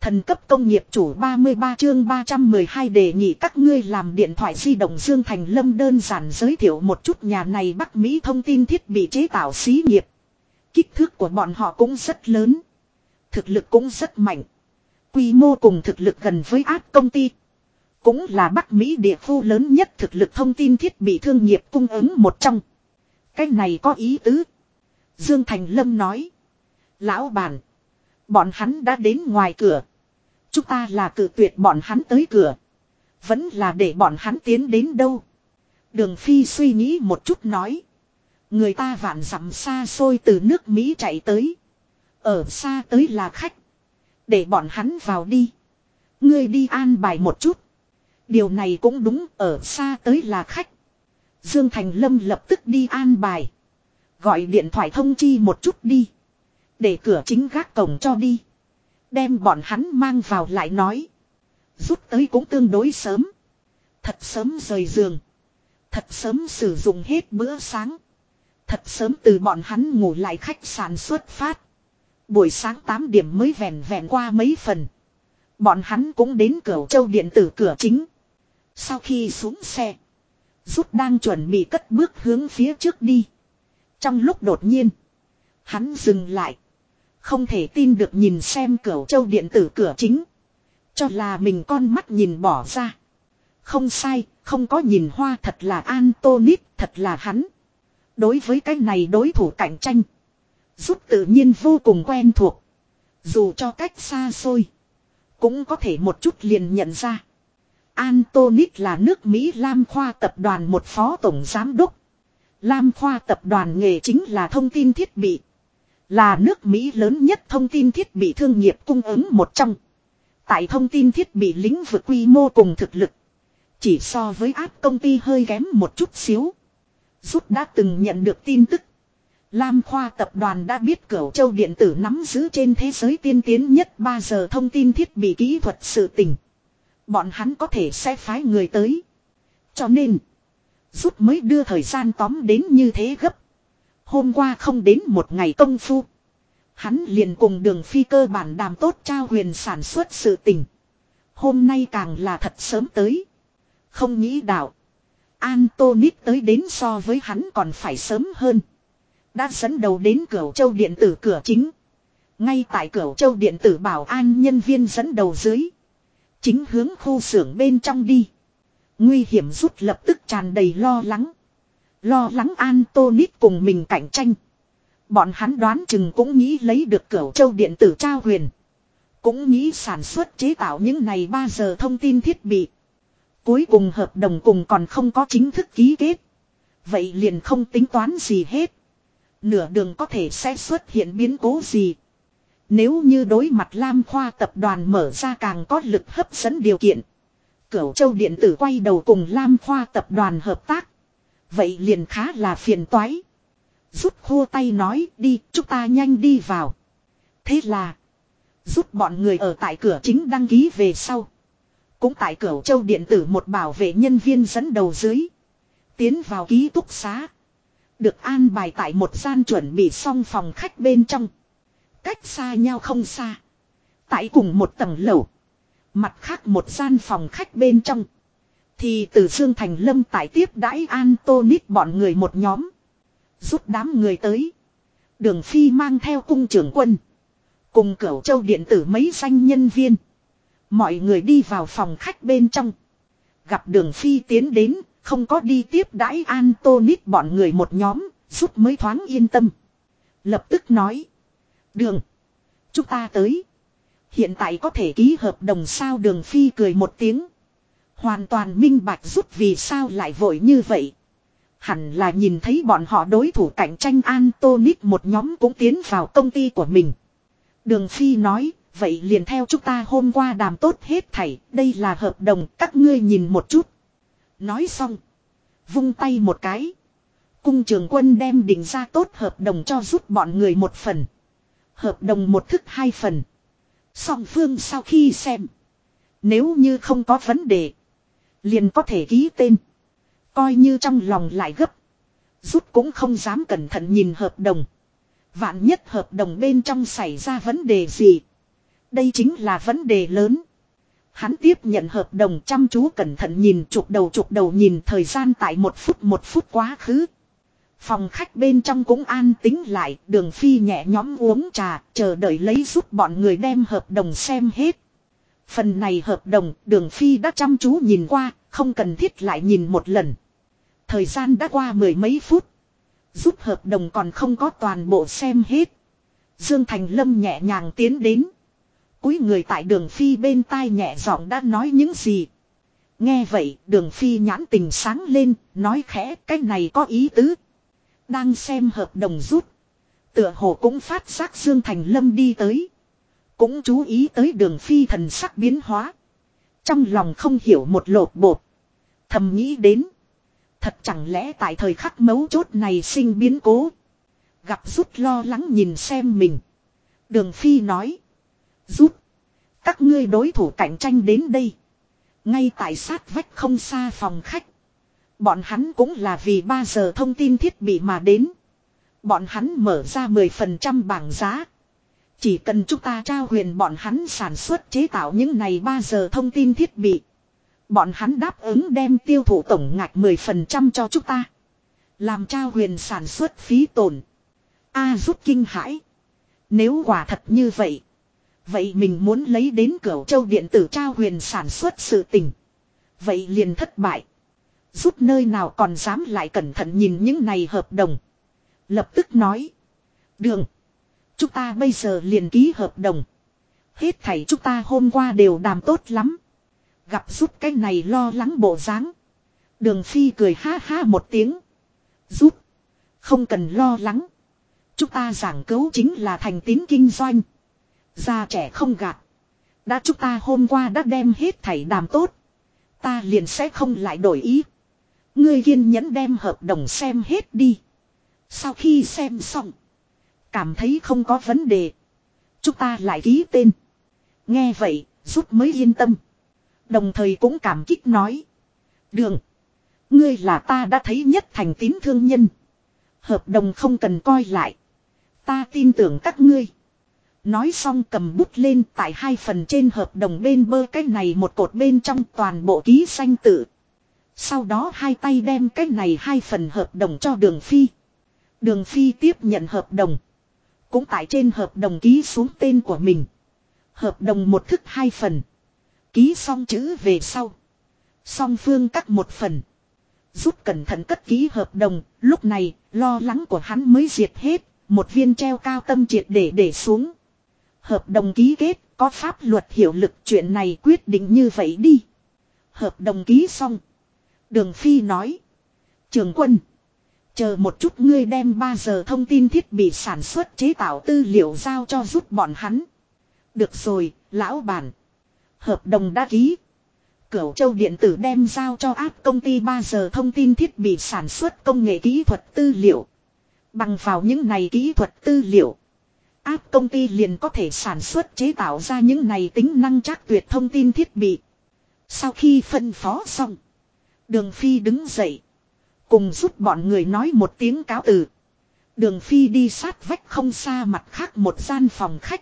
Thần cấp công nghiệp chủ 33 chương 312 đề nghị các ngươi làm điện thoại di động. Dương Thành Lâm đơn giản giới thiệu một chút nhà này Bắc Mỹ thông tin thiết bị chế tạo xí nghiệp. Kích thước của bọn họ cũng rất lớn. Thực lực cũng rất mạnh. Quy mô cùng thực lực gần với áp công ty. Cũng là Bắc Mỹ địa khu lớn nhất thực lực thông tin thiết bị thương nghiệp cung ứng một trong. Cái này có ý tứ. Dương Thành Lâm nói. Lão bản. Bọn hắn đã đến ngoài cửa. Chúng ta là cự tuyệt bọn hắn tới cửa. Vẫn là để bọn hắn tiến đến đâu. Đường Phi suy nghĩ một chút nói. Người ta vạn dặm xa xôi từ nước Mỹ chạy tới. Ở xa tới là khách. Để bọn hắn vào đi. Ngươi đi an bài một chút. Điều này cũng đúng, ở xa tới là khách. Dương Thành Lâm lập tức đi an bài. Gọi điện thoại thông chi một chút đi. Để cửa chính gác cổng cho đi. Đem bọn hắn mang vào lại nói. Rút tới cũng tương đối sớm. Thật sớm rời giường. Thật sớm sử dụng hết bữa sáng. Thật sớm từ bọn hắn ngủ lại khách sạn xuất phát. Buổi sáng 8 điểm mới vẹn vẹn qua mấy phần. Bọn hắn cũng đến Cửu Châu điện tử cửa chính. Sau khi xuống xe. Rút đang chuẩn bị cất bước hướng phía trước đi. Trong lúc đột nhiên. Hắn dừng lại. Không thể tin được nhìn xem Cửu Châu điện tử cửa chính. Cho là mình con mắt nhìn bỏ ra. Không sai, không có nhìn hoa, thật là Antonis, thật là hắn. Đối với cái này đối thủ cạnh tranh. Rút tự nhiên vô cùng quen thuộc. Dù cho cách xa xôi. Cũng có thể một chút liền nhận ra. Antonis là nước Mỹ Lam Khoa tập đoàn một phó tổng giám đốc. Lam Khoa tập đoàn nghề chính là thông tin thiết bị. Là nước Mỹ lớn nhất thông tin thiết bị thương nghiệp cung ứng một trong. Tại thông tin thiết bị lĩnh vực quy mô cùng thực lực. Chỉ so với áp công ty hơi kém một chút xíu. Rút đã từng nhận được tin tức. Lam Khoa tập đoàn đã biết Cửu Châu điện tử nắm giữ trên thế giới tiên tiến nhất 3 giờ thông tin thiết bị kỹ thuật sự tình. Bọn hắn có thể sẽ phái người tới. Cho nên. Rút mới đưa thời gian tóm đến như thế gấp. Hôm qua không đến một ngày công phu. Hắn liền cùng Đường Phi cơ bản đàm tốt trao huyền sản xuất sự tình. Hôm nay càng là thật sớm tới. Không nghĩ đạo. Antonis tới đến so với hắn còn phải sớm hơn. Đã dẫn đầu đến Cửu Châu điện tử cửa chính. Ngay tại Cửu Châu điện tử bảo an nhân viên dẫn đầu dưới. Chính hướng khu xưởng bên trong đi. Nguy hiểm rút lập tức tràn đầy lo lắng. Lo lắng Antonis cùng mình cạnh tranh. Bọn hắn đoán chừng cũng nghĩ lấy được Cửu Châu điện tử trao huyền. Cũng nghĩ sản xuất chế tạo những này 3 giờ thông tin thiết bị. Cuối cùng hợp đồng cùng còn không có chính thức ký kết. Vậy liền không tính toán gì hết. Nửa đường có thể sẽ xuất hiện biến cố gì. Nếu như đối mặt Lam Khoa tập đoàn mở ra càng có lực hấp dẫn điều kiện. Cửu Châu điện tử quay đầu cùng Lam Khoa tập đoàn hợp tác. Vậy liền khá là phiền toái. Rút khô tay nói đi, chúng ta nhanh đi vào. Thế là. Rút bọn người ở tại cửa chính đăng ký về sau. Cũng tại Cửu Châu điện tử một bảo vệ nhân viên dẫn đầu dưới. Tiến vào ký túc xá. Được an bài tại một gian chuẩn bị xong phòng khách bên trong. Cách xa nhau không xa. Tại cùng một tầng lầu. Mặt khác một gian phòng khách bên trong. Thì từ Dương Thành Lâm tại tiếp đãi Antonis bọn người một nhóm. Rút đám người tới. Đường Phi mang theo cung trưởng quân. Cùng Cửu Châu điện tử mấy danh nhân viên. Mọi người đi vào phòng khách bên trong. Gặp Đường Phi tiến đến. Không có đi tiếp đãi Antonis bọn người một nhóm. Rút mới thoáng yên tâm. Lập tức nói. Đường. Chúng ta tới. Hiện tại có thể ký hợp đồng sao? Đường Phi cười một tiếng. Hoàn toàn minh bạch rút vì sao lại vội như vậy. Hẳn là nhìn thấy bọn họ đối thủ cạnh tranh Antonis một nhóm cũng tiến vào công ty của mình. Đường Phi nói, vậy liền theo chúng ta hôm qua đàm tốt hết thảy, đây là hợp đồng, các ngươi nhìn một chút. Nói xong, vung tay một cái. Cung trường quân đem định ra tốt hợp đồng cho rút bọn người một phần. Hợp đồng một thức 2 phần. Song phương sau khi xem. Nếu như không có vấn đề. Liền có thể ký tên. Coi như trong lòng lại gấp. Rút cũng không dám cẩn thận nhìn hợp đồng. Vạn nhất hợp đồng bên trong xảy ra vấn đề gì. Đây chính là vấn đề lớn. Hắn tiếp nhận hợp đồng chăm chú cẩn thận nhìn chụp đầu nhìn thời gian tại một phút quá khứ. Phòng khách bên trong cũng an tĩnh lại, Đường Phi nhẹ nhõm uống trà, chờ đợi lấy giúp bọn người đem hợp đồng xem hết. Phần này hợp đồng, Đường Phi đã chăm chú nhìn qua, không cần thiết lại nhìn một lần. Thời gian đã qua mười mấy phút. Giúp hợp đồng còn không có toàn bộ xem hết. Dương Thành Lâm nhẹ nhàng tiến đến. Cúi người tại Đường Phi bên tai nhẹ giọng đã nói những gì. Nghe vậy, Đường Phi nhãn tình sáng lên, nói khẽ, cái này có ý tứ. Đang xem hợp đồng rút. Tựa hồ cũng phát giác Dương Thành Lâm đi tới. Cũng chú ý tới Đường Phi thần sắc biến hóa. Trong lòng không hiểu một lột bột. Thầm nghĩ đến. Thật chẳng lẽ tại thời khắc mấu chốt này sinh biến cố. Gặp rút lo lắng nhìn xem mình. Đường Phi nói. Rút. Các ngươi đối thủ cạnh tranh đến đây. Ngay tại sát vách không xa phòng khách. Bọn hắn cũng là vì 3 giờ thông tin thiết bị mà đến. Bọn hắn mở ra 10% bảng giá. Chỉ cần chúng ta trao quyền bọn hắn sản xuất chế tạo những này 3 giờ thông tin thiết bị. Bọn hắn đáp ứng đem tiêu thụ tổng ngạch 10% cho chúng ta. Làm trao quyền sản xuất phí tổn. Rút kinh hãi. Nếu quả thật như vậy. Vậy mình muốn lấy đến Cửu Châu điện tử trao quyền sản xuất sự tình. Vậy liền thất bại. Rút nơi nào còn dám lại cẩn thận nhìn những này hợp đồng. Lập tức nói. Đường. Chúng ta bây giờ liền ký hợp đồng. Hết thảy chúng ta hôm qua đều đàm tốt lắm. Gặp rút cái này lo lắng bộ dáng. Đường Phi cười ha ha một tiếng. Rút. Không cần lo lắng. Chúng ta giảng cứu chính là thành tín kinh doanh. Già trẻ không gạt. Đã chúng ta hôm qua đã đem hết thảy đàm tốt. Ta liền sẽ không lại đổi ý. Ngươi kiên nhẫn đem hợp đồng xem hết đi. Sau khi xem xong. Cảm thấy không có vấn đề. Chúng ta lại ký tên. Nghe vậy, rút mới yên tâm. Đồng thời cũng cảm kích nói. Đường. Ngươi là ta đã thấy nhất thành tín thương nhân. Hợp đồng không cần coi lại. Ta tin tưởng các ngươi. Nói xong cầm bút lên tại 2 phần trên hợp đồng bên bơ cái này một cột bên trong toàn bộ ký danh tự. Sau đó hai tay đem cái này 2 phần hợp đồng cho Đường Phi. Đường Phi tiếp nhận hợp đồng. Cũng tại trên hợp đồng ký xuống tên của mình. Hợp đồng một thức 2 phần. Ký xong chữ về sau. Song phương cắt 1 phần. Rút cẩn thận cất ký hợp đồng. Lúc này lo lắng của hắn mới diệt hết. Một viên treo cao tâm triệt để xuống. Hợp đồng ký kết có pháp luật hiệu lực, chuyện này quyết định như vậy đi. Hợp đồng ký xong. Đường Phi nói. Trường Quân. Chờ một chút, ngươi đem 3 giờ thông tin thiết bị sản xuất chế tạo tư liệu giao cho giúp bọn hắn. Được rồi, lão bản. Hợp đồng đã ký. Cửu Châu điện tử đem giao cho áp công ty 3 giờ thông tin thiết bị sản xuất công nghệ kỹ thuật tư liệu. Bằng vào những này kỹ thuật tư liệu. Áp công ty liền có thể sản xuất chế tạo ra những này tính năng trắc tuyệt thông tin thiết bị. Sau khi phân phó xong. Đường Phi đứng dậy. Cùng giúp bọn người nói một tiếng cáo từ. Đường Phi đi sát vách không xa mặt khác một gian phòng khách.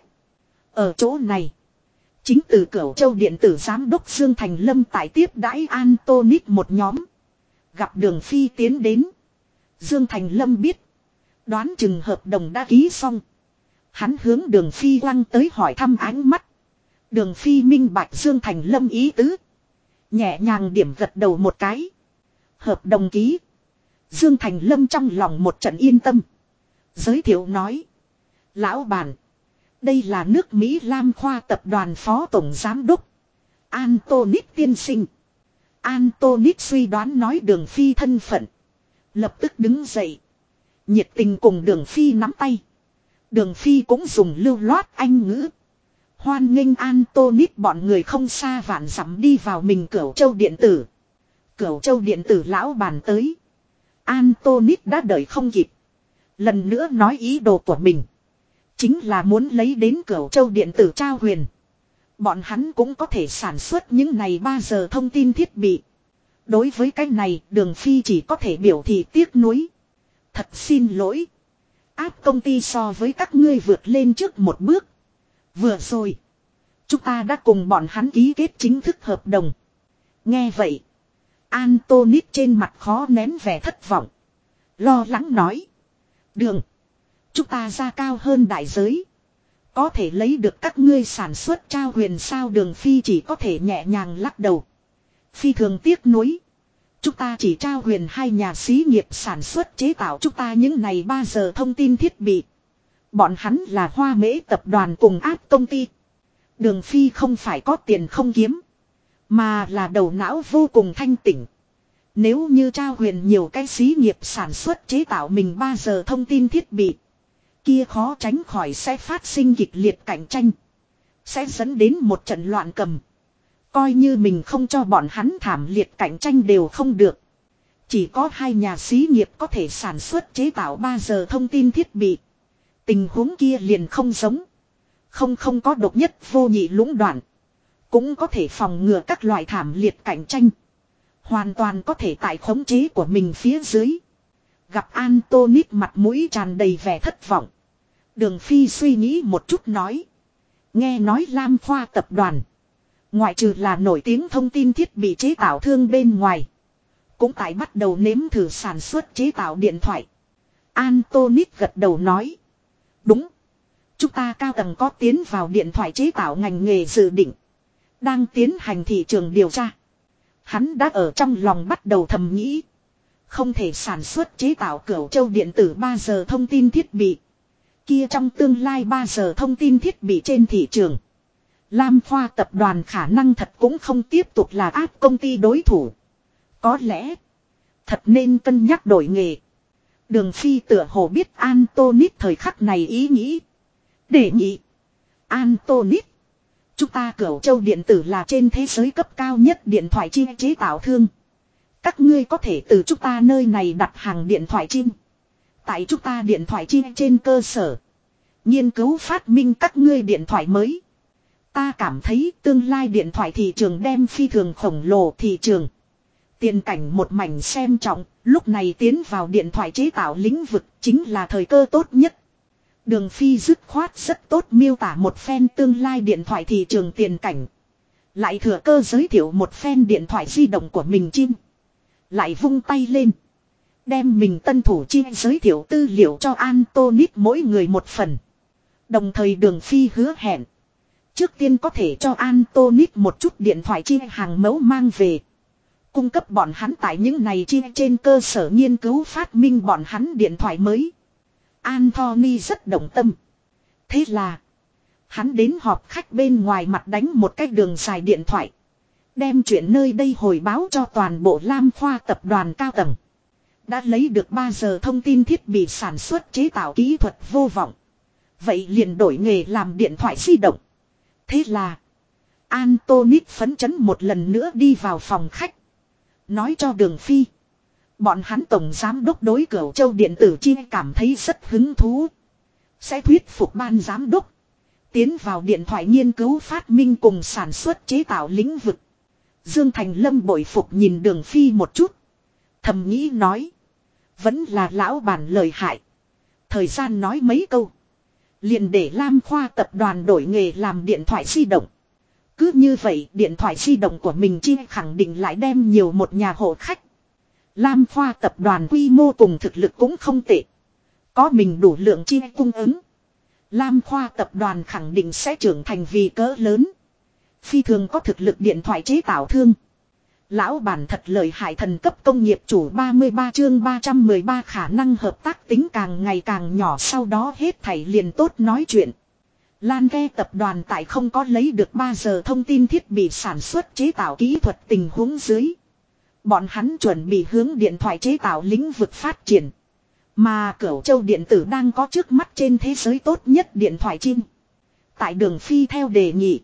Ở chỗ này. Chính từ Cửu Châu điện tử giám đốc Dương Thành Lâm tại tiếp đãi Antonit một nhóm. Gặp Đường Phi tiến đến. Dương Thành Lâm biết. Đoán chừng hợp đồng đã ký xong. Hắn hướng Đường Phi quăng tới hỏi thăm ánh mắt. Đường Phi minh bạch Dương Thành Lâm ý tứ. Nhẹ nhàng điểm gật đầu một cái. Hợp đồng ký. Dương Thành Lâm trong lòng một trận yên tâm. Giới thiệu nói. Lão bản. Đây là nước Mỹ Lam Khoa tập đoàn phó tổng giám đốc. Antonit tiên sinh. Antonit suy đoán nói Đường Phi thân phận. Lập tức đứng dậy. Nhiệt tình cùng Đường Phi nắm tay. Đường Phi cũng dùng lưu loát Anh ngữ. Hoan nghênh Antonit bọn người không xa vạn dặm đi vào mình Cửu Châu điện tử. Cửu Châu điện tử lão bàn tới. Antonit đã đợi không kịp. Lần nữa nói ý đồ của mình. Chính là muốn lấy đến Cửu Châu điện tử trao quyền. Bọn hắn cũng có thể sản xuất những này 3 giờ thông tin thiết bị. Đối với cái này, Đường Phi chỉ có thể biểu thị tiếc nuối. Thật xin lỗi. Áp công ty so với các ngươi vượt lên trước một bước. Vừa rồi. Chúng ta đã cùng bọn hắn ký kết chính thức hợp đồng. Nghe vậy. Antonis trên mặt khó nén vẻ thất vọng. Lo lắng nói. Đường. Chúng ta ra cao hơn đại giới. Có thể lấy được các ngươi sản xuất trao huyền sao Đường Phi chỉ có thể nhẹ nhàng lắc đầu. Phi thường tiếc nuối. Chúng ta chỉ trao huyền 2 nhà xí nghiệp sản xuất chế tạo chúng ta những này 3 giờ thông tin thiết bị. Bọn hắn là Hoa Mễ tập đoàn cùng áp công ty. Đường Phi không phải có tiền không kiếm. Mà là đầu não vô cùng thanh tỉnh. Nếu như trao huyền nhiều cái xí nghiệp sản xuất chế tạo mình 3 giờ thông tin thiết bị. Kia khó tránh khỏi sẽ phát sinh kịch liệt cạnh tranh. Sẽ dẫn đến một trận loạn cầm. Coi như mình không cho bọn hắn thảm liệt cạnh tranh đều không được. Chỉ có 2 nhà xí nghiệp có thể sản xuất chế tạo 3 giờ thông tin thiết bị. Tình huống kia liền không giống. Không có độc nhất vô nhị lũng đoạn. Cũng có thể phòng ngừa các loại thảm liệt cạnh tranh. Hoàn toàn có thể tại khống chế của mình phía dưới. Gặp Antonis mặt mũi tràn đầy vẻ thất vọng. Đường Phi suy nghĩ một chút nói. Nghe nói Lam Khoa tập đoàn. Ngoại trừ là nổi tiếng thông tin thiết bị chế tạo thương bên ngoài. Cũng tại bắt đầu nếm thử sản xuất chế tạo điện thoại. Antonis gật đầu nói. Đúng. Chúng ta cao tầng có tiến vào điện thoại chế tạo ngành nghề dự định. Đang tiến hành thị trường điều tra. Hắn đã ở trong lòng bắt đầu thầm nghĩ. Không thể sản xuất chế tạo Cửu Châu điện tử 3 giờ thông tin thiết bị. Kia trong tương lai 3 giờ thông tin thiết bị trên thị trường. Lam Khoa tập đoàn khả năng thật cũng không tiếp tục là áp công ty đối thủ. Có lẽ. Thật nên cân nhắc đổi nghề. Đường Phi tựa hồ biết Antonis thời khắc này ý nghĩ. Đề nghị. Antonis. Chúng ta Cửu Châu điện tử là trên thế giới cấp cao nhất điện thoại chi chế tạo thương. Các ngươi có thể từ chúng ta nơi này đặt hàng điện thoại chim. Tại chúng ta điện thoại chi trên cơ sở. Nghiên cứu phát minh các ngươi điện thoại mới. Ta cảm thấy tương lai điện thoại thị trường đem phi thường khổng lồ thị trường. Tiền cảnh một mảnh xem trọng, lúc này tiến vào điện thoại chế tạo lĩnh vực chính là thời cơ tốt nhất. Đường Phi dứt khoát rất tốt miêu tả một phen tương lai điện thoại thị trường tiền cảnh. Lại thừa cơ giới thiệu một phen điện thoại di động của mình chim. Lại vung tay lên. Đem mình tân thủ chi giới thiệu tư liệu cho Antonis mỗi người một phần. Đồng thời Đường Phi hứa hẹn. Trước tiên có thể cho Antonis một chút điện thoại chi hàng mẫu mang về. Cung cấp bọn hắn tại những này chi trên cơ sở nghiên cứu phát minh bọn hắn điện thoại mới. Anthony rất động tâm. Thế là. Hắn đến họp khách bên ngoài mặt đánh một cái đường dài điện thoại. Đem chuyện nơi đây hồi báo cho toàn bộ Lam Khoa tập đoàn cao tầng. Đã lấy được 3 giờ thông tin thiết bị sản xuất chế tạo kỹ thuật vô vọng. Vậy liền đổi nghề làm điện thoại di động. Thế là. Antonis phấn chấn một lần nữa đi vào phòng khách. Nói cho Đường Phi. Bọn hắn tổng giám đốc đối Cửu Châu điện tử chi cảm thấy rất hứng thú. Sẽ thuyết phục ban giám đốc. Tiến vào điện thoại nghiên cứu phát minh cùng sản xuất chế tạo lĩnh vực. Dương Thành Lâm bội phục nhìn Đường Phi một chút. Thầm nghĩ nói. Vẫn là lão bản lợi hại. Thời gian nói mấy câu. Liền để Lam Khoa tập đoàn đổi nghề làm điện thoại di động. Cứ như vậy điện thoại di động của mình chi khẳng định lại đem nhiều một nhà hộ khách. Lam Khoa tập đoàn quy mô cùng thực lực cũng không tệ. Có mình đủ lượng chi cung ứng. Lam Khoa tập đoàn khẳng định sẽ trưởng thành vì cỡ lớn. Phi thường có thực lực điện thoại chế tạo thương. Lão bản thật lợi hại thần cấp công nghiệp chủ 33 chương 313 khả năng hợp tác tính càng ngày càng nhỏ sau đó hết thảy liền tốt nói chuyện. Lan Ghe tập đoàn tại không có lấy được 3 giờ thông tin thiết bị sản xuất chế tạo kỹ thuật tình huống dưới. Bọn hắn chuẩn bị hướng điện thoại chế tạo lĩnh vực phát triển. Mà Cửu Châu điện tử đang có trước mắt trên thế giới tốt nhất điện thoại chim. Tại Đường Phi theo đề nghị.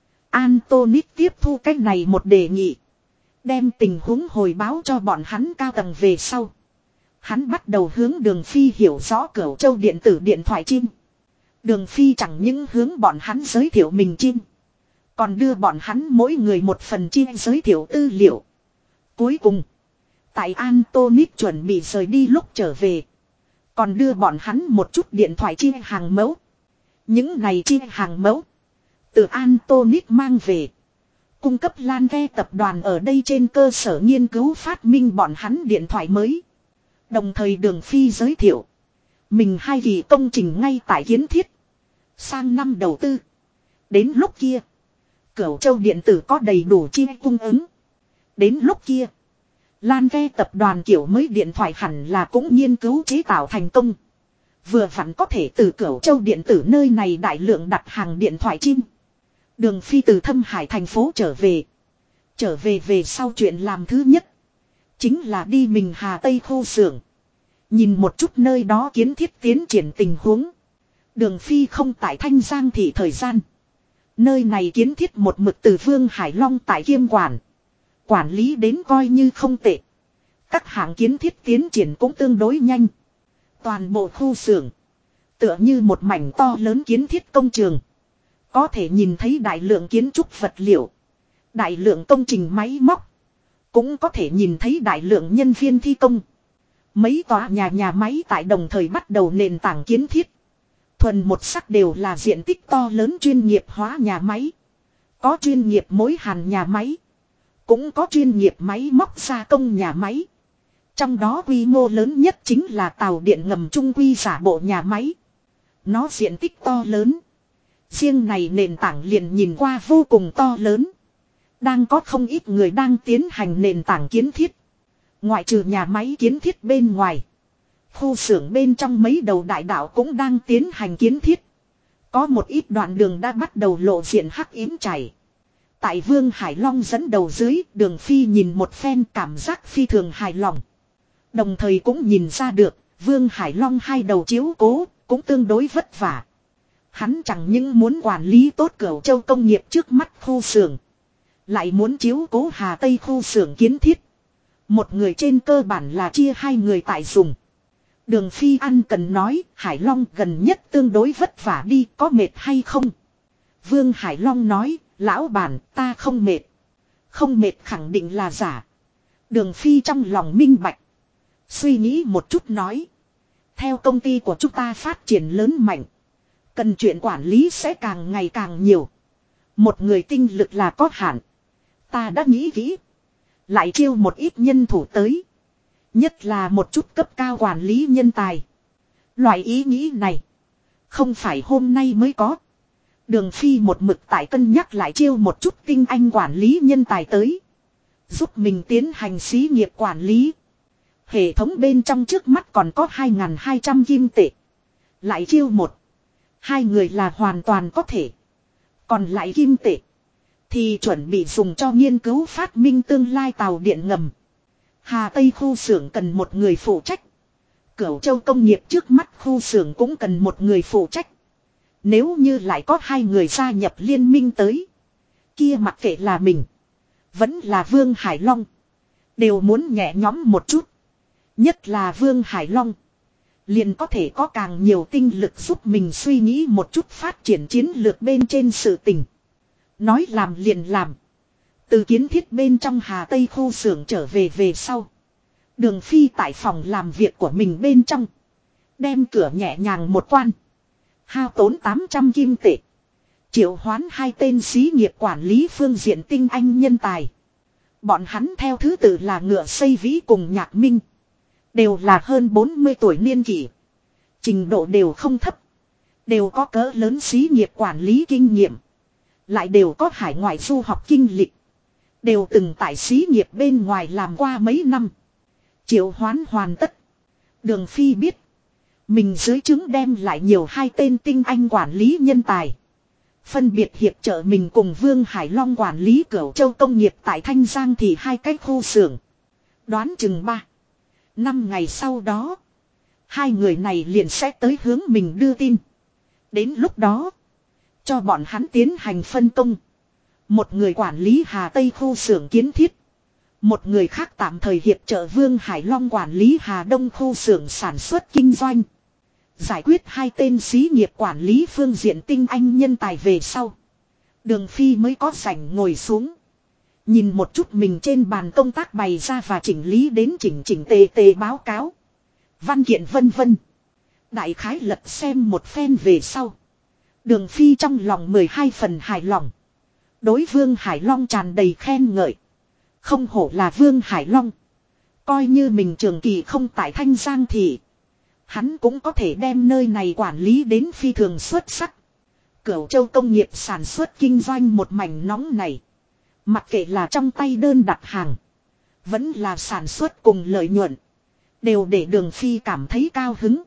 Antonis tiếp thu cách này một đề nghị. Đem tình huống hồi báo cho bọn hắn cao tầng về sau. Hắn bắt đầu hướng Đường Phi hiểu rõ Cửu Châu điện tử điện thoại chim. Đường Phi chẳng những hướng bọn hắn giới thiệu mình chim. Còn đưa bọn hắn mỗi người một phần chim giới thiệu tư liệu. Cuối cùng. Tại Antonis chuẩn bị rời đi lúc trở về. Còn đưa bọn hắn một chút điện thoại chi hàng mẫu. Những này chi hàng mẫu. từ Antonis mang về. Cung cấp Lan Ve tập đoàn ở đây trên cơ sở nghiên cứu phát minh bọn hắn điện thoại mới. Đồng thời Đường Phi giới thiệu. Mình 2 kỳ công trình ngay tại kiến thiết. Sang năm đầu tư. Đến lúc kia. Cửu Châu điện tử có đầy đủ chi cung ứng. Đến lúc kia. Lan Ve tập đoàn kiểu mới điện thoại hẳn là cũng nghiên cứu chế tạo thành công. Vừa vặn có thể từ Cửu Châu điện tử nơi này đại lượng đặt hàng điện thoại chim. Đường Phi từ Thâm Hải thành phố trở về. Trở về về sau chuyện làm thứ nhất. Chính là đi mình Hà Tây khu xưởng. Nhìn một chút nơi đó kiến thiết tiến triển tình huống. Đường Phi không tại Thanh Giang thị thời gian. Nơi này kiến thiết một mực từ Vương Hải Long tại kiêm quản. Quản lý đến coi như không tệ. Các hạng kiến thiết tiến triển cũng tương đối nhanh. Toàn bộ khu xưởng tựa như một mảnh to lớn kiến thiết công trường. Có thể nhìn thấy đại lượng kiến trúc vật liệu. Đại lượng công trình máy móc. Cũng có thể nhìn thấy đại lượng nhân viên thi công. Mấy tòa nhà máy tại đồng thời bắt đầu nền tảng kiến thiết. Thuần một sắc đều là diện tích to lớn chuyên nghiệp hóa nhà máy. Có chuyên nghiệp mối hàn nhà máy. Cũng có chuyên nghiệp máy móc gia công nhà máy. Trong đó quy mô lớn nhất chính là tàu điện ngầm trung quy giả bộ nhà máy. Nó diện tích to lớn. Riêng này nền tảng liền nhìn qua vô cùng to lớn. Đang có không ít người đang tiến hành nền tảng kiến thiết. Ngoại trừ nhà máy kiến thiết bên ngoài. Khu xưởng bên trong mấy đầu đại đạo cũng đang tiến hành kiến thiết. Có một ít đoạn đường đã bắt đầu lộ diện hắc yếm chảy. Tại Vương Hải Long dẫn đầu dưới, Đường Phi nhìn một phen cảm giác phi thường hài lòng. Đồng thời cũng nhìn ra được, Vương Hải Long hai đầu chiếu cố, cũng tương đối vất vả. Hắn chẳng những muốn quản lý tốt Cửu Châu công nghiệp trước mắt khu xưởng, lại muốn chiếu cố Hà Tây khu xưởng kiến thiết. Một người trên cơ bản là chia 2 người tại dùng. Đường Phi ăn cần nói, Hải Long gần nhất tương đối vất vả đi, có mệt hay không? Vương Hải Long nói, lão bản, ta không mệt. Không mệt khẳng định là giả. Đường Phi trong lòng minh bạch. Suy nghĩ một chút nói. Theo công ty của chúng ta phát triển lớn mạnh. Cần chuyện quản lý sẽ càng ngày càng nhiều. Một người tinh lực là có hạn. Ta đã nghĩ kỹ. Lại chiêu một ít nhân thủ tới. Nhất là một chút cấp cao quản lý nhân tài. Loại ý nghĩ này. Không phải hôm nay mới có. Đường Phi một mực tại cân nhắc lại chiêu một chút tinh anh quản lý nhân tài tới. Giúp mình tiến hành xí nghiệp quản lý. Hệ thống bên trong trước mắt còn có 2.200 kim tệ. Lại chiêu 1-2 người là hoàn toàn có thể. Còn lại kim tệ thì chuẩn bị dùng cho nghiên cứu phát minh tương lai tàu điện ngầm. Hà Tây khu xưởng cần một người phụ trách. Cửu Châu công nghiệp trước mắt khu xưởng cũng cần một người phụ trách. Nếu như lại có 2 người gia nhập liên minh tới. Kia mặc kệ là mình. Vẫn là Vương Hải Long. Đều muốn nhẹ nhõm một chút. Nhất là Vương Hải Long. Liền có thể có càng nhiều tinh lực giúp mình suy nghĩ một chút phát triển chiến lược bên trên sự tình. Nói làm liền làm. Từ kiến thiết bên trong Hà Tây khu xưởng trở về sau. Đường Phi tại phòng làm việc của mình bên trong. Đem cửa nhẹ nhàng một quan. Hao tốn 800 kim tệ. Triệu hoán 2 tên xí nghiệp quản lý phương diện tinh anh nhân tài. Bọn hắn theo thứ tự là Ngựa Xây Vĩ cùng Nhạc Minh. Đều là hơn 40 tuổi niên kỷ. Trình độ đều không thấp. Đều có cỡ lớn xí nghiệp quản lý kinh nghiệm. Lại đều có hải ngoại du học kinh lịch. Đều từng tại xí nghiệp bên ngoài làm qua mấy năm. Triệu hoán hoàn tất. Đường Phi biết. Mình dưới trướng đem lại nhiều 2 tên tinh anh quản lý nhân tài. Phân biệt hiệp trợ mình cùng Vương Hải Long quản lý Cửu Châu công nghiệp tại Thanh Giang thì 2 cái khu xưởng. Đoán chừng 3-5 ngày sau đó. 2 người này liền sẽ tới hướng mình đưa tin. Đến lúc đó. Cho bọn hắn tiến hành phân công. Một người quản lý Hà Tây khu xưởng kiến thiết. Một người khác tạm thời hiệp trợ Vương Hải Long quản lý Hà Đông khu xưởng sản xuất kinh doanh. Giải quyết 2 tên xí nghiệp quản lý phương diện tinh anh nhân tài về sau. Đường Phi mới có rảnh ngồi xuống. Nhìn một chút mình trên bàn công tác bày ra và chỉnh lý đến chỉnh tề báo cáo. Văn kiện vân vân. Đại khái lật xem một phen về sau. Đường Phi trong lòng 12 phần hài lòng. Đối Vương Hải Long tràn đầy khen ngợi. Không hổ là Vương Hải Long. Coi như mình trường kỳ không tại Thanh Giang thị. Hắn cũng có thể đem nơi này quản lý đến phi thường xuất sắc. Cửu Châu công nghiệp sản xuất kinh doanh một mảnh nóng này. Mặc kệ là trong tay đơn đặt hàng. Vẫn là sản xuất cùng lợi nhuận. Đều để Đường Phi cảm thấy cao hứng.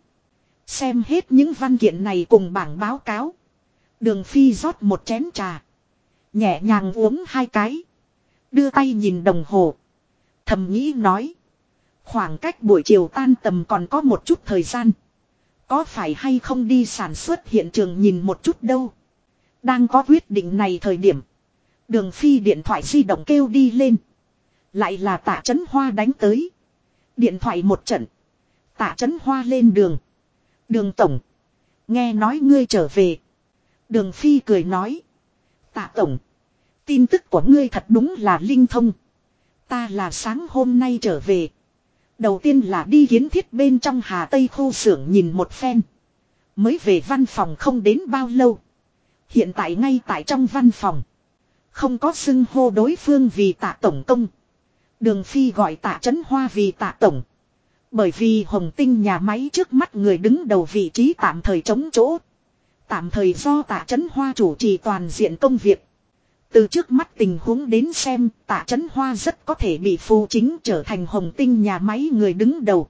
Xem hết những văn kiện này cùng bảng báo cáo. Đường Phi rót một chén trà. Nhẹ nhàng uống 2 cái. Đưa tay nhìn đồng hồ. Thầm nghĩ nói. Khoảng cách buổi chiều tan tầm còn có một chút thời gian. Có phải hay không đi sản xuất hiện trường nhìn một chút đâu. Đang có quyết định này thời điểm. Đường Phi điện thoại di động kêu đi lên. Lại là Tạ Chấn Hoa đánh tới. Điện thoại một trận. Tạ Chấn Hoa lên đường. Đường tổng. Nghe nói ngươi trở về. Đường Phi cười nói. Tạ tổng. Tin tức của ngươi thật đúng là linh thông. Ta là sáng hôm nay trở về. Đầu tiên là đi kiến thiết bên trong Hà Tây khu xưởng nhìn một phen. Mới về văn phòng không đến bao lâu. Hiện tại ngay tại trong văn phòng. Không có xưng hô đối phương vì Tạ tổng công. Đường Phi gọi Tạ Chấn Hoa vì Tạ tổng. Bởi vì Hồng Tinh nhà máy trước mắt người đứng đầu vị trí tạm thời trống chỗ. Tạm thời do Tạ Chấn Hoa chủ trì toàn diện công việc. Từ trước mắt tình huống đến xem, Tạ Chấn Hoa rất có thể bị Phù Chính trở thành Hồng Tinh nhà máy người đứng đầu.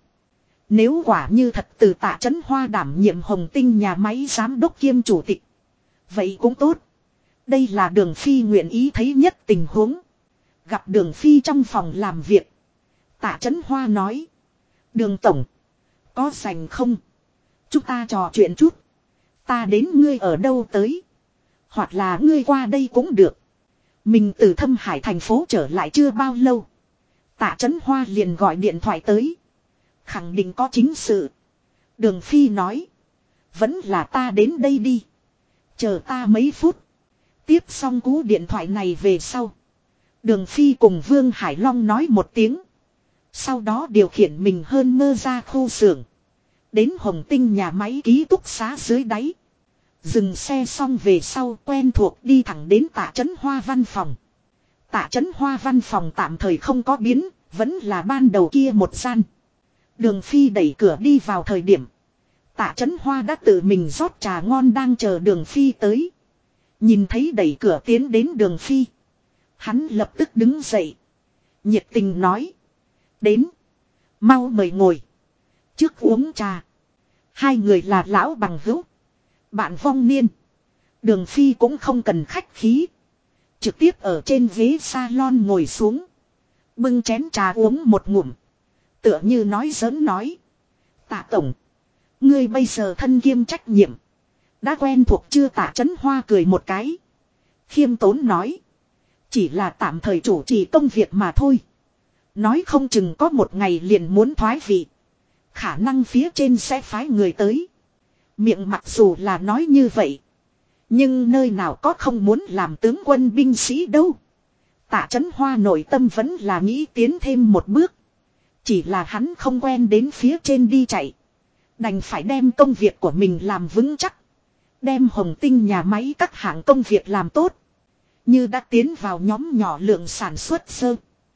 Nếu quả như thật từ Tạ Chấn Hoa đảm nhiệm Hồng Tinh nhà máy giám đốc kiêm chủ tịch. Vậy cũng tốt. Đây là Đường Phi nguyện ý thấy nhất tình huống. Gặp Đường Phi trong phòng làm việc. Tạ Chấn Hoa nói. Đường tổng. Có rảnh không? Chúng ta trò chuyện chút. Ta đến ngươi ở đâu tới? Hoặc là ngươi qua đây cũng được. Mình từ Thâm Hải thành phố trở lại chưa bao lâu. Tạ Chấn Hoa liền gọi điện thoại tới. Khẳng định có chính sự. Đường Phi nói. Vẫn là ta đến đây đi. Chờ ta mấy phút. Tiếp xong cú điện thoại này về sau. Đường Phi cùng Vương Hải Long nói một tiếng. Sau đó điều khiển mình hơn mơ ra khu xưởng. Đến Hồng Tinh nhà máy ký túc xá dưới đáy. Dừng xe xong về sau quen thuộc đi thẳng đến Tạ Chấn Hoa văn phòng. Tạ Chấn Hoa văn phòng tạm thời không có biến, vẫn là ban đầu kia một gian. Đường Phi đẩy cửa đi vào thời điểm. Tạ Chấn Hoa đã tự mình rót trà ngon đang chờ Đường Phi tới. Nhìn thấy đẩy cửa tiến đến Đường Phi. Hắn lập tức đứng dậy. Nhiệt tình nói. Đến. Mau mời ngồi. Trước uống trà. Hai người là lão bằng hữu. Bạn vong niên. Đường Phi cũng không cần khách khí. Trực tiếp ở trên ghế salon ngồi xuống. Bưng chén trà uống một ngụm. Tựa như nói giỡn nói. Tạ tổng. Ngươi bây giờ thân kiêm trách nhiệm. Đã quen thuộc chưa? Tạ Chấn Hoa cười một cái. Khiêm tốn nói. Chỉ là tạm thời chủ trì công việc mà thôi. Nói không chừng có một ngày liền muốn thoái vị. Khả năng phía trên sẽ phái người tới. Miệng mặc dù là nói như vậy. Nhưng nơi nào có không muốn làm tướng quân binh sĩ đâu. Tạ Chấn Hoa nội tâm vẫn là nghĩ tiến thêm một bước. Chỉ là hắn không quen đến phía trên đi chạy. Đành phải đem công việc của mình làm vững chắc. Đem Hồng Tinh nhà máy các hạng công việc làm tốt. Như đã tiến vào nhóm nhỏ lượng sản xuất sơ.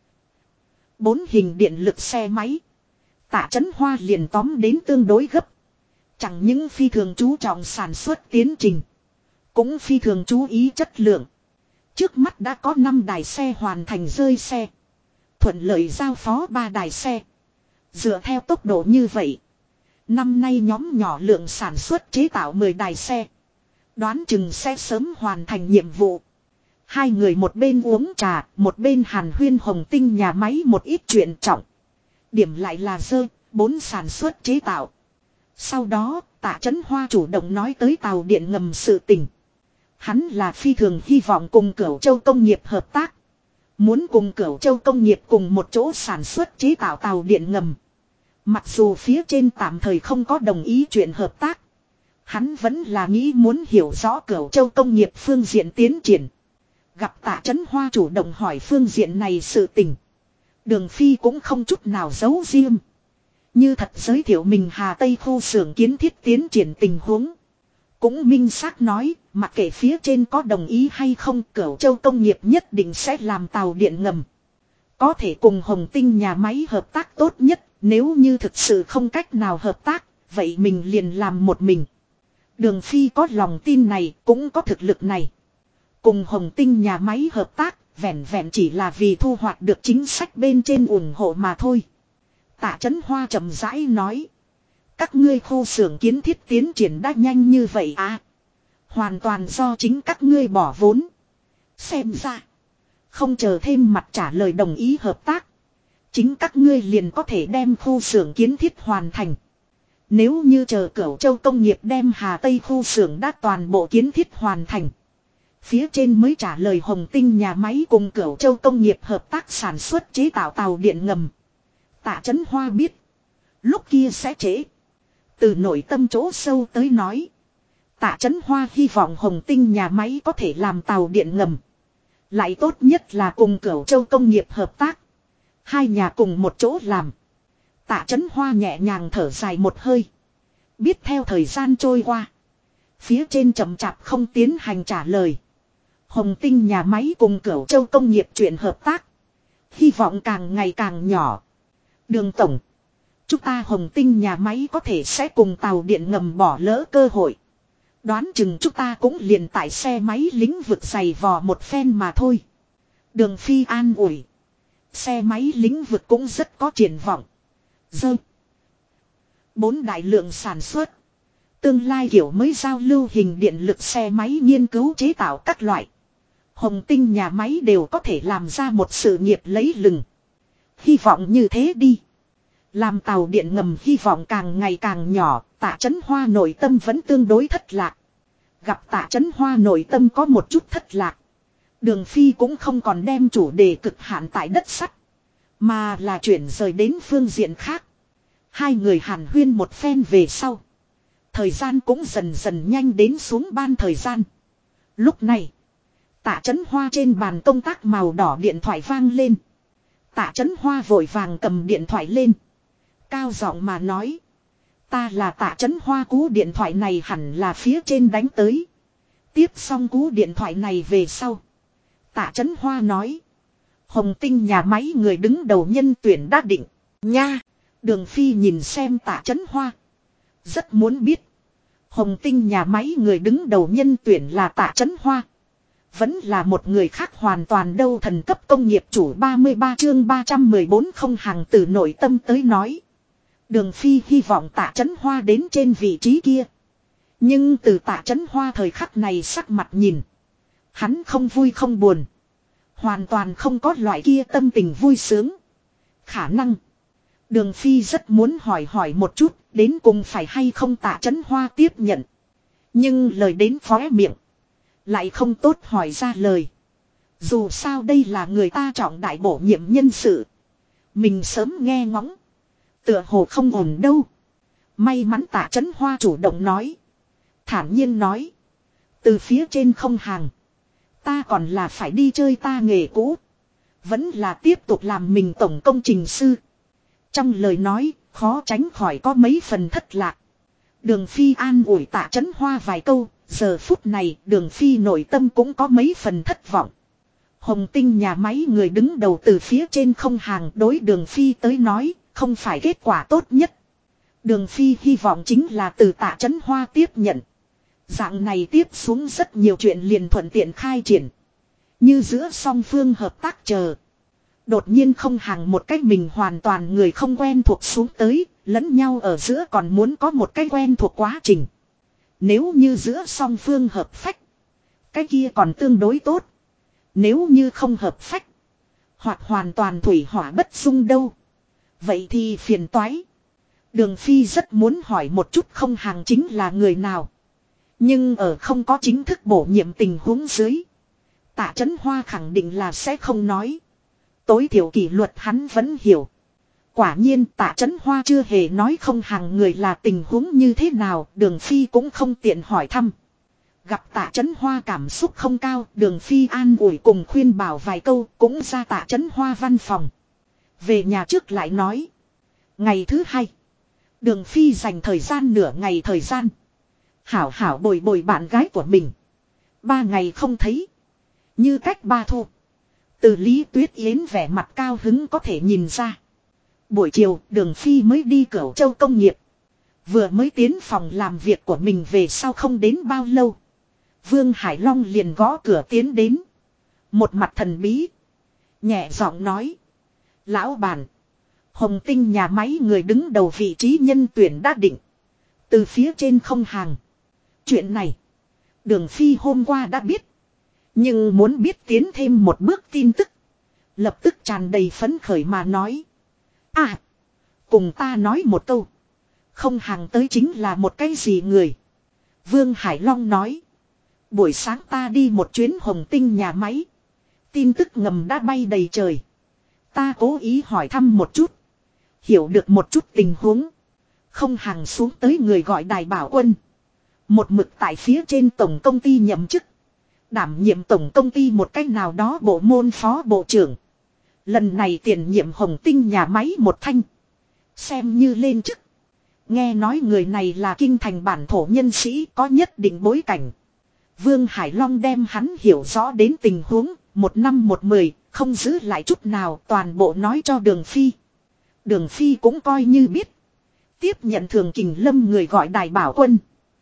4 hình điện lực xe máy. Tạ Chấn Hoa liền tóm đến tương đối gấp. Chẳng những phi thường chú trọng sản xuất tiến trình. Cũng phi thường chú ý chất lượng. Trước mắt đã có 5 đài xe hoàn thành rơi xe. Thuận lợi giao phó 3 đài xe. Dựa theo tốc độ như vậy. Năm nay nhóm nhỏ lượng sản xuất chế tạo 10 đài xe. Đoán chừng sẽ sớm hoàn thành nhiệm vụ. Hai người một bên uống trà, một bên hàn huyên Hồng Tinh nhà máy một ít chuyện trọng. Điểm lại là dơ, 4 sản xuất chế tạo. Sau đó, Tạ Chấn Hoa chủ động nói tới tàu điện ngầm sự tình. Hắn là phi thường hy vọng cùng Cửu Châu công nghiệp hợp tác. Muốn cùng Cửu Châu công nghiệp cùng một chỗ sản xuất chế tạo tàu điện ngầm. Mặc dù phía trên tạm thời không có đồng ý chuyện hợp tác. Hắn vẫn là nghĩ muốn hiểu rõ Cửu Châu công nghiệp phương diện tiến triển. Gặp Tạ Chấn Hoa chủ động hỏi phương diện này sự tình. Đường Phi cũng không chút nào giấu riêng. Như thật giới thiệu mình Hà Tây khu xưởng kiến thiết tiến triển tình huống. Cũng minh xác nói, Mặc kệ phía trên có đồng ý hay không, Cửu Châu Công nghiệp nhất định sẽ làm tàu điện ngầm. Có thể cùng Hồng Tinh nhà máy hợp tác tốt nhất, nếu như thực sự không cách nào hợp tác, vậy mình liền làm một mình. Đường Phi có lòng tin này, cũng có thực lực này. Cùng Hồng Tinh nhà máy hợp tác, vẹn vẹn chỉ là vì thu hoạch được chính sách bên trên ủng hộ mà thôi. Tạ Chấn Hoa chậm rãi nói. Các ngươi khu xưởng kiến thiết tiến triển đã nhanh như vậy à? Hoàn toàn do chính các ngươi bỏ vốn. Xem ra, không chờ thêm mặt trả lời đồng ý hợp tác, chính các ngươi liền có thể đem khu xưởng kiến thiết hoàn thành. Nếu như chờ Cửu Châu Công nghiệp đem Hà Tây khu xưởng đã toàn bộ kiến thiết hoàn thành, phía trên mới trả lời Hồng Tinh nhà máy cùng Cửu Châu Công nghiệp hợp tác sản xuất chế tạo tàu điện ngầm. Tạ Chấn Hoa biết, lúc kia sẽ trễ. Từ nội tâm chỗ sâu tới nói, Tạ Chấn Hoa hy vọng Hồng Tinh nhà máy có thể làm tàu điện ngầm. Lại tốt nhất là cùng Cửu Châu Công nghiệp hợp tác. Hai nhà cùng một chỗ làm. Tạ Chấn Hoa nhẹ nhàng thở dài một hơi. Biết theo thời gian trôi qua, phía trên chậm chạp không tiến hành trả lời. Hồng Tinh nhà máy cùng Cửu Châu Công nghiệp chuyện hợp tác, hy vọng càng ngày càng nhỏ. Đường tổng, chúng ta Hồng Tinh nhà máy có thể sẽ cùng tàu điện ngầm bỏ lỡ cơ hội. Đoán chừng chúng ta cũng liền tại xe máy lĩnh vực giày vò một phen mà thôi. Đường Phi an ủi. Xe máy lĩnh vực cũng rất có triển vọng. Dơ. 4 đại lượng sản xuất. Tương lai kiểu mới giao lưu hình điện lực xe máy nghiên cứu chế tạo các loại. Hồng Tinh nhà máy đều có thể làm ra một sự nghiệp lấy lừng. Hy vọng như thế đi. Làm tàu điện ngầm hy vọng càng ngày càng nhỏ, Tạ Chấn Hoa nội tâm vẫn tương đối thất lạc. Gặp Tạ Chấn Hoa nội tâm có một chút thất lạc. Đường Phi cũng không còn đem chủ đề cực hạn tại đất sắt, mà là chuyển rời đến phương diện khác. Hai người hàn huyên một phen về sau, thời gian cũng dần dần nhanh đến xuống ban thời gian. Lúc này, Tạ Chấn Hoa trên bàn công tác màu đỏ điện thoại vang lên. Tạ Chấn Hoa vội vàng cầm điện thoại lên, cao giọng mà nói. Ta là Tạ Chấn Hoa, cú điện thoại này hẳn là phía trên đánh tới. Tiếp xong cú điện thoại này về sau, Tạ Chấn Hoa nói. Hồng Tinh nhà máy người đứng đầu nhân tuyển đã định. Nha! Đường Phi nhìn xem Tạ Chấn Hoa, rất muốn biết Hồng Tinh nhà máy người đứng đầu nhân tuyển là Tạ Chấn Hoa, vẫn là một người khác hoàn toàn đâu. Thần cấp công nghiệp chủ 33 chương 314 không hàng từ nội tâm tới nói. Đường Phi hy vọng Tạ Chấn Hoa đến trên vị trí kia. Nhưng từ Tạ Chấn Hoa thời khắc này sắc mặt nhìn, hắn không vui không buồn, hoàn toàn không có loại kia tâm tình vui sướng. Khả năng Đường Phi rất muốn hỏi một chút, đến cùng phải hay không Tạ Chấn Hoa tiếp nhận. Nhưng lời đến khóe miệng, lại không tốt hỏi ra lời. Dù sao đây là người ta trọng đại bổ nhiệm nhân sự, mình sớm nghe ngóng, tựa hồ không ổn đâu. May mắn Tạ Chấn Hoa chủ động nói, thản nhiên nói. Từ phía trên không hàng, ta còn là phải đi chơi ta nghề cũ, vẫn là tiếp tục làm mình tổng công trình sư. Trong lời nói, khó tránh khỏi có mấy phần thất lạc. Đường Phi an ủi Tạ Chấn Hoa vài câu, giờ phút này Đường Phi nội tâm cũng có mấy phần thất vọng. Hồng Tinh nhà máy người đứng đầu từ phía trên không hàng, đối Đường Phi tới nói, không phải kết quả tốt nhất. Đường Phi hy vọng chính là từ Tạ Chấn Hoa tiếp nhận. Dạng này tiếp xuống rất nhiều chuyện liền thuận tiện khai triển. Như giữa song phương hợp tác chờ. Đột nhiên không hàng một cách mình hoàn toàn người không quen thuộc xuống tới, lẫn nhau ở giữa còn muốn có một cái quen thuộc quá trình. Nếu như giữa song phương hợp phách, cái kia còn tương đối tốt. Nếu như không hợp phách, hoặc hoàn toàn thủy hỏa bất dung đâu, vậy thì phiền toái. Đường Phi rất muốn hỏi một chút không hàng chính là người nào. Nhưng ở không có chính thức bổ nhiệm tình huống dưới, Tạ Chấn Hoa khẳng định là sẽ không nói. Tối thiểu kỷ luật hắn vẫn hiểu. Quả nhiên Tạ Chấn Hoa chưa hề nói không hàng người là tình huống như thế nào, Đường Phi cũng không tiện hỏi thăm. Gặp Tạ Chấn Hoa cảm xúc không cao, Đường Phi an ủi cùng khuyên bảo vài câu, cũng ra Tạ Chấn Hoa văn phòng. Về nhà trước lại nói. Ngày thứ hai, Đường Phi dành thời gian nửa ngày thời gian, hảo hảo bồi bồi bạn gái của mình. 3 ngày không thấy. Như cách 3 thu. Từ Lý Tuyết Yến vẻ mặt cao hứng có thể nhìn ra. Buổi chiều Đường Phi mới đi Cửu Châu công nghiệp. Vừa mới tiến phòng làm việc của mình về sau không đến bao lâu. Vương Hải Long liền gõ cửa tiến đến. Một mặt thần bí. Nhẹ giọng nói. Lão bản. Hồng Tinh nhà máy người đứng đầu vị trí nhân tuyển đã định. Từ phía trên không hàng. Chuyện này. Đường Phi hôm qua đã biết. Nhưng muốn biết tiến thêm một bước tin tức. Lập tức tràn đầy phấn khởi mà nói. À. Cùng ta nói một câu. Không hàng tới chính là một cái gì người. Vương Hải Long nói. Buổi sáng ta đi một chuyến Hồng Tinh nhà máy. Tin tức ngầm đã bay đầy trời. Ta cố ý hỏi thăm một chút. Hiểu được một chút tình huống. Không hàng xuống tới người gọi Đài Bảo Quân. Một mực tại phía trên tổng công ty nhậm chức. Đảm nhiệm tổng công ty một cách nào đó bộ môn phó bộ trưởng. Lần này tiền nhiệm Hồng Tinh nhà máy một thanh. Xem như lên chức. Nghe nói người này là kinh thành bản thổ nhân sĩ có nhất định bối cảnh. Vương Hải Long đem hắn hiểu rõ đến tình huống. 1 năm 1 10 không giữ lại chút nào toàn bộ nói cho Đường Phi. Đường Phi cũng coi như biết. Tiếp nhận Thường Kình Lâm người gọi Đài Bảo Quân.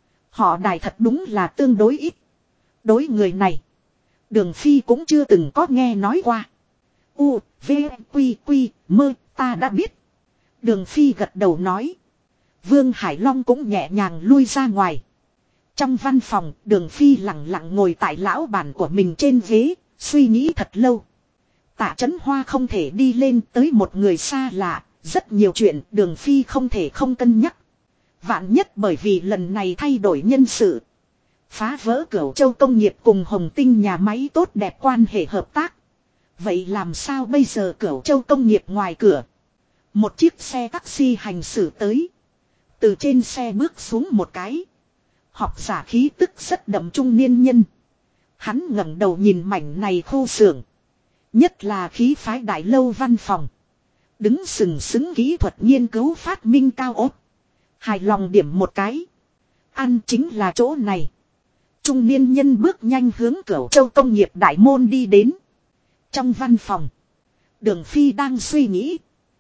Họ Đài thật đúng là tương đối ít. Đối người này. Đường Phi cũng chưa từng có nghe nói qua. U, V, Quy, Quy, Mơ, ta đã biết. Đường Phi gật đầu nói. Vương Hải Long cũng nhẹ nhàng lui ra ngoài. Trong văn phòng, Đường Phi lặng lặng ngồi tại lão bản của mình trên ghế, suy nghĩ thật lâu. Tạ Chấn Hoa không thể đi lên tới một người xa lạ, rất nhiều chuyện Đường Phi không thể không cân nhắc. Vạn nhất bởi vì lần này thay đổi nhân sự. Phá vỡ Cửu Châu công nghiệp cùng Hồng Tinh nhà máy tốt đẹp quan hệ hợp tác. Vậy làm sao bây giờ Cửu Châu công nghiệp ngoài cửa. Một chiếc xe taxi hành xử tới. Từ trên xe bước xuống một cái. Học giả khí tức rất đậm trung niên nhân. Hắn ngẩng đầu nhìn mảnh này khu xưởng. Nhất là khí phái đại lâu văn phòng. Đứng sừng sững kỹ thuật nghiên cứu phát minh cao ốt. Hài lòng điểm một cái. Ăn chính là chỗ này. Trung niên nhân bước nhanh hướng Cửu Châu công nghiệp đại môn đi đến. Trong văn phòng. Đường Phi đang suy nghĩ.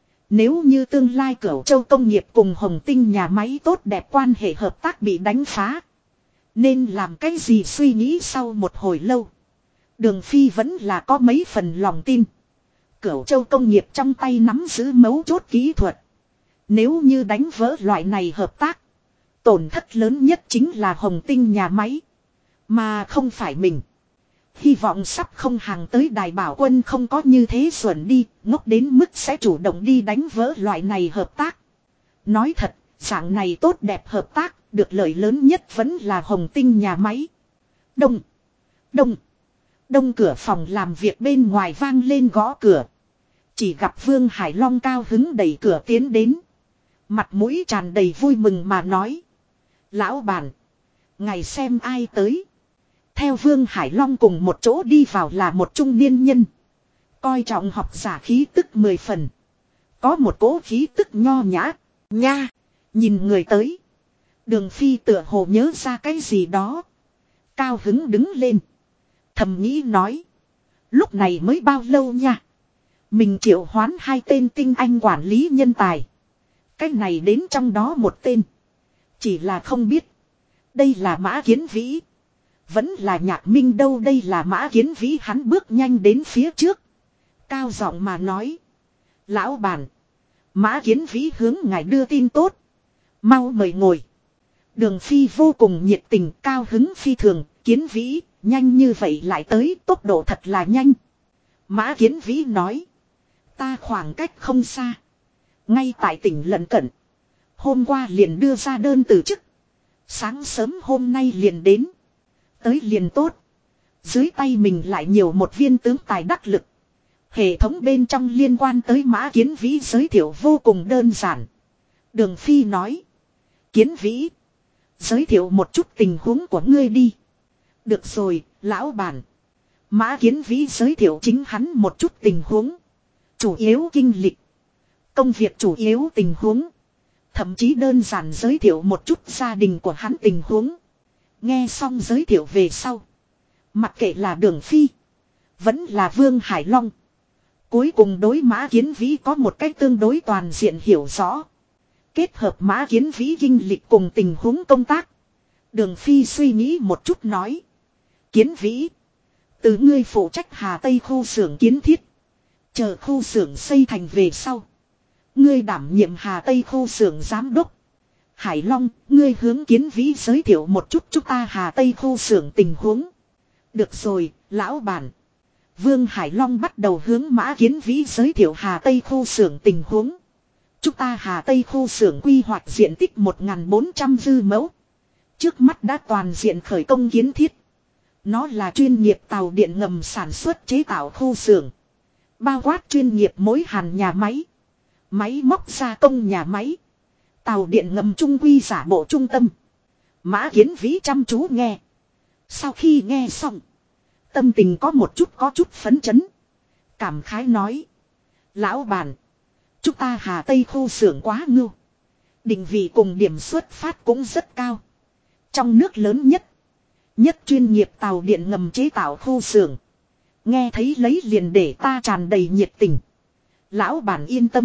Nếu như tương lai Cửu Châu công nghiệp cùng Hồng Tinh nhà máy tốt đẹp quan hệ hợp tác bị đánh phá. Nên làm cái gì suy nghĩ sau một hồi lâu. Đường Phi vẫn là có mấy phần lòng tin. Cửu Châu công nghiệp trong tay nắm giữ mấu chốt kỹ thuật. Nếu như đánh vỡ loại này hợp tác. Tổn thất lớn nhất chính là Hồng Tinh nhà máy. Mà không phải mình. Hy vọng sắp không hàng tới Đài Bảo Quân không có như thế xuẩn đi. Ngốc đến mức sẽ chủ động đi đánh vỡ loại này hợp tác. Nói thật, dạng này tốt đẹp hợp tác. Được lợi lớn nhất vẫn là Hồng Tinh nhà máy. Đông. Đông. Đông cửa phòng làm việc bên ngoài vang lên gõ cửa. Chỉ gặp Vương Hải Long cao hứng đẩy cửa tiến đến. Mặt mũi tràn đầy vui mừng mà nói. Lão bản. Ngày xem ai tới. Theo Vương Hải Long cùng một chỗ đi vào là một trung niên nhân. Coi trọng học giả khí tức 10 phần. Có một cỗ khí tức nho nhã. Nha. Nhìn người tới. Đường Phi tựa hồ nhớ ra cái gì đó. Cao hứng đứng lên. Thầm nghĩ nói. Lúc này mới bao lâu nha. Mình triệu hoán 2 tên tinh anh quản lý nhân tài. Cái này đến trong đó một tên. Chỉ là không biết. Đây là Mã Kiến Vĩ. Vẫn là Nhạc Minh đâu, đây là Mã Kiến Vĩ. Hắn bước nhanh đến phía trước. Cao giọng mà nói. Lão bản. Mã Kiến Vĩ hướng ngài đưa tin tốt. Mau mời ngồi. Đường Phi vô cùng nhiệt tình, cao hứng phi thường. Kiến Vĩ, nhanh như vậy lại tới, tốc độ thật là nhanh. Mã Kiến Vĩ nói. Ta khoảng cách không xa. Ngay tại tỉnh lân cận. Hôm qua liền đưa ra đơn từ chức. Sáng sớm hôm nay liền đến. Tới liền tốt. Dưới tay mình lại nhiều một viên tướng tài đắc lực. Hệ thống bên trong liên quan tới Mã Kiến Vĩ giới thiệu vô cùng đơn giản. Đường Phi nói. Kiến Vĩ. Giới thiệu một chút tình huống của ngươi đi. Được rồi, lão bản. Mã Kiến Vĩ giới thiệu chính hắn một chút tình huống. Chủ yếu kinh lịch. Công việc chủ yếu tình huống. Thậm chí đơn giản giới thiệu một chút gia đình của hắn tình huống. Nghe xong giới thiệu về sau. Mặc kệ là Đường Phi. Vẫn là Vương Hải Long. Cuối cùng đối Mã Kiến Vĩ có một cách tương đối toàn diện hiểu rõ. Kết hợp Mã Kiến Vĩ kinh lịch cùng tình huống công tác. Đường Phi suy nghĩ một chút nói. Kiến Vĩ. Từ ngươi phụ trách Hà Tây khu xưởng kiến thiết. Chờ khu xưởng xây thành về sau. Ngươi đảm nhiệm Hà Tây khu xưởng giám đốc. Hải Long, ngươi hướng Kiến Vĩ giới thiệu một chút chúng ta Hà Tây khu xưởng tình huống. Được rồi, lão bản. Vương Hải Long bắt đầu hướng Mã Kiến Vĩ giới thiệu Hà Tây khu xưởng tình huống. Chúng ta Hà Tây khu xưởng quy hoạch diện tích 1.400 dư mẫu. Trước mắt đã toàn diện khởi công kiến thiết. Nó là chuyên nghiệp tàu điện ngầm sản xuất chế tạo khu xưởng. Bao quát chuyên nghiệp mối hàn nhà máy. Máy móc gia công nhà máy. Tàu điện ngầm trung quy giả bộ trung tâm. Mã Kiến Vĩ chăm chú nghe. Sau khi nghe xong. Tâm tình có chút phấn chấn. Cảm khái nói. Lão bản. Chúng ta Hà Tây khu xưởng quá ngưu. Định vị cùng điểm xuất phát cũng rất cao. Trong nước lớn nhất. Nhất chuyên nghiệp tàu điện ngầm chế tạo khu xưởng. Nghe thấy lấy liền để ta tràn đầy nhiệt tình. Lão bản yên tâm.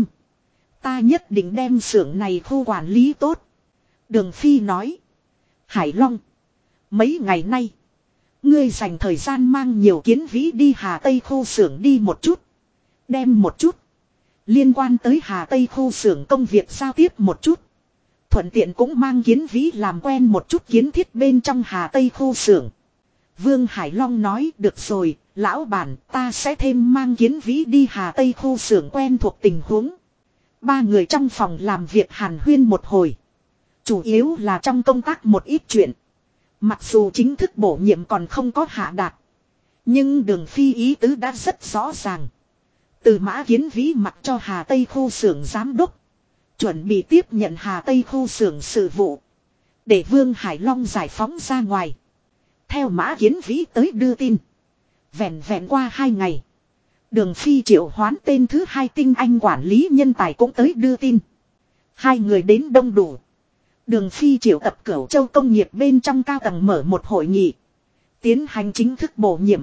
Ta nhất định đem xưởng này khu quản lý tốt. Đường Phi nói. Hải Long. Mấy ngày nay. Ngươi dành thời gian mang nhiều Kiến Vĩ đi Hà Tây khu xưởng đi một chút. Đem một chút. Liên quan tới Hà Tây khu xưởng công việc giao tiếp một chút. Thuận tiện cũng mang Kiến Vĩ làm quen một chút kiến thiết bên trong Hà Tây khu xưởng. Vương Hải Long nói được rồi, lão bản ta sẽ thêm mang Kiến Vĩ đi Hà Tây khu xưởng quen thuộc tình huống. Ba người trong phòng làm việc hàn huyên một hồi. Chủ yếu là trong công tác một ít chuyện. Mặc dù chính thức bổ nhiệm còn không có hạ đạt. Nhưng Đường Phi ý tứ đã rất rõ ràng. Từ Mã Kiến Vĩ mặc cho Hà Tây khu xưởng giám đốc. Chuẩn bị tiếp nhận Hà Tây khu xưởng sự vụ. Để Vương Hải Long giải phóng ra ngoài. Theo Mã Kiến Vĩ tới đưa tin. Vẹn vẹn qua 2 ngày. Đường Phi triệu hoán tên thứ 2 tinh anh quản lý nhân tài cũng tới đưa tin. 2 người đến đông đủ. Đường Phi triệu tập Cửu Châu công nghiệp bên trong cao tầng mở một hội nghị. Tiến hành chính thức bổ nhiệm.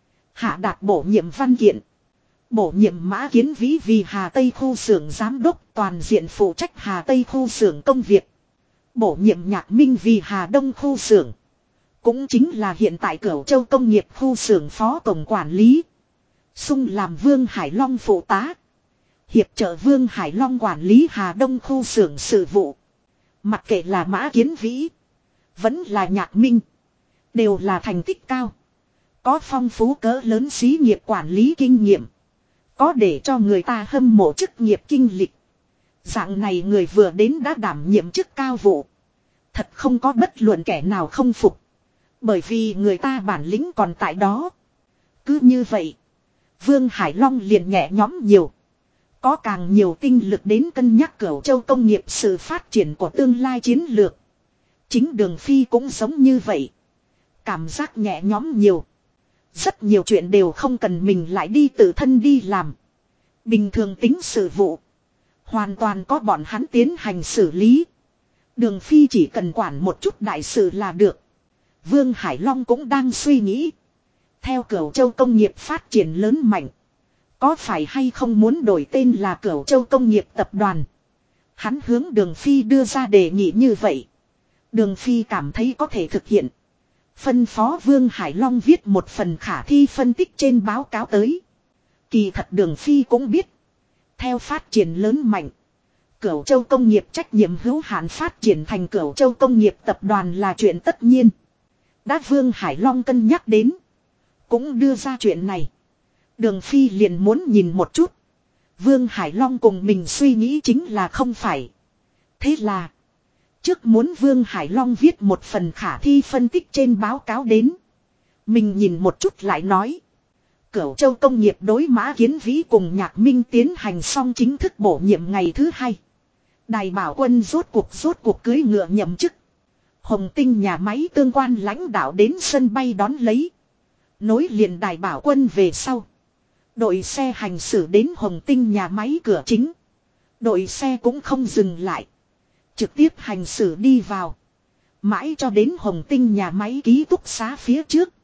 Hạ đạt bổ nhiệm văn kiện. Bổ nhiệm Mã Kiến Vĩ vì Hà Tây khu xưởng giám đốc toàn diện phụ trách Hà Tây khu xưởng công việc. Bổ nhiệm Nhạc Minh vì Hà Đông khu xưởng. Cũng chính là hiện tại Cửu Châu công nghiệp khu xưởng phó tổng quản lý. Xung làm Vương Hải Long phụ tá. Hiệp trợ Vương Hải Long quản lý Hà Đông khu xưởng sự vụ. Mặc kệ là Mã Kiến Vĩ. Vẫn là Nhạc Minh. Đều là thành tích cao. Có phong phú cỡ lớn xí nghiệp quản lý kinh nghiệm. Có để cho người ta hâm mộ chức nghiệp kinh lịch. Dạng này người vừa đến đã đảm nhiệm chức cao vụ. Thật không có bất luận kẻ nào không phục. Bởi vì người ta bản lĩnh còn tại đó. Cứ như vậy. Vương Hải Long liền nhẹ nhõm nhiều. Có càng nhiều tinh lực đến cân nhắc Cửu Châu công nghiệp sự phát triển của tương lai chiến lược. Chính Đường Phi cũng giống như vậy. Cảm giác nhẹ nhõm nhiều. Rất nhiều chuyện đều không cần mình lại đi tự thân đi làm. Bình thường tính sự vụ. Hoàn toàn có bọn hắn tiến hành xử lý. Đường Phi chỉ cần quản một chút đại sự là được. Vương Hải Long cũng đang suy nghĩ. Theo Cửu Châu công nghiệp phát triển lớn mạnh. Có phải hay không muốn đổi tên là Cửu Châu công nghiệp tập đoàn. Hắn hướng Đường Phi đưa ra đề nghị như vậy. Đường Phi cảm thấy có thể thực hiện. Phân phó Vương Hải Long viết một phần khả thi phân tích trên báo cáo tới. Kỳ thật Đường Phi cũng biết. Theo phát triển lớn mạnh. Cửu Châu công nghiệp trách nhiệm hữu hạn phát triển thành Cửu Châu công nghiệp tập đoàn là chuyện tất nhiên. Đã Vương Hải Long cân nhắc đến. Cũng đưa ra chuyện này. Đường Phi liền muốn nhìn một chút. Vương Hải Long cùng mình suy nghĩ chính là không phải. Thế là. Trước muốn Vương Hải Long viết một phần khả thi phân tích trên báo cáo đến. Mình nhìn một chút lại nói. Cửu Châu công nghiệp đối Mã Kiến Vĩ cùng Nhạc Minh tiến hành xong chính thức bổ nhiệm ngày thứ 2. Đài Bảo Quân rốt cuộc cưới ngựa nhậm chức. Hồng Tinh nhà máy tương quan lãnh đạo đến sân bay đón lấy. Nối liền Đài Bảo Quân về sau. Đội xe hành xử đến Hồng Tinh nhà máy cửa chính. Đội xe cũng không dừng lại. Trực tiếp hành xử đi vào. Mãi cho đến Hồng Tinh nhà máy ký túc xá phía trước.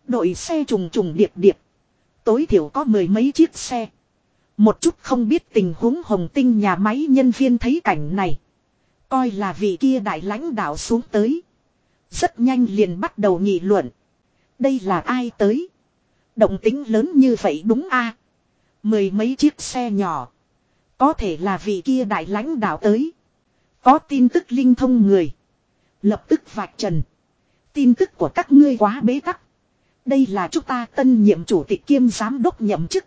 Đội xe trùng trùng điệp điệp. Tối thiểu có mười mấy chiếc xe. Một chút không biết tình huống Hồng Tinh nhà máy nhân viên thấy cảnh này. Coi là vị kia đại lãnh đạo xuống tới. Rất nhanh liền bắt đầu nghị luận. Đây là ai tới? Động tính lớn như vậy đúng a? Mười mấy chiếc xe nhỏ. Có thể là vị kia đại lãnh đạo tới. Có tin tức linh thông người. Lập tức vạch trần. Tin tức của các ngươi quá bế tắc. Đây là chúng ta tân nhiệm chủ tịch kiêm giám đốc nhậm chức.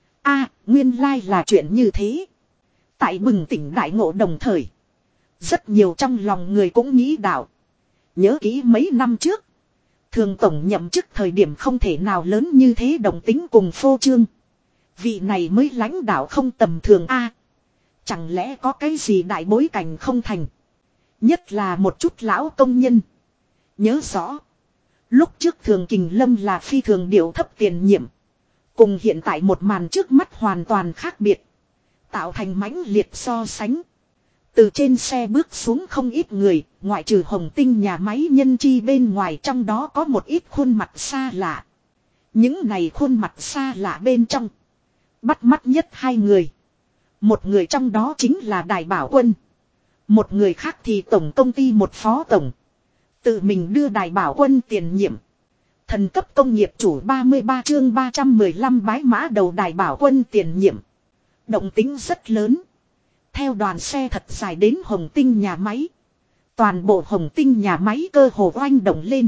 Nguyên lai là chuyện như thế. Tại bừng tỉnh đại ngộ đồng thời. Rất nhiều trong lòng người cũng nghĩ đạo. Nhớ kỹ mấy năm trước. Thường tổng nhậm chức thời điểm không thể nào lớn như thế đồng tính cùng phô trương. Vị này mới lãnh đạo không tầm thường a. Chẳng lẽ có cái gì đại bối cảnh không thành. Nhất là một chút lão công nhân. Nhớ rõ. Lúc trước Thường Kình Lâm là phi thường điệu thấp tiền nhiệm. Cùng hiện tại một màn trước mắt hoàn toàn khác biệt. Tạo thành mãnh liệt so sánh. Từ trên xe bước xuống không ít người, ngoại trừ Hồng Tinh nhà máy nhân chi bên ngoài, trong đó có một ít khuôn mặt xa lạ. Những này khuôn mặt xa lạ bên trong. Bắt mắt nhất hai người. Một người trong đó chính là Đài Bảo Quân. Một người khác thì tổng công ty một phó tổng. Tự mình đưa Đài Bảo Quân tiền nhiệm. Thần cấp công nghiệp chủ 33 chương 315 bái mã đầu Đài Bảo Quân tiền nhiệm. Động tính rất lớn. Theo đoàn xe thật dài đến Hồng Tinh nhà máy. Toàn bộ Hồng Tinh nhà máy cơ hồ oanh động lên.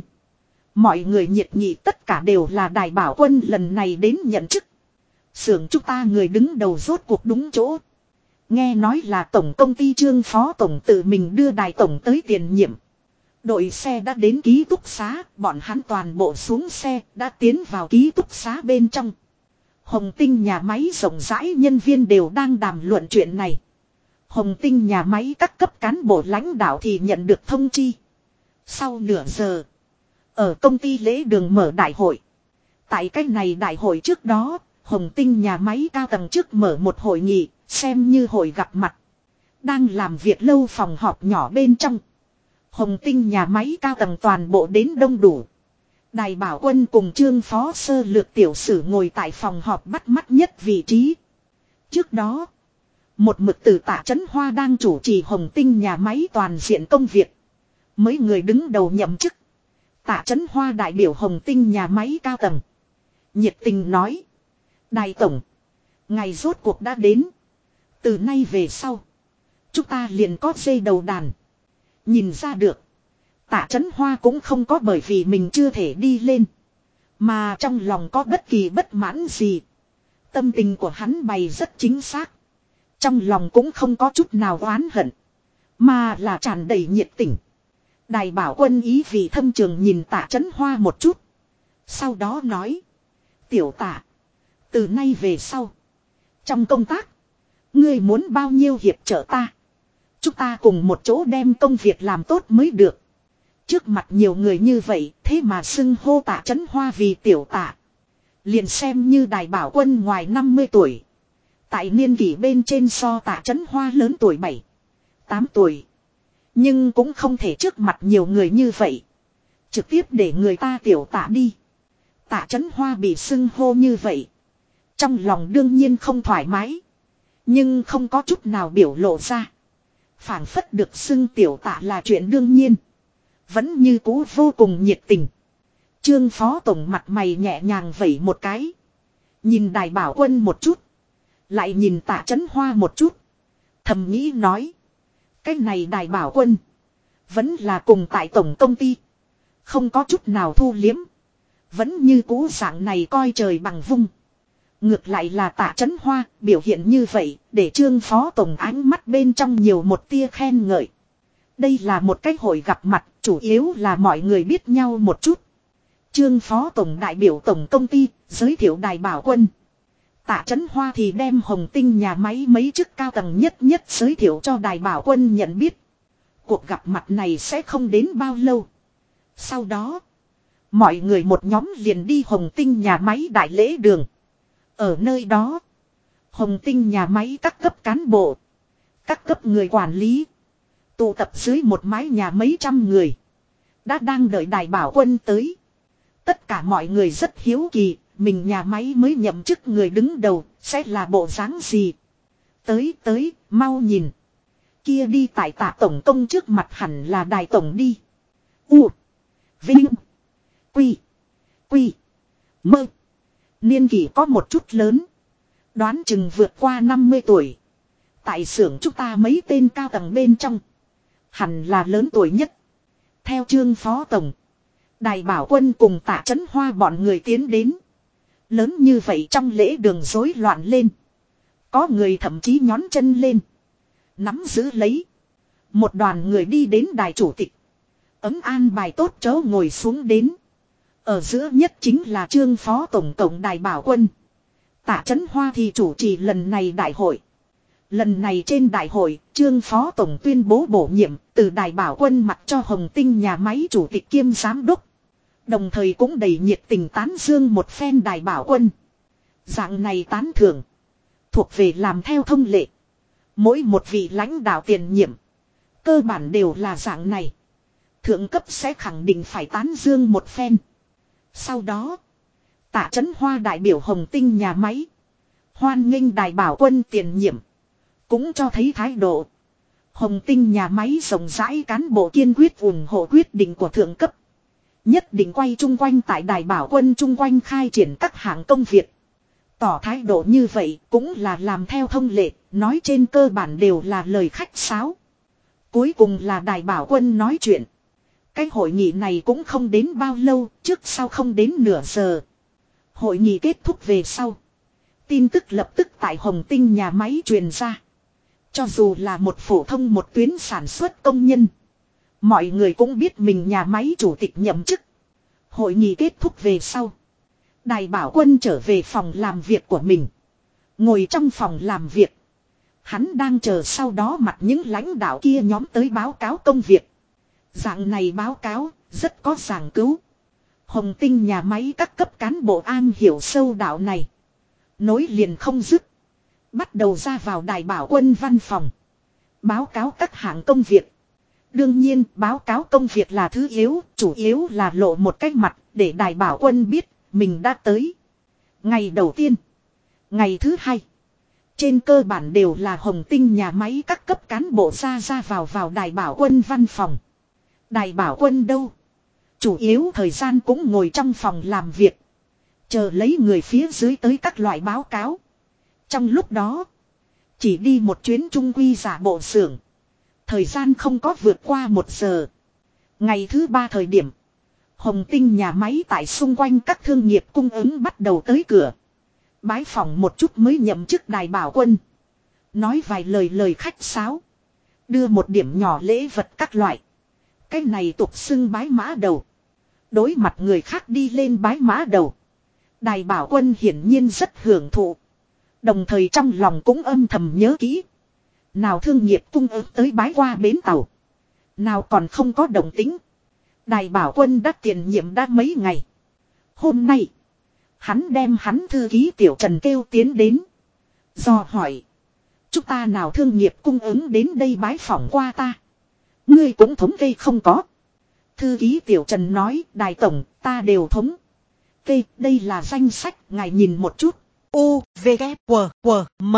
Mọi người nhiệt nghị tất cả đều là Đài Bảo Quân lần này đến nhận chức. Xưởng chúng ta người đứng đầu rốt cuộc đúng chỗ. Nghe nói là tổng công ty Trương phó tổng tự mình đưa Đài tổng tới tiền nhiệm. Đội xe đã đến ký túc xá, bọn hắn toàn bộ xuống xe, đã tiến vào ký túc xá bên trong. Hồng Tinh nhà máy rộng rãi nhân viên đều đang đàm luận chuyện này. Hồng Tinh nhà máy các cấp cán bộ lãnh đạo thì nhận được thông chi. Sau nửa giờ, ở công ty lễ đường mở đại hội. Tại cách này đại hội trước đó, Hồng Tinh nhà máy cao tầng trước mở một hội nghị, xem như hội gặp mặt. Đang làm việc lâu phòng họp nhỏ bên trong. Hồng Tinh nhà máy cao tầng toàn bộ đến đông đủ. Đài Bảo Quân cùng Trương phó sơ lược tiểu sử ngồi tại phòng họp bắt mắt nhất vị trí. Trước đó, một mực tử Tạ Chấn Hoa đang chủ trì Hồng Tinh nhà máy toàn diện công việc. Mấy người đứng đầu nhậm chức. Tạ Chấn Hoa đại biểu Hồng Tinh nhà máy cao tầng. Nhiệt tình nói. Đài tổng, ngày rốt cuộc đã đến. Từ nay về sau, chúng ta liền có dây đầu đàn. Nhìn ra được, Tạ Chấn Hoa cũng không có bởi vì mình chưa thể đi lên, mà trong lòng có bất kỳ bất mãn gì. Tâm tình của hắn bày rất chính xác. Trong lòng cũng không có chút nào oán hận, mà là tràn đầy nhiệt tình. Đài Bảo Quân ý vị thâm trường nhìn Tạ Chấn Hoa một chút. Sau đó nói. Tiểu Tạ, từ nay về sau, trong công tác, ngươi muốn bao nhiêu hiệp trợ ta. Chúng ta cùng một chỗ đem công việc làm tốt mới được. Trước mặt nhiều người như vậy, thế mà xưng hô Tạ Chấn Hoa vì tiểu Tạ. Liền xem như Đài Bảo Quân ngoài 50 tuổi. Tại niên kỷ bên trên so Tạ Chấn Hoa lớn tuổi 7, 8 tuổi. Nhưng cũng không thể trước mặt nhiều người như vậy. Trực tiếp để người ta tiểu Tạ đi. Tạ Chấn Hoa bị xưng hô như vậy. Trong lòng đương nhiên không thoải mái. Nhưng không có chút nào biểu lộ ra. Phảng phất được xưng tiểu Tạ là chuyện đương nhiên. Vẫn như cũ vô cùng nhiệt tình. Trương phó tổng mặt mày nhẹ nhàng vẩy một cái. Nhìn Đài Bảo Quân một chút. Lại nhìn Tạ Chấn Hoa một chút. Thầm nghĩ nói. Cái này Đài Bảo Quân. Vẫn là cùng tại tổng công ty. Không có chút nào thu liếm. Vẫn như cũ dạng này coi trời bằng vung. Ngược lại là Tạ Chấn Hoa biểu hiện như vậy. Để Trương phó tổng ánh mắt bên trong nhiều một tia khen ngợi. Đây là một cái hội gặp mặt. Chủ yếu là mọi người biết nhau một chút. Trương phó tổng đại biểu tổng công ty. Giới thiệu Đài Bảo Quân. Tạ Chấn Hoa thì đem Hồng Tinh nhà máy mấy chức cao tầng nhất giới thiệu cho Đài Bảo Quân nhận biết. Cuộc gặp mặt này sẽ không đến bao lâu. Sau đó, mọi người một nhóm liền đi Hồng Tinh nhà máy đại lễ đường. Ở nơi đó, Hồng Tinh nhà máy các cấp cán bộ, các cấp người quản lý, tụ tập dưới một mái nhà mấy trăm người, đã đang đợi Đài Bảo Quân tới. Tất cả mọi người rất hiếu kỳ, mình nhà máy mới nhậm chức người đứng đầu, sẽ là bộ dáng gì. Tới, mau nhìn. Kia đi tại Tạ tổng công trước mặt hẳn là Đài tổng đi. U. Vinh. Quy. Quy. Mơ. Niên kỷ có một chút lớn. Đoán chừng vượt qua 50 tuổi. Tại xưởng chúng ta mấy tên cao tầng bên trong. Hẳn là lớn tuổi nhất. Theo Trương phó tổng. Đài Bảo Quân cùng Tạ Chấn Hoa bọn người tiến đến. Lớn như vậy trong lễ đường rối loạn lên. Có người thậm chí nhón chân lên. Nắm giữ lấy. Một đoàn người đi đến đài chủ tịch. Ấm an bài tốt chỗ ngồi xuống đến. Ở giữa nhất chính là Trương phó tổng tổng Đài Bảo Quân. Tạ Chấn Hoa thì chủ trì lần này đại hội. Lần này trên đại hội, Trương phó tổng tuyên bố bổ nhiệm từ Đài Bảo Quân mặc cho Hồng Tinh nhà máy chủ tịch kiêm giám đốc. Đồng thời cũng đầy nhiệt tình tán dương một phen Đài Bảo Quân. Dạng này tán thưởng. Thuộc về làm theo thông lệ. Mỗi một vị lãnh đạo tiền nhiệm. Cơ bản đều là dạng này. Thượng cấp sẽ khẳng định phải tán dương một phen. Sau đó. Tạ Chấn Hoa đại biểu Hồng Tinh nhà máy. Hoan nghênh Đài Bảo Quân tiền nhiệm. Cũng cho thấy thái độ. Hồng Tinh nhà máy rộng rãi cán bộ kiên quyết ủng hộ quyết định của thượng cấp. Nhất định quay chung quanh tại Đài Bảo Quân chung quanh khai triển các hạng công việc. Tỏ thái độ như vậy cũng là làm theo thông lệ, nói trên cơ bản đều là lời khách sáo. Cuối cùng là Đài Bảo Quân nói chuyện. Cái hội nghị này cũng không đến bao lâu, trước sau không đến nửa giờ. Hội nghị kết thúc về sau. Tin tức lập tức tại Hồng Tinh nhà máy truyền ra. Cho dù là một phổ thông một tuyến sản xuất công nhân. Mọi người cũng biết mình nhà máy chủ tịch nhậm chức. Hội nghị kết thúc về sau. Đài Bảo Quân trở về phòng làm việc của mình. Ngồi trong phòng làm việc. Hắn đang chờ sau đó mặt những lãnh đạo kia nhóm tới báo cáo công việc. Dạng này báo cáo rất có giảng cứu. Hồng Tinh nhà máy các cấp cán bộ an hiểu sâu đạo này. Nối liền không dứt. Bắt đầu ra vào Đài Bảo Quân văn phòng. Báo cáo các hạng công việc. Đương nhiên báo cáo công việc là thứ yếu. Chủ yếu là lộ một cái mặt để Đài Bảo Quân biết mình đã tới. Ngày đầu tiên. Ngày thứ hai. Trên cơ bản đều là Hồng Tinh nhà máy các cấp cán bộ ra vào Đài Bảo Quân văn phòng. Đài Bảo Quân đâu? Chủ yếu thời gian cũng ngồi trong phòng làm việc. Chờ lấy người phía dưới tới các loại báo cáo. Trong lúc đó. Chỉ đi một chuyến trung quy giả bộ xưởng. Thời gian không có vượt qua 1 giờ. Ngày thứ 3 thời điểm. Hồng Tinh nhà máy tại xung quanh các thương nghiệp cung ứng bắt đầu tới cửa. Bái phỏng một chút mới nhậm chức Đài Bảo Quân. Nói vài lời khách sáo. Đưa một điểm nhỏ lễ vật các loại. Cái này tục xưng bái mã đầu. Đối mặt người khác đi lên bái mã đầu. Đài Bảo Quân hiển nhiên rất hưởng thụ. Đồng thời trong lòng cũng âm thầm nhớ kỹ. Nào thương nghiệp cung ứng tới bái qua bến tàu. Nào còn không có động tính. Đài Bảo Quân đã tiền nhiệm đã mấy ngày. Hôm nay. Hắn đem hắn thư ký Tiểu Trần kêu tiến đến. Do hỏi. Chúng ta nào thương nghiệp cung ứng đến đây bái phỏng qua ta. Ngươi cũng thống kê không có. Thư ký Tiểu Trần nói. Đài tổng ta đều thống kê. Đây là danh sách. Ngài nhìn một chút. U, V, K, W, W, M.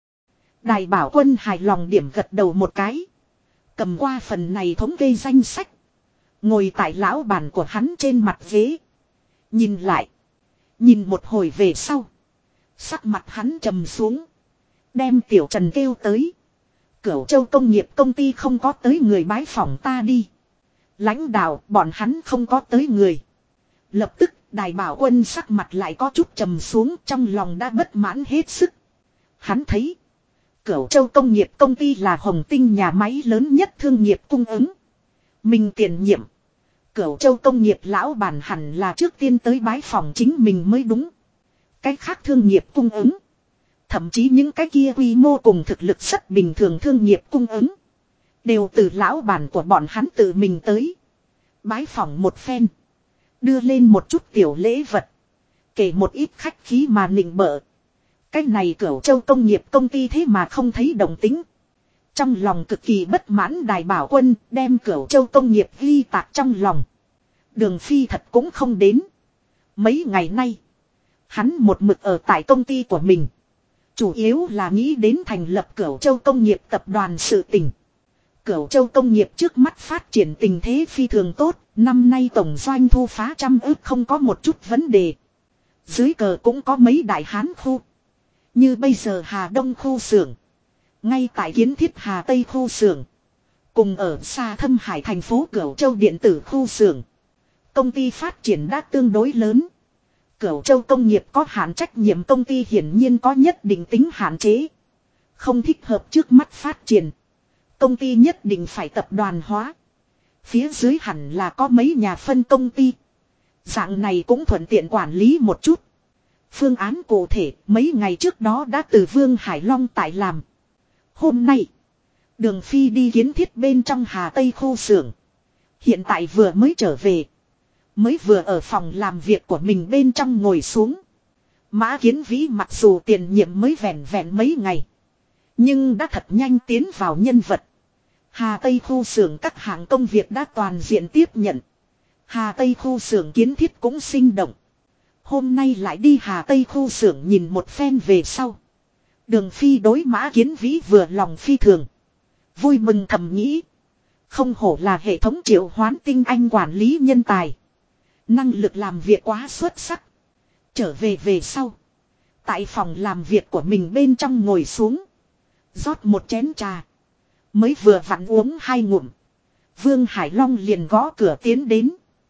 Đài Bảo Quân hài lòng điểm gật đầu một cái. Cầm qua phần này thống kê danh sách. Ngồi tại lão bàn của hắn trên mặt ghế. Nhìn lại. Nhìn một hồi về sau. Sắc mặt hắn trầm xuống. Đem Tiểu Trần kêu tới. Cửu Châu công nghiệp công ty không có tới người bái phỏng ta đi. Lãnh đạo bọn hắn không có tới người. Lập tức Đài Bảo Quân sắc mặt lại có chút trầm xuống, trong lòng đã bất mãn hết sức. Hắn thấy. Cửu Châu công nghiệp công ty là Hồng Tinh nhà máy lớn nhất thương nghiệp cung ứng. Mình tiền nhiệm. Cửu Châu công nghiệp lão bản hẳn là trước tiên tới bái phòng chính mình mới đúng. Cái khác thương nghiệp cung ứng. Thậm chí những cái kia quy mô cùng thực lực rất bình thường thương nghiệp cung ứng. Đều từ lão bản của bọn hắn tự mình tới. Bái phòng một phen. Đưa lên một chút tiểu lễ vật. Kể một ít khách khí mà nịnh bợ. Cái này Cửu Châu công nghiệp công ty thế mà không thấy đồng tính. Trong lòng cực kỳ bất mãn Đài Bảo Quân đem Cửu Châu công nghiệp ghi tạc trong lòng. Đường Phi thật cũng không đến. Mấy ngày nay, hắn một mực ở tại công ty của mình. Chủ yếu là nghĩ đến thành lập Cửu Châu Công nghiệp tập đoàn sự tình. Cửu Châu Công nghiệp trước mắt phát triển tình thế phi thường tốt, năm nay tổng doanh thu phá 100 ức không có một chút vấn đề. Dưới cờ cũng có mấy đại hán khu. Như bây giờ Hà Đông khu xưởng, ngay tại kiến thiết Hà Tây khu xưởng, cùng ở xa Thâm Hải thành phố Cửu Châu điện tử khu xưởng. Công ty phát triển đã tương đối lớn. Cửu Châu Công nghiệp có hạn trách nhiệm công ty hiển nhiên có nhất định tính hạn chế. Không thích hợp trước mắt phát triển. Công ty nhất định phải tập đoàn hóa. Phía dưới hẳn là có mấy nhà phân công ty. Dạng này cũng thuận tiện quản lý một chút. Phương án cụ thể mấy ngày trước đó đã từ Vương Hải Long tại làm. Hôm nay, Đường Phi đi kiến thiết bên trong Hà Tây khu xưởng. Hiện tại vừa mới trở về. Mới vừa ở phòng làm việc của mình bên trong ngồi xuống. Mã Kiến Vĩ mặc dù tiền nhiệm mới vẹn vẹn mấy ngày, nhưng đã thật nhanh tiến vào nhân vật. Hà Tây khu xưởng các hạng công việc đã toàn diện tiếp nhận. Hà Tây khu xưởng kiến thiết cũng sinh động. Hôm nay lại đi Hà Tây khu xưởng nhìn một phen về sau. Đường Phi đối Mã Kiến Vĩ vừa lòng phi thường. Vui mừng thầm nghĩ. Không hổ là hệ thống triệu hoán tinh anh quản lý nhân tài. Năng lực làm việc quá xuất sắc. Trở về về sau. Tại phòng làm việc của mình bên trong ngồi xuống. Rót một chén trà. Mới vừa vặn uống 2 ngụm. Vương Hải Long liền gõ cửa tiến đến.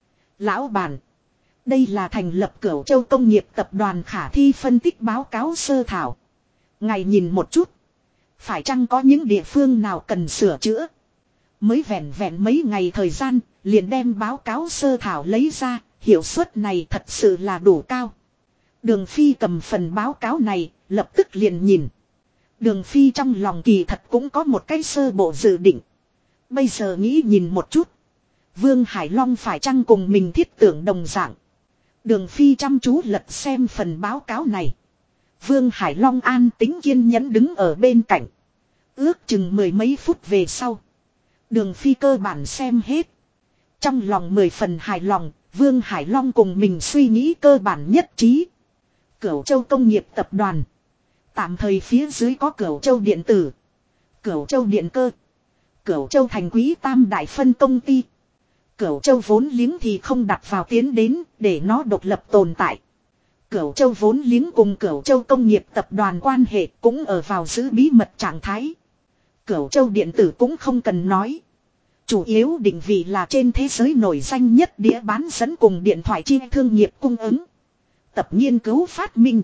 Lão bản. Đây là thành lập Cửu Châu Công nghiệp tập đoàn khả thi phân tích báo cáo sơ thảo. Ngài nhìn một chút. Phải chăng có những địa phương nào cần sửa chữa. Mới vẹn vẹn mấy ngày thời gian. Liền đem báo cáo sơ thảo lấy ra. Hiệu suất này thật sự là đủ cao. Đường Phi cầm phần báo cáo này. Lập tức liền nhìn. Đường Phi trong lòng kỳ thật cũng có một cái sơ bộ dự định. Bây giờ nghĩ nhìn một chút. Vương Hải Long phải chăng cùng mình thiết tưởng đồng dạng. Đường Phi chăm chú lật xem phần báo cáo này. Vương Hải Long an tính kiên nhẫn đứng ở bên cạnh. Ước chừng 10 mấy phút về sau. Đường Phi cơ bản xem hết. Trong lòng 10 phần hài lòng. Vương Hải Long cùng mình suy nghĩ cơ bản nhất trí. Cửu Châu Công nghiệp tập đoàn. Tạm thời phía dưới có Cửu Châu điện tử, Cửu Châu điện cơ, Cửu Châu thành quý tam đại phân công ty. Cửu Châu vốn liếng thì không đặt vào tiến đến để nó độc lập tồn tại. Cửu Châu vốn liếng cùng Cửu Châu Công nghiệp tập đoàn quan hệ cũng ở vào giữ bí mật trạng thái. Cửu Châu điện tử cũng không cần nói. Chủ yếu định vị là trên thế giới nổi danh nhất đĩa bán dẫn cùng điện thoại chi thương nghiệp cung ứng. Tập nghiên cứu phát minh,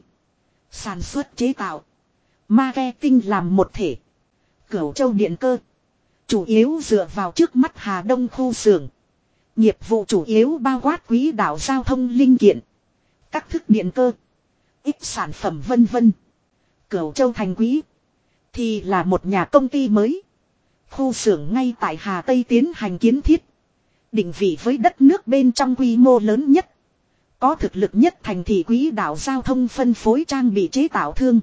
sản xuất chế tạo, marketing làm một thể. Cửu Châu điện cơ chủ yếu dựa vào trước mắt Hà Đông khu xưởng. Nghiệp vụ chủ yếu bao quát quỹ đạo giao thông linh kiện, các thức điện cơ, ít sản phẩm vân vân. Cửu Châu thành quý thì là một nhà công ty mới. Khu xưởng ngay tại Hà Tây tiến hành kiến thiết. Định vị với đất nước bên trong quy mô lớn nhất. Có thực lực nhất thành thị quỹ đạo giao thông phân phối trang bị chế tạo thương.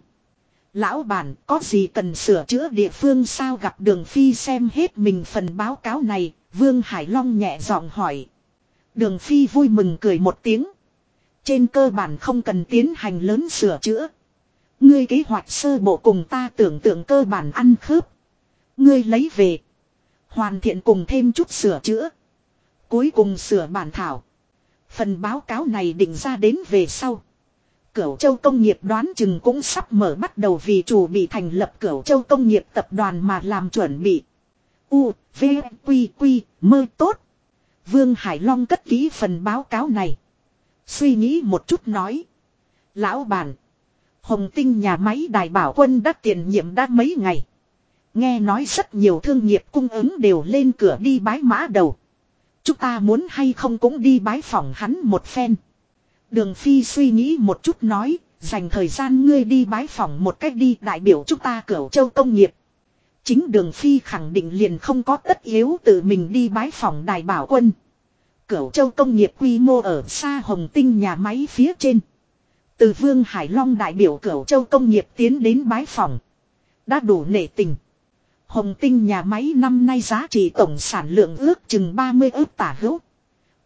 Lão bản có gì cần sửa chữa địa phương sao? Gặp Đường Phi xem hết mình phần báo cáo này. Vương Hải Long nhẹ giọng hỏi. Đường Phi vui mừng cười một tiếng. Trên cơ bản không cần tiến hành lớn sửa chữa. Ngươi kế hoạch sơ bộ cùng ta tưởng tượng cơ bản ăn khớp. Ngươi lấy về. Hoàn thiện cùng thêm chút sửa chữa. Cuối cùng sửa bản thảo. Phần báo cáo này định ra đến về sau. Cửu Châu Công nghiệp đoán chừng cũng sắp mở bắt đầu vì chủ bị thành lập Cửu Châu Công nghiệp tập đoàn mà làm chuẩn bị. U, V, Quy, Quy, mơ tốt. Vương Hải Long cất kỹ phần báo cáo này. Suy nghĩ một chút nói. Lão bản. Hồng Tinh nhà máy Đài Bảo Quân đã tiền nhiệm đã mấy ngày. Nghe nói rất nhiều thương nghiệp cung ứng đều lên cửa đi bái mã đầu. Chúng ta muốn hay không cũng đi bái phỏng hắn một phen. Đường Phi suy nghĩ một chút nói. Dành thời gian ngươi đi bái phỏng một cách đi đại biểu chúng ta Cửu Châu Công nghiệp. Chính Đường Phi khẳng định liền không có tất yếu tự mình đi bái phỏng Đài Bảo Quân. Cửu Châu Công nghiệp quy mô ở xa Hồng Tinh nhà máy phía trên. Từ Vương Hải Long đại biểu Cửu Châu Công nghiệp tiến đến bái phỏng. Đã đủ nể tình. Hồng Tinh nhà máy năm nay giá trị tổng sản lượng ước chừng 30 ức tả hữu.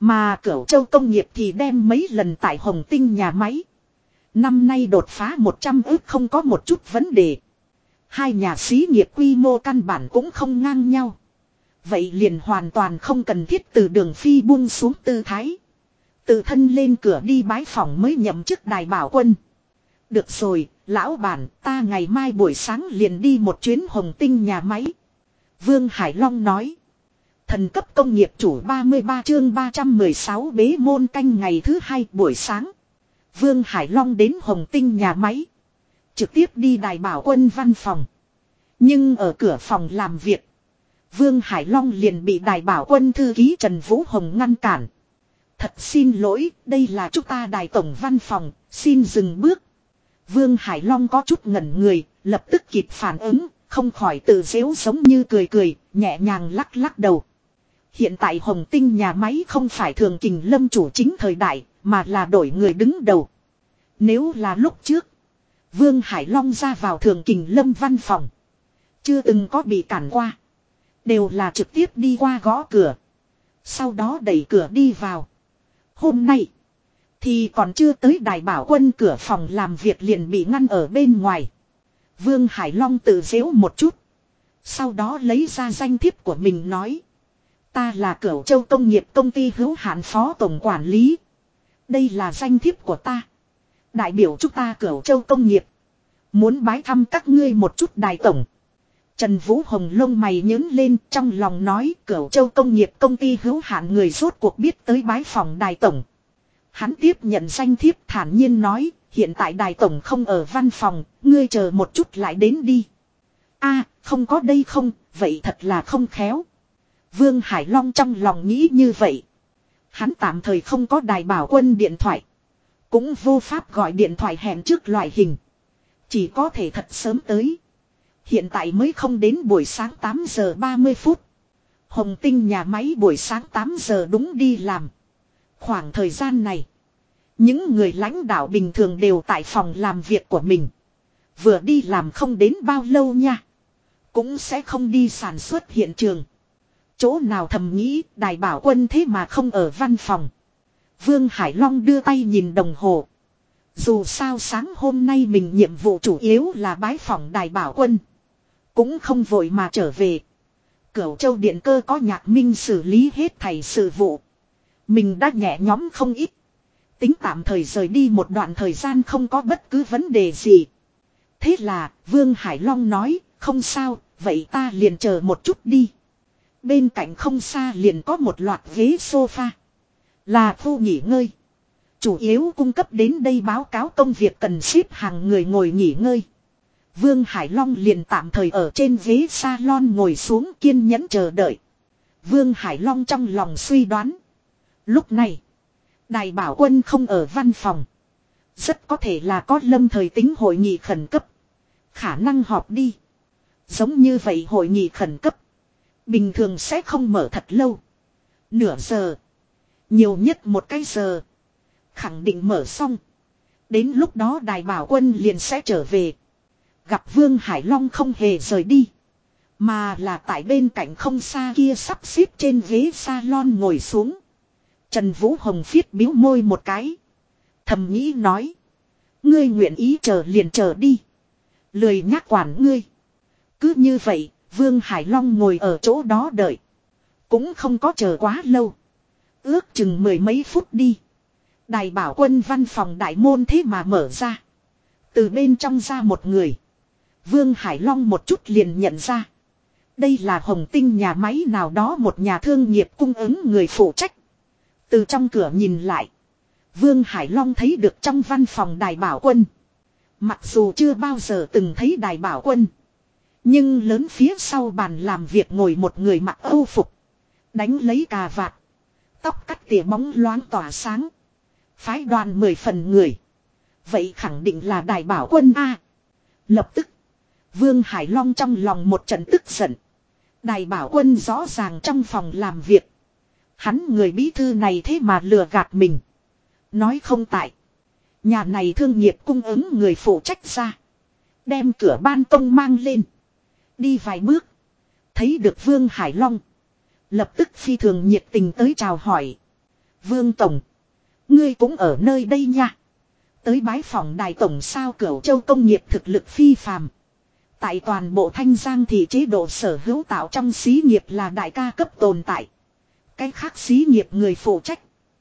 Mà Cửu Châu công nghiệp thì đem mấy lần tại Hồng Tinh nhà máy. Năm nay đột phá 100 ức không có một chút vấn đề. Hai nhà xí nghiệp quy mô căn bản cũng không ngang nhau. Vậy liền hoàn toàn không cần thiết từ Đường Phi buông xuống tư thái. Tự thân lên cửa đi bái phỏng mới nhậm chức Đài Bảo Quân. Được rồi, lão bản, ta ngày mai buổi sáng liền đi một chuyến Hồng Tinh nhà máy. Vương Hải Long nói. Thần cấp công nghiệp chủ 33 chương 316 bế môn canh ngày thứ hai buổi sáng. Vương Hải Long đến Hồng Tinh nhà máy. Trực tiếp đi Đài Bảo Quân văn phòng. Nhưng ở cửa phòng làm việc. Vương Hải Long liền bị Đài Bảo Quân thư ký Trần Vũ Hồng ngăn cản. Thật xin lỗi, đây là chúng ta Đài Tổng văn phòng, xin dừng bước. Vương Hải Long có chút ngẩn người, lập tức kịp phản ứng, không khỏi tự giễu giống như cười cười, nhẹ nhàng lắc lắc đầu. Hiện tại Hồng Tinh nhà máy không phải Thường Kình Lâm chủ chính thời đại, mà là đổi người đứng đầu. Nếu là lúc trước, Vương Hải Long ra vào Thường Kình Lâm văn phòng. Chưa từng có bị cản qua. Đều là trực tiếp đi qua gõ cửa. Sau đó đẩy cửa đi vào. Hôm nay, thì còn chưa tới Đài Bảo Quân cửa phòng làm việc liền bị ngăn ở bên ngoài. Vương Hải Long tự giễu một chút. Sau đó lấy ra danh thiếp của mình nói. Ta là Cửu Châu Công nghiệp công ty hữu hạn phó tổng quản lý. Đây là danh thiếp của ta. Đại biểu chúng ta Cửu Châu Công nghiệp. Muốn bái thăm các ngươi một chút Đài Tổng. Trần Vũ Hồng lông mày nhướng lên trong lòng nói Cửu Châu Công nghiệp công ty hữu hạn người rốt cuộc biết tới bái phòng Đài Tổng. Hắn tiếp nhận danh thiếp thản nhiên nói hiện tại Đài Tổng không ở văn phòng, ngươi chờ một chút lại đến đi. A, không có đây không, vậy thật là không khéo. Vương Hải Long trong lòng nghĩ như vậy. Hắn tạm thời không có Đài Bảo Quân điện thoại. Cũng vô pháp gọi điện thoại hẹn trước loại hình. Chỉ có thể thật sớm tới. Hiện tại mới không đến buổi sáng 8 giờ 30 phút. Hồng Tinh nhà máy buổi sáng 8 giờ đúng đi làm. Khoảng thời gian này, những người lãnh đạo bình thường đều tại phòng làm việc của mình. Vừa đi làm không đến bao lâu nha. Cũng sẽ không đi sản xuất hiện trường. Chỗ nào thầm nghĩ Đài Bảo Quân thế mà không ở văn phòng. Vương Hải Long đưa tay nhìn đồng hồ. Dù sao sáng hôm nay mình nhiệm vụ chủ yếu là bái phỏng Đài Bảo Quân. Cũng không vội mà trở về. Cửu Châu Điện Cơ có Nhạc Minh xử lý hết thảy sự vụ. Mình đã nhẹ nhóm không ít. Tính tạm thời rời đi một đoạn thời gian không có bất cứ vấn đề gì. Thế là Vương Hải Long nói không sao, vậy ta liền chờ một chút đi. Bên cạnh không xa liền có một loạt ghế sofa. Là khu nghỉ ngơi. Chủ yếu cung cấp đến đây báo cáo công việc cần xếp hàng người ngồi nghỉ ngơi. Vương Hải Long liền tạm thời ở trên ghế salon ngồi xuống kiên nhẫn chờ đợi. Vương Hải Long trong lòng suy đoán. Lúc này, Đài Bảo Quân không ở văn phòng. Rất có thể là có lâm thời tính hội nghị khẩn cấp. Khả năng họp đi. Giống như vậy hội nghị khẩn cấp. Bình thường sẽ không mở thật lâu. Nửa giờ. Nhiều nhất một cái giờ. Khẳng định mở xong. Đến lúc đó Đài Bảo Quân liền sẽ trở về. Gặp Vương Hải Long không hề rời đi. Mà là tại bên cạnh không xa kia sắp xếp trên ghế salon ngồi xuống. Trần Vũ Hồng phiết biếu môi một cái. Thầm nghĩ nói. Ngươi nguyện ý chờ liền chờ đi. Lười nhắc quản ngươi. Cứ như vậy, Vương Hải Long ngồi ở chỗ đó đợi. Cũng không có chờ quá lâu. Ước chừng mười mấy phút đi. Đài Bảo Quân văn phòng đại môn thế mà mở ra. Từ bên trong ra một người. Vương Hải Long một chút liền nhận ra. Đây là Hồng Tinh nhà máy nào đó một nhà thương nghiệp cung ứng người phụ trách. Từ trong cửa nhìn lại. Vương Hải Long thấy được trong văn phòng Đài Bảo Quân. Mặc dù chưa bao giờ từng thấy Đài Bảo Quân. Nhưng lớn phía sau bàn làm việc ngồi một người mặc âu phục. Đánh lấy cà vạt. Tóc cắt tỉa bóng loáng tỏa sáng. Phái đoàn 10 phần người. Vậy khẳng định là Đài Bảo Quân A. Lập tức. Vương Hải Long trong lòng một trận tức giận. Đài Bảo Quân rõ ràng trong phòng làm việc. Hắn người bí thư này thế mà lừa gạt mình. Nói không tại. Nhà này thương nghiệp cung ứng người phụ trách ra. Đem cửa ban công mang lên. Đi vài bước. Thấy được Vương Hải Long. Lập tức phi thường nhiệt tình tới chào hỏi. Vương Tổng. Ngươi cũng ở nơi đây nha. Tới bái phòng Đài Tổng sao? Cửu Châu công nghiệp thực lực phi phàm. Tại toàn bộ Thanh Giang thì chế độ sở hữu tạo trong xí nghiệp là đại ca cấp tồn tại. Cái khác xí nghiệp người phụ trách.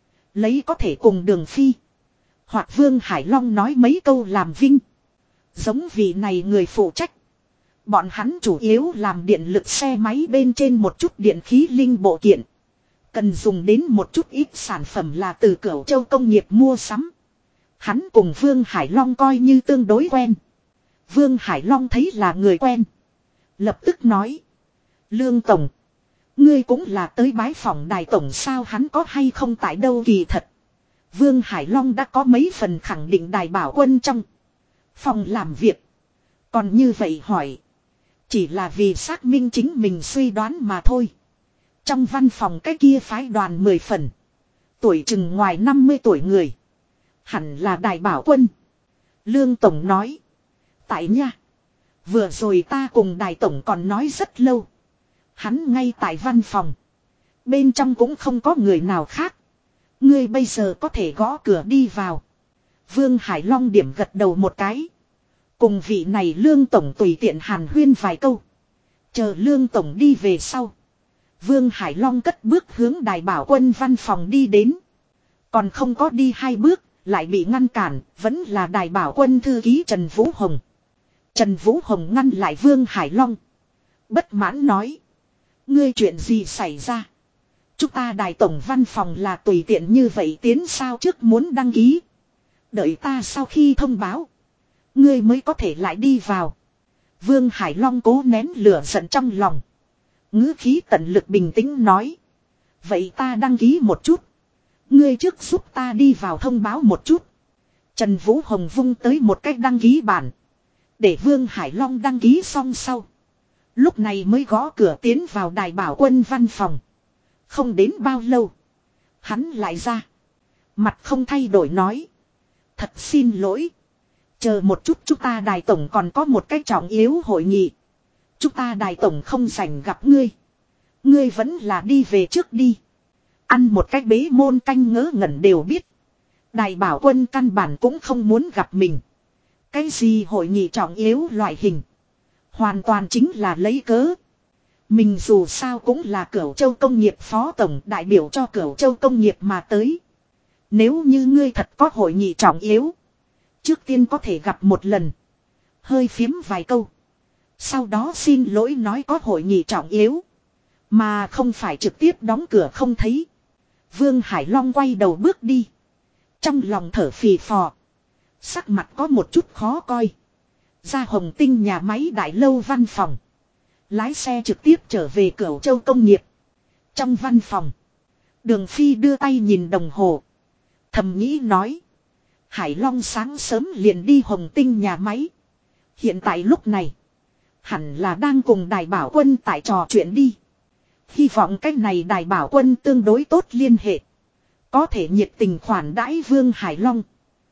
Lấy có thể cùng Đường Phi. Hoặc Vương Hải Long nói mấy câu làm vinh. Giống vị này người phụ trách. Bọn hắn chủ yếu làm điện lực xe máy bên trên một chút điện khí linh bộ kiện. Cần dùng đến một chút ít sản phẩm là từ Cửu Châu công nghiệp mua sắm. Hắn cùng Vương Hải Long coi như tương đối quen. Vương Hải Long thấy là người quen. Lập tức nói. Lương Tổng. Ngươi cũng là tới bái phòng Đài Tổng sao? Hắn có hay không tại đâu? Kỳ thật. Vương Hải Long đã có mấy phần khẳng định Đài Bảo Quân trong phòng làm việc. Còn như vậy hỏi. Chỉ là vì xác minh chính mình suy đoán mà thôi. Trong văn phòng cái kia phái đoàn 10 phần. Tuổi chừng ngoài 50 tuổi người. Hẳn là Đài Bảo Quân. Lương Tổng nói. Tại nha. Vừa rồi ta cùng Đài Tổng còn nói rất lâu. Hắn ngay tại văn phòng. Bên trong cũng không có người nào khác. Ngươi bây giờ có thể gõ cửa đi vào. Vương Hải Long điểm gật đầu một cái. Cùng vị này Lương Tổng tùy tiện hàn huyên vài câu. Chờ Lương Tổng đi về sau. Vương Hải Long cất bước hướng Đài Bảo Quân văn phòng đi đến. Còn không có đi 2 bước. Lại bị ngăn cản. Vẫn là Đài Bảo Quân thư ký Trần Vũ Hồng. Trần Vũ Hồng ngăn lại Vương Hải Long. Bất mãn nói. Ngươi chuyện gì xảy ra? Chúng ta Đài Tổng văn phòng là tùy tiện như vậy tiến sao? Trước muốn đăng ký. Đợi ta sau khi thông báo. Ngươi mới có thể lại đi vào. Vương Hải Long cố nén lửa giận trong lòng. Ngữ khí tận lực bình tĩnh nói. Vậy ta đăng ký một chút. Ngươi trước giúp ta đi vào thông báo một chút. Trần Vũ Hồng vung tới một cách đăng ký bản. Để Vương Hải Long đăng ký xong sau. Lúc này mới gõ cửa tiến vào Đài Bảo Quân văn phòng. Không đến bao lâu. Hắn lại ra. Mặt không thay đổi nói. Thật xin lỗi. Chờ một chút, chúng ta Đài Tổng còn có một cái trọng yếu hội nghị. Chúng ta Đài Tổng không rảnh gặp ngươi. Ngươi vẫn là đi về trước đi. Ăn một cái bế môn canh ngớ ngẩn đều biết. Đài Bảo Quân căn bản cũng không muốn gặp mình. Cái gì hội nghị trọng yếu loại hình. Hoàn toàn chính là lấy cớ. Mình dù sao cũng là Cửu Châu công nghiệp phó tổng, đại biểu cho Cửu Châu công nghiệp mà tới. Nếu như ngươi thật có hội nghị trọng yếu. Trước tiên có thể gặp một lần. Hơi phiếm vài câu. Sau đó xin lỗi nói có hội nghị trọng yếu. Mà không phải trực tiếp đóng cửa không thấy. Vương Hải Long quay đầu bước đi. Trong lòng thở phì phò. Sắc mặt có một chút khó coi. Ra Hồng Tinh nhà máy đại lâu văn phòng. Lái xe trực tiếp trở về Cửu Châu công nghiệp. Trong văn phòng. Đường Phi đưa tay nhìn đồng hồ. Thầm nghĩ nói. Hải Long sáng sớm liền đi Hồng Tinh nhà máy. Hiện tại lúc này. Hẳn là đang cùng Đài Bảo Quân tại trò chuyện đi. Hy vọng cách này Đài Bảo Quân tương đối tốt liên hệ. Có thể nhiệt tình khoản đãi Vương Hải Long.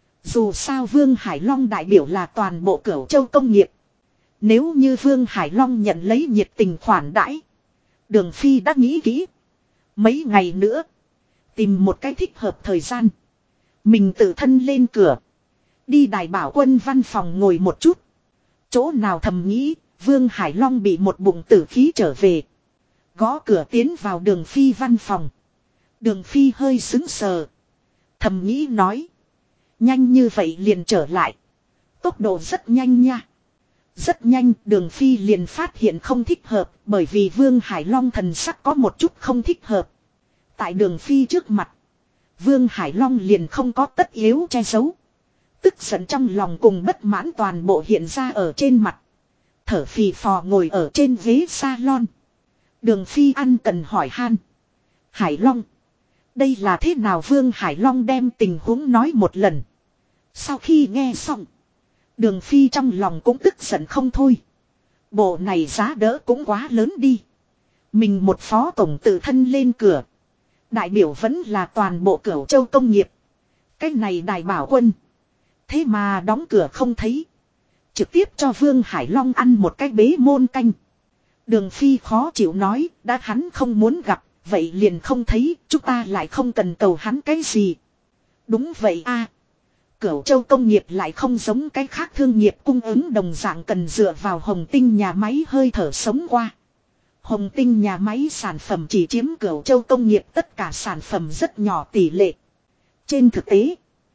Dù sao Vương Hải Long đại biểu là toàn bộ Cửu Châu công nghiệp. Nếu như Vương Hải Long nhận lấy nhiệt tình khoản đãi. Đường Phi đã nghĩ kỹ. Mấy ngày nữa. Tìm một cái thích hợp thời gian. Mình tự thân lên cửa. Đi Đài Bảo Quân văn phòng ngồi một chút. Chỗ nào thầm nghĩ. Vương Hải Long bị một bụng tử khí trở về. Gõ cửa tiến vào Đường Phi văn phòng. Đường Phi hơi sững sờ. Thầm nghĩ nói. Nhanh như vậy liền trở lại. Tốc độ rất nhanh nha. Rất nhanh Đường Phi liền phát hiện không thích hợp. Bởi vì Vương Hải Long thần sắc có một chút không thích hợp. Tại Đường Phi trước mặt. Vương Hải Long liền không có tất yếu che giấu. Tức giận trong lòng cùng bất mãn toàn bộ hiện ra ở trên mặt. Thở phì phò ngồi ở trên ghế salon. Đường Phi ăn cần hỏi han. Hải Long. Đây là thế nào? Vương Hải Long đem tình huống nói một lần. Sau khi nghe xong. Đường Phi trong lòng cũng tức giận không thôi. Bộ này giá đỡ cũng quá lớn đi. Mình một phó tổng tự thân lên cửa. Đại biểu vẫn là toàn bộ Cửu Châu công nghiệp. Cái này Đài Bảo Quân. Thế mà đóng cửa không thấy. Trực tiếp cho Vương Hải Long ăn một cái bế môn canh. Đường Phi khó chịu nói. Đã hắn không muốn gặp. Vậy liền không thấy, chúng ta lại không cần cầu hắn cái gì. Đúng vậy a. Cửu Châu công nghiệp lại không giống cái khác thương nghiệp cung ứng đồng dạng cần dựa vào Hồng Tinh nhà máy hơi thở sống qua. Hồng Tinh nhà máy sản phẩm chỉ chiếm Cửu Châu công nghiệp tất cả sản phẩm rất nhỏ tỷ lệ. Trên thực tế,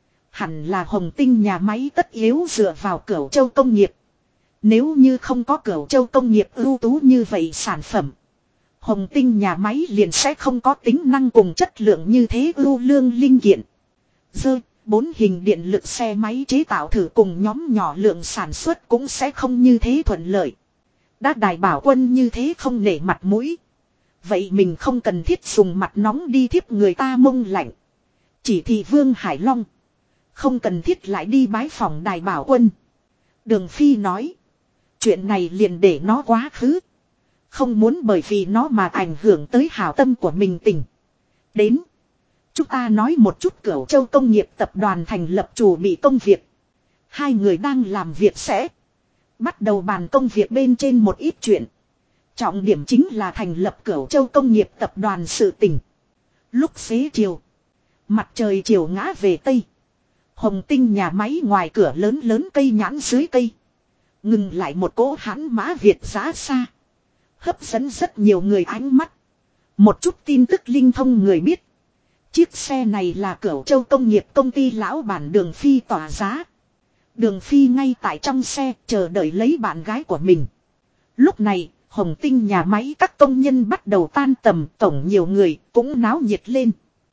hẳn là Hồng Tinh nhà máy tất yếu dựa vào Cửu Châu công nghiệp. Nếu như không có Cửu Châu công nghiệp ưu tú như vậy sản phẩm, Hồng Tinh nhà máy liền sẽ không có tính năng cùng chất lượng như thế ưu lương linh kiện. Dơ, 4 hình điện lực xe máy chế tạo thử cùng nhóm nhỏ lượng sản xuất cũng sẽ không như thế thuận lợi. Đã Đài Bảo Quân như thế không nể mặt mũi. Vậy mình không cần thiết dùng mặt nóng đi thiếp người ta mông lạnh. Chỉ thị Vương Hải Long. Không cần thiết lại đi bái phòng Đài Bảo Quân. Đường Phi nói. Chuyện này liền để nó quá khứ. Không muốn bởi vì nó mà ảnh hưởng tới hảo tâm của mình tỉnh. Đến. Chúng ta nói một chút Cửu Châu công nghiệp tập đoàn thành lập chủ bị công việc. Hai người đang làm việc sẽ. Bắt đầu bàn công việc bên trên một ít chuyện. Trọng điểm chính là thành lập Cửu Châu công nghiệp tập đoàn sự tỉnh. Lúc xế chiều. Mặt trời chiều ngã về Tây. Hồng Tinh nhà máy ngoài cửa lớn lớn cây nhãn dưới cây. Ngừng lại một cỗ hãn mã Việt giá xa. Hấp dẫn rất nhiều người ánh mắt. Một chút tin tức linh thông người biết. Chiếc xe này là Cửu Châu công nghiệp công ty lão bản Đường Phi tỏa giá. Đường Phi ngay tại trong xe chờ đợi lấy bạn gái của mình. Lúc này, Hồng Tinh nhà máy các công nhân bắt đầu tan tầm, tổng nhiều người cũng náo nhiệt lên.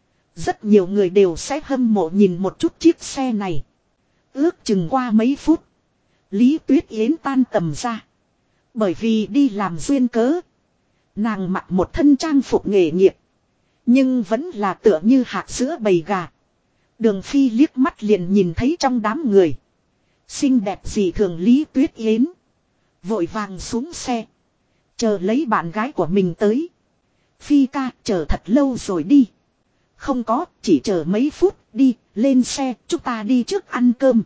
Rất nhiều người đều sẽ hâm mộ nhìn một chút chiếc xe này. Ước chừng qua mấy phút, Lý Tuyết Yến tan tầm ra. Bởi vì đi làm duyên cớ, nàng mặc một thân trang phục nghề nghiệp, nhưng vẫn là tựa như hạt sữa bầy gà. Đường Phi liếc mắt liền nhìn thấy trong đám người xinh đẹp gì thường Lý Tuyết Yến. Vội vàng xuống xe, chờ lấy bạn gái của mình tới. Phi ca, chờ thật lâu rồi đi. Không có, chỉ chờ mấy phút, đi, lên xe, chúng ta đi trước ăn cơm.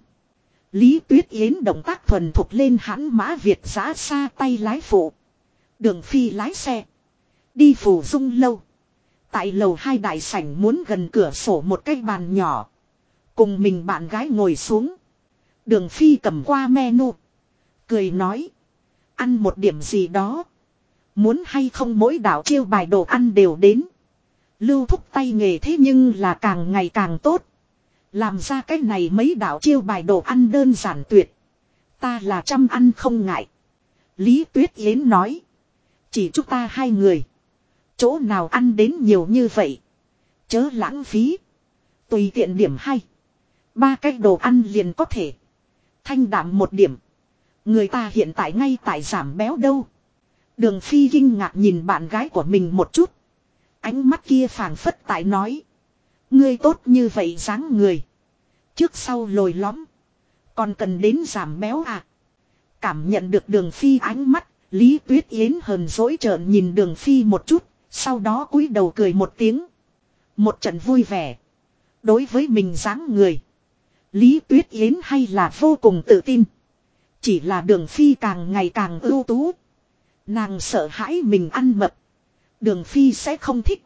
Lý Tuyết Yến động tác thuần thục lên hãn mã Việt giã xa tay lái phụ. Đường Phi lái xe. Đi Phủ Dung lâu. Tại lầu 2 đại sảnh muốn gần cửa sổ một cái bàn nhỏ. Cùng mình bạn gái ngồi xuống. Đường Phi cầm qua menu. Cười nói. Ăn một điểm gì đó. Muốn hay không mỗi đảo chiêu bài đồ ăn đều đến. Lưu thúc tay nghề thế nhưng là càng ngày càng tốt. Làm ra cái này mấy đảo chiêu bài đồ ăn đơn giản tuyệt. Ta là chăm ăn không ngại. Lý Tuyết Yến nói. Chỉ chúng ta hai người. Chỗ nào ăn đến nhiều như vậy. Chớ lãng phí. Tùy tiện điểm hay. 3 cái đồ ăn liền có thể. Thanh đạm một điểm. Người ta hiện tại ngay tại giảm béo đâu. Đường Phi kinh ngạc nhìn bạn gái của mình một chút. Ánh mắt kia phảng phất tại nói. Ngươi tốt như vậy dáng người. Trước sau lồi lõm. Còn cần đến giảm béo à. Cảm nhận được Đường Phi ánh mắt. Lý Tuyết Yến hờn dỗi trợn nhìn Đường Phi một chút. Sau đó cúi đầu cười một tiếng. Một trận vui vẻ. Đối với mình dáng người, Lý Tuyết Yến hay là vô cùng tự tin. Chỉ là Đường Phi càng ngày càng ưu tú. Nàng sợ hãi mình ăn mập. Đường Phi sẽ không thích.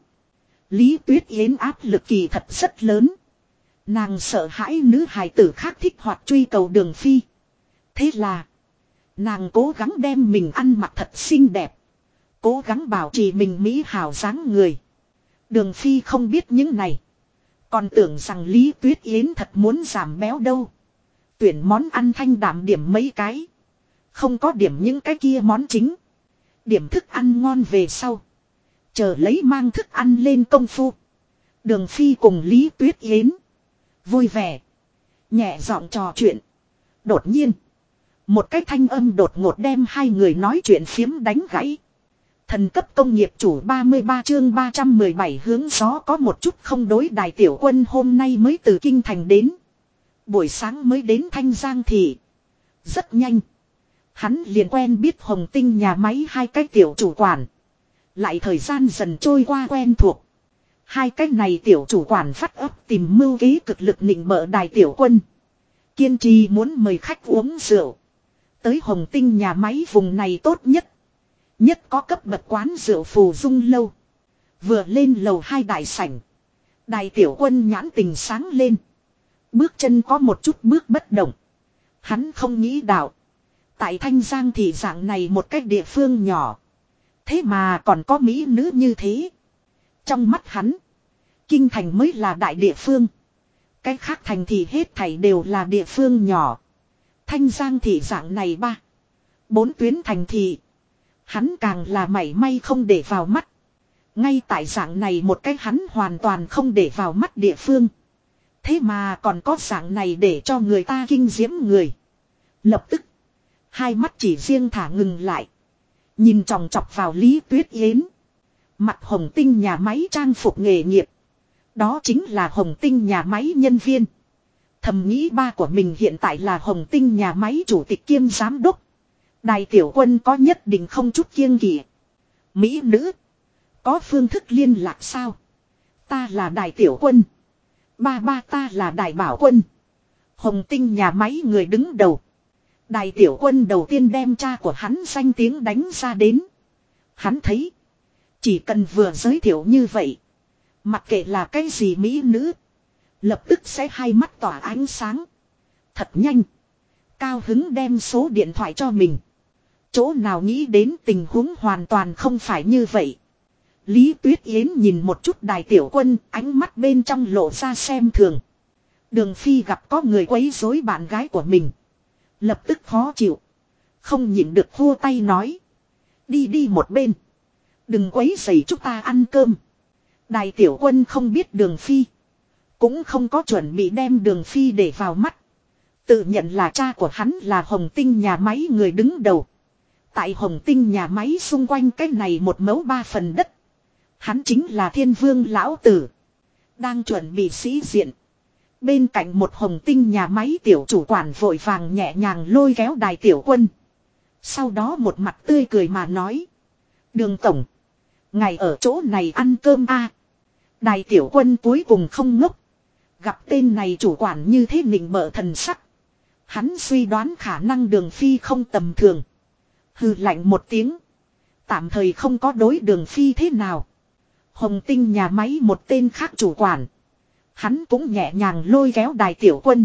Lý Tuyết Yến áp lực kỳ thật rất lớn. Nàng sợ hãi nữ hài tử khác thích hoặc truy cầu Đường Phi. Thế là nàng cố gắng đem mình ăn mặc thật xinh đẹp. Cố gắng bảo trì mình mỹ hào dáng người. Đường Phi không biết những này. Còn tưởng rằng Lý Tuyết Yến thật muốn giảm béo đâu. Tuyển món ăn thanh đạm điểm mấy cái. Không có điểm những cái kia món chính. Điểm thức ăn ngon về sau. Chờ lấy mang thức ăn lên công phu. Đường Phi cùng Lý Tuyết Yến vui vẻ, nhẹ giọng trò chuyện. Đột nhiên, một cái thanh âm đột ngột đem hai người nói chuyện phiếm đánh gãy. Thần cấp công nghiệp chủ 33 chương 317 hướng gió có một chút không đối. Đài Tiểu Quân hôm nay mới từ Kinh Thành đến. Buổi sáng mới đến Thanh Giang thị. Rất nhanh, hắn liền quen biết Hồng Tinh nhà máy hai cái tiểu chủ quản. Lại thời gian dần trôi qua quen thuộc. Hai cái này tiểu chủ quản phát ấp tìm mưu kế cực lực nịnh bợ Đài Tiểu Quân. Kiên trì muốn mời khách uống rượu. Tới Hồng Tinh nhà máy vùng này tốt nhất. Nhất có cấp bậc quán rượu Phù Dung lâu. Vừa lên lầu 2 đại sảnh. Đài Tiểu Quân nhãn tình sáng lên. Bước chân có một chút bước bất động. Hắn không nghĩ đạo. Tại Thanh Giang thị dạng này một cách địa phương nhỏ. Thế mà còn có mỹ nữ như thế. Trong mắt hắn. Kinh thành mới là đại địa phương. Cái khác thành thì hết thảy đều là địa phương nhỏ. Thanh Giang thị dạng này 4 tuyến thành thị. Hắn càng là mảy may không để vào mắt. Ngay tại dạng này một cái hắn hoàn toàn không để vào mắt địa phương. Thế mà còn có dạng này để cho người ta kinh diễm người. Lập tức. Hai mắt chỉ riêng thả ngừng lại. Nhìn chòng chọc vào Lý Tuyết Yến. Mặt Hồng Tinh nhà máy trang phục nghề nghiệp. Đó chính là Hồng Tinh nhà máy nhân viên. Thầm nghĩ ba của mình hiện tại là Hồng Tinh nhà máy chủ tịch kiêm giám đốc. Đài Tiểu Quân có nhất định không chút kiêng kỵ. Mỹ nữ. Có phương thức liên lạc sao? Ta là Đài Tiểu Quân. Ba ta là Đài Bảo Quân. Hồng Tinh nhà máy người đứng đầu. Đài Tiểu Quân đầu tiên đem cha của hắn danh tiếng đánh ra đến. Hắn thấy. Chỉ cần vừa giới thiệu như vậy. Mặc kệ là cái gì mỹ nữ. Lập tức sẽ hai mắt tỏa ánh sáng. Thật nhanh. Cao hứng đem số điện thoại cho mình. Chỗ nào nghĩ đến tình huống hoàn toàn không phải như vậy. Lý Tuyết Yến nhìn một chút Đài Tiểu Quân, ánh mắt bên trong lộ ra xem thường. Đường Phi gặp có người quấy rối bạn gái của mình. Lập tức khó chịu. Không nhịn được vua tay nói. Đi một bên. Đừng quấy rầy chúng ta ăn cơm. Đài Tiểu Quân không biết Đường Phi. Cũng không có chuẩn bị đem Đường Phi để vào mắt. Tự nhận là cha của hắn là Hồng Tinh nhà máy người đứng đầu. Tại Hồng Tinh nhà máy xung quanh cái này 1 mẫu 3 phần đất. Hắn chính là Thiên Vương lão tử. Đang chuẩn bị sĩ diện. Bên cạnh một Hồng Tinh nhà máy tiểu chủ quản vội vàng nhẹ nhàng lôi kéo Đài Tiểu Quân. Sau đó một mặt tươi cười mà nói. Đường tổng. Ngài ở chỗ này ăn cơm à. Đài Tiểu Quân cuối cùng không ngốc. Gặp tên này chủ quản như thế nịnh bợ thần sắc. Hắn suy đoán khả năng Đường Phi không tầm thường. Hừ lạnh một tiếng. Tạm thời không có đối Đường Phi thế nào. Hồng Tinh nhà máy một tên khác chủ quản. Hắn cũng nhẹ nhàng lôi kéo Đài Tiểu Quân.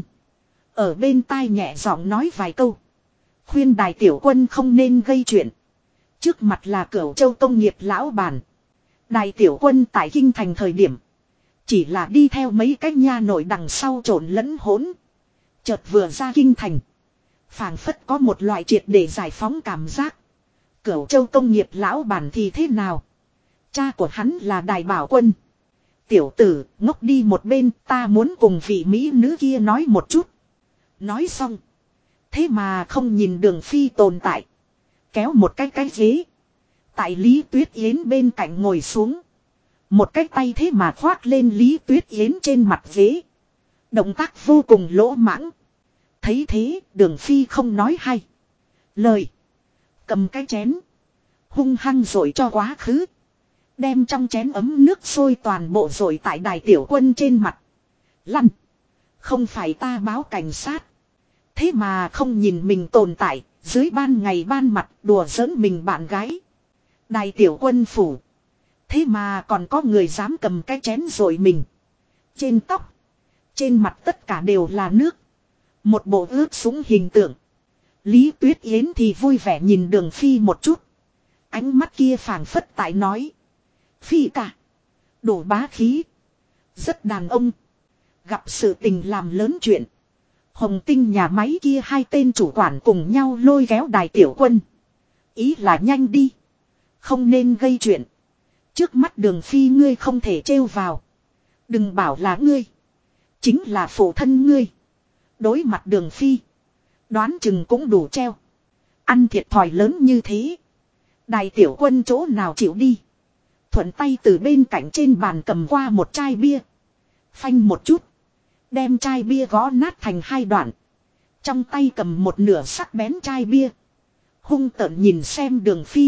Ở bên tai nhẹ giọng nói vài câu. Khuyên Đài Tiểu Quân không nên gây chuyện. Trước mặt là Cửu Châu công nghiệp lão bản. Đài Tiểu Quân tại kinh thành thời điểm. Chỉ là đi theo mấy cái nha nội đằng sau trộn lẫn hỗn. Chợt vừa ra kinh thành. Phảng phất có một loại triệt để giải phóng cảm giác. Cửu Châu công nghiệp lão bản thì thế nào? Cha của hắn là Đài Bảo Quân. Tiểu tử, ngốc đi một bên, ta muốn cùng vị mỹ nữ kia nói một chút. Nói xong. Thế mà không nhìn Đường Phi tồn tại. Kéo một cái ghế. Tại Lý Tuyết Yến bên cạnh ngồi xuống. Một cái tay thế mà khoác lên Lý Tuyết Yến trên mặt ghế. Động tác vô cùng lỗ mãng. Thấy thế, Đường Phi không nói hay. Lời. Cầm cái chén. Hung hăng rồi cho quá khứ. Đem trong chén ấm nước sôi toàn bộ rồi tại Đài Tiểu Quân trên mặt. Lăn. Không phải ta báo cảnh sát. Thế mà không nhìn mình tồn tại. Dưới ban ngày ban mặt đùa giỡn mình bạn gái. Đài Tiểu Quân phủ. Thế mà còn có người dám cầm cái chén rồi mình. Trên tóc. Trên mặt tất cả đều là nước. Một bộ ướt sũng hình tượng. Lý Tuyết Yến thì vui vẻ nhìn Đường Phi một chút. Ánh mắt kia phảng phất tại nói. Phi cả. Đủ bá khí. Rất đàn ông. Gặp sự tình làm lớn chuyện. Hồng Tinh nhà máy kia hai tên chủ quản cùng nhau lôi kéo Đài Tiểu Quân. Ý là nhanh đi. Không nên gây chuyện. Trước mắt Đường Phi ngươi không thể trêu vào. Đừng bảo là ngươi. Chính là phụ thân ngươi. Đối mặt Đường Phi. Đoán chừng cũng đủ treo. Ăn thiệt thòi lớn như thế. Đài Tiểu Quân chỗ nào chịu đi. Thuận tay từ bên cạnh trên bàn cầm qua một chai bia. Phanh một chút. Đem chai bia gõ nát thành 2 đoạn. Trong tay cầm một nửa sắc bén chai bia. Hung tợn nhìn xem Đường Phi.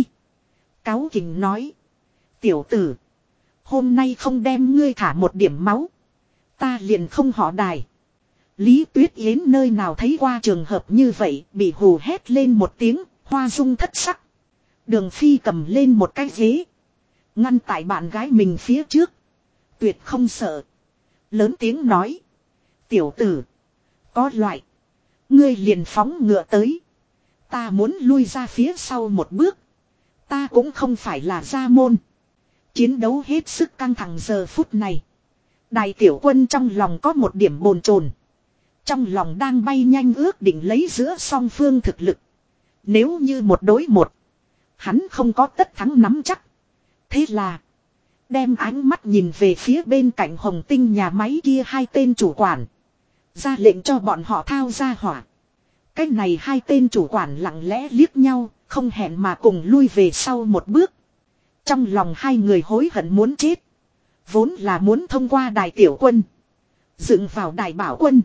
Cáu kỉnh nói. Tiểu tử. Hôm nay không đem ngươi thả một điểm máu. Ta liền không họ Đài. Lý Tuyết Yến nơi nào thấy qua trường hợp như vậy. Bị hù hét lên một tiếng. Hoa dung thất sắc. Đường Phi cầm lên một cái ghế. Ngăn tại bạn gái mình phía trước. Tuyệt không sợ. Lớn tiếng nói. Tiểu tử. Có loại. Ngươi liền phóng ngựa tới. Ta muốn lui ra phía sau một bước. Ta cũng không phải là gia môn. Chiến đấu hết sức căng thẳng giờ phút này. Đại tiểu quân trong lòng có một điểm bồn chồn. Trong lòng đang bay nhanh ước định lấy giữa song phương thực lực. Nếu như một đối một. Hắn không có tất thắng nắm chắc. Thế là. Đem ánh mắt nhìn về phía bên cạnh Hồng Tinh nhà máy kia hai tên chủ quản. Ra lệnh cho bọn họ thao ra hỏa. Cái này hai tên chủ quản lặng lẽ liếc nhau. Không hẹn mà cùng lui về sau một bước. Trong lòng hai người hối hận muốn chết. Vốn là muốn thông qua đài tiểu quân. Dựng vào đài bảo quân.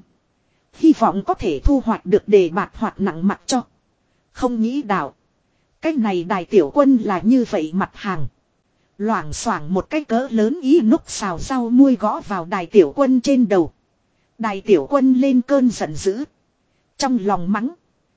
Hy vọng có thể thu hoạch được đề bạt hoặc nặng mặt cho. Không nghĩ đạo. Cái này đài tiểu quân là như vậy mặt hàng. Loảng xoảng một cái cỡ lớn ý núc xào rau muôi gõ vào đài tiểu quân trên đầu. Đài tiểu quân lên cơn giận dữ. Trong lòng mắng.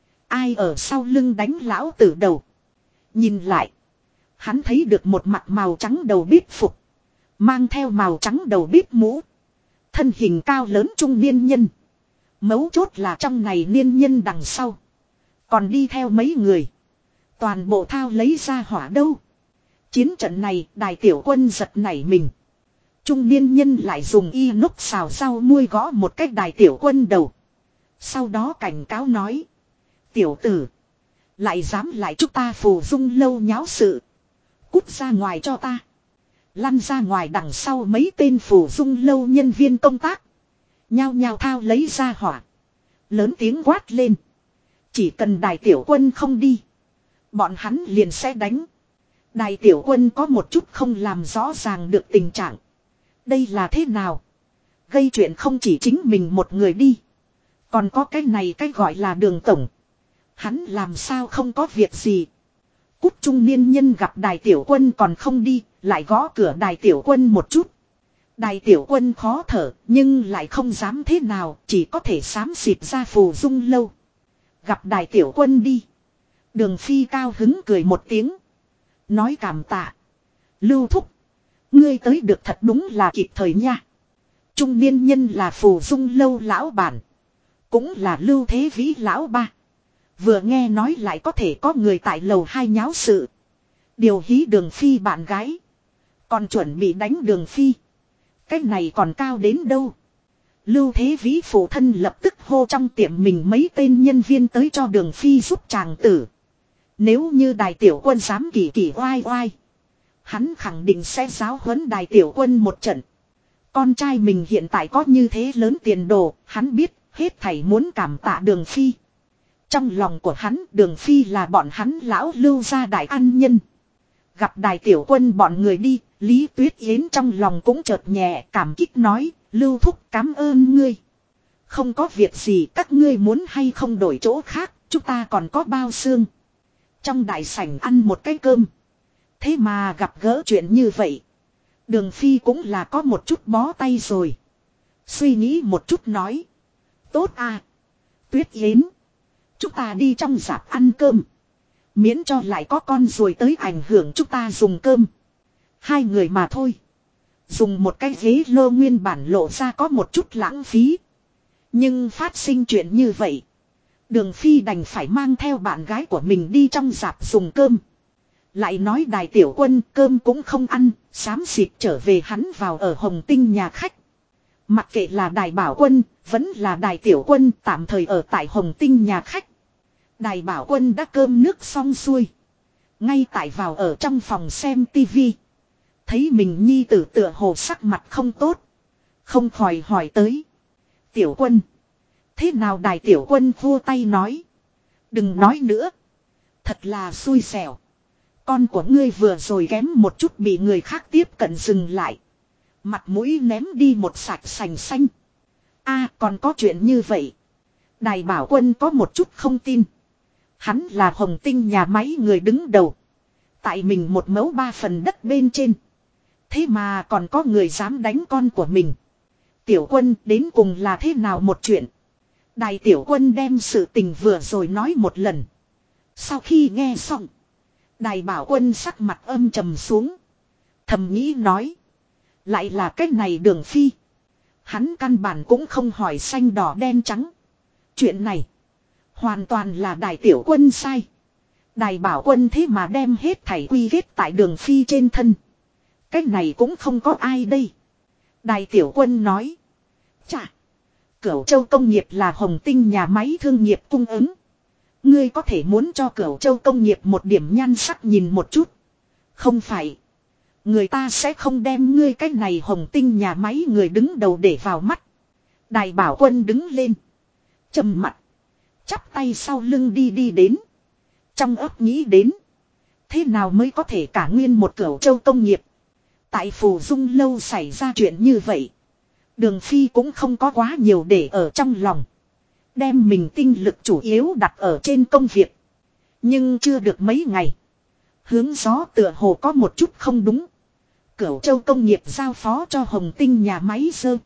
Ai ở sau lưng đánh lão tử đầu. Nhìn lại. Hắn thấy được một mặt màu trắng đầu bếp phục. Mang theo màu trắng đầu bếp mũ. Thân hình cao lớn trung niên nhân. Mấu chốt là trong này niên nhân đằng sau. Còn đi theo mấy người. Toàn bộ thao lấy ra hỏa đâu. Chiến trận này đài tiểu quân giật nảy mình. Trung niên nhân lại dùng y núc xào rau muôi gõ một cách đài tiểu quân đầu. Sau đó cảnh cáo nói. Tiểu tử. Lại dám lại chúng ta phù dung lâu nháo sự. Cút ra ngoài cho ta. Lăn ra ngoài đằng sau mấy tên phù dung lâu nhân viên công tác. Nhao nhao thao lấy ra hỏa. Lớn tiếng quát lên. Chỉ cần đài tiểu quân không đi. Bọn hắn liền sẽ đánh. Đài tiểu quân có một chút không làm rõ ràng được tình trạng. Đây là thế nào? Gây chuyện không chỉ chính mình một người đi. Còn có cái này cái gọi là Đường tổng. Hắn làm sao không có việc gì. Cút trung niên nhân gặp đài tiểu quân còn không đi. Lại gõ cửa đài tiểu quân một chút. Đài tiểu quân khó thở nhưng lại không dám thế nào. Chỉ có thể xám xịt ra phù dung lâu. Gặp đài tiểu quân đi. Đường Phi cao hứng cười một tiếng. Nói cảm tạ. Lưu thúc. Ngươi tới được thật đúng là kịp thời nha. Trung niên nhân là phù dung lâu lão bản. Cũng là Lưu Thế Vĩ lão ba. Vừa nghe nói lại có thể có người tại lầu 2 nháo sự. Điều hí Đường Phi bạn gái. Còn chuẩn bị đánh Đường Phi. Cái này còn cao đến đâu. Lưu Thế Vĩ phụ thân lập tức hô trong tiệm mình mấy tên nhân viên tới cho Đường Phi giúp chàng tử. Nếu như đài tiểu quân dám kỳ kỳ oai oai. Hắn khẳng định sẽ giáo huấn đài tiểu quân một trận. Con trai mình hiện tại có như thế lớn tiền đồ. Hắn biết hết thảy muốn cảm tạ Đường Phi. Trong lòng của hắn Đường Phi là bọn hắn lão Lưu gia đại ăn nhân. Gặp đài tiểu quân bọn người đi. Lý Tuyết Yến trong lòng cũng chợt nhẹ cảm kích nói. Lưu thúc cảm ơn ngươi. Không có việc gì các ngươi muốn hay không đổi chỗ khác. Chúng ta còn có bao xương. Trong đại sảnh ăn một cái cơm. Thế mà gặp gỡ chuyện như vậy. Đường Phi cũng là có một chút bó tay rồi. Suy nghĩ một chút nói. Tốt à. Tuyết Yến. Chúng ta đi trong rạp ăn cơm. Miễn cho lại có con ruồi tới ảnh hưởng chúng ta dùng cơm. Hai người mà thôi. Dùng một cái ghế lô nguyên bản lộ ra có một chút lãng phí. Nhưng phát sinh chuyện như vậy. Đường Phi đành phải mang theo bạn gái của mình đi trong rạp dùng cơm. Lại nói đài tiểu quân cơm cũng không ăn, xám xịt trở về hắn vào ở Hồng Tinh nhà khách. Mặc kệ là đài bảo quân, vẫn là đài tiểu quân tạm thời ở tại Hồng Tinh nhà khách. Đài bảo quân đã cơm nước xong xuôi. Ngay tại vào ở trong phòng xem tivi. Thấy mình nhi tử tựa hồ sắc mặt không tốt. Không khỏi hỏi tới. Tiểu quân. Thế nào đài tiểu quân vua tay nói. Đừng nói nữa. Thật là xui xẻo. Con của ngươi vừa rồi kém một chút bị người khác tiếp cận dừng lại. Mặt mũi ném đi một sạch sành xanh. A còn có chuyện như vậy. Đài bảo quân có một chút không tin. Hắn là Hồng Tinh nhà máy người đứng đầu. Tại mình một mẫu 3 phần đất bên trên. Thế mà còn có người dám đánh con của mình. Tiểu quân đến cùng là thế nào một chuyện. Đài tiểu quân đem sự tình vừa rồi nói một lần. Sau khi nghe xong. Đài bảo quân sắc mặt âm trầm xuống. thầm nghĩ nói. Lại là cái này Đường Phi. Hắn căn bản cũng không hỏi xanh đỏ đen trắng. Chuyện này. Hoàn toàn là Đài Tiểu Quân sai. Đài Bảo Quân thế mà đem hết thảy quy kết tại Đường Phi trên thân. Cái này cũng không có ai đây. Đài Tiểu Quân nói. Chà. Cửu Châu Công nghiệp là Hồng Tinh nhà máy thương nghiệp cung ứng. Ngươi có thể muốn cho Cửu Châu Công nghiệp một điểm nhan sắc nhìn một chút. Không phải. Người ta sẽ không đem ngươi cái này Hồng Tinh nhà máy người đứng đầu để vào mắt. Đài Bảo Quân đứng lên. Trầm mặt. Chắp tay sau lưng đi đến. Trong óc nghĩ đến. Thế nào mới có thể cả nguyên một Cửu Châu Công nghiệp. Tại Phù Dung lâu xảy ra chuyện như vậy. Đường Phi cũng không có quá nhiều để ở trong lòng. Đem mình tinh lực chủ yếu đặt ở trên công việc. Nhưng chưa được mấy ngày. Hướng gió tựa hồ có một chút không đúng. Cửu Châu Công nghiệp giao phó cho Hồng Tinh nhà máy dơ.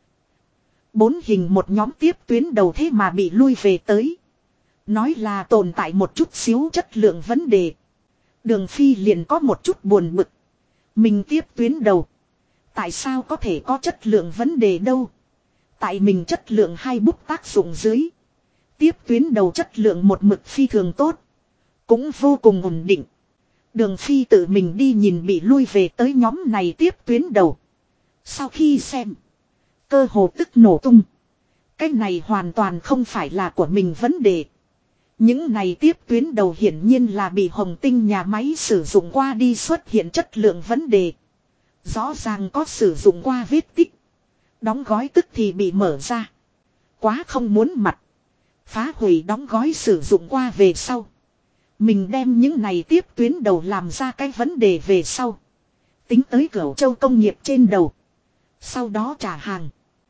4 hình một nhóm tiếp tuyến đầu thế mà bị lui về tới. Nói là tồn tại một chút xíu chất lượng vấn đề. Đường Phi liền có một chút buồn bực. Mình tiếp tuyến đầu. Tại sao có thể có chất lượng vấn đề đâu? Tại mình chất lượng hai bút tác dụng dưới. Tiếp tuyến đầu chất lượng một mực phi thường tốt. Cũng vô cùng ổn định. Đường Phi tự mình đi nhìn bị lui về tới nhóm này tiếp tuyến đầu. Sau khi xem. Cơ hồ tức nổ tung. Cái này hoàn toàn không phải là của mình vấn đề. Những này tiếp tuyến đầu hiển nhiên là bị Hồng Tinh nhà máy sử dụng qua đi xuất hiện chất lượng vấn đề. Rõ ràng có sử dụng qua vết tích. Đóng gói tức thì bị mở ra. Quá không muốn mặt. Phá hủy đóng gói sử dụng qua về sau. Mình đem những này tiếp tuyến đầu làm ra cái vấn đề về sau. Tính tới Cửu Châu Công nghiệp trên đầu. Sau đó trả hàng.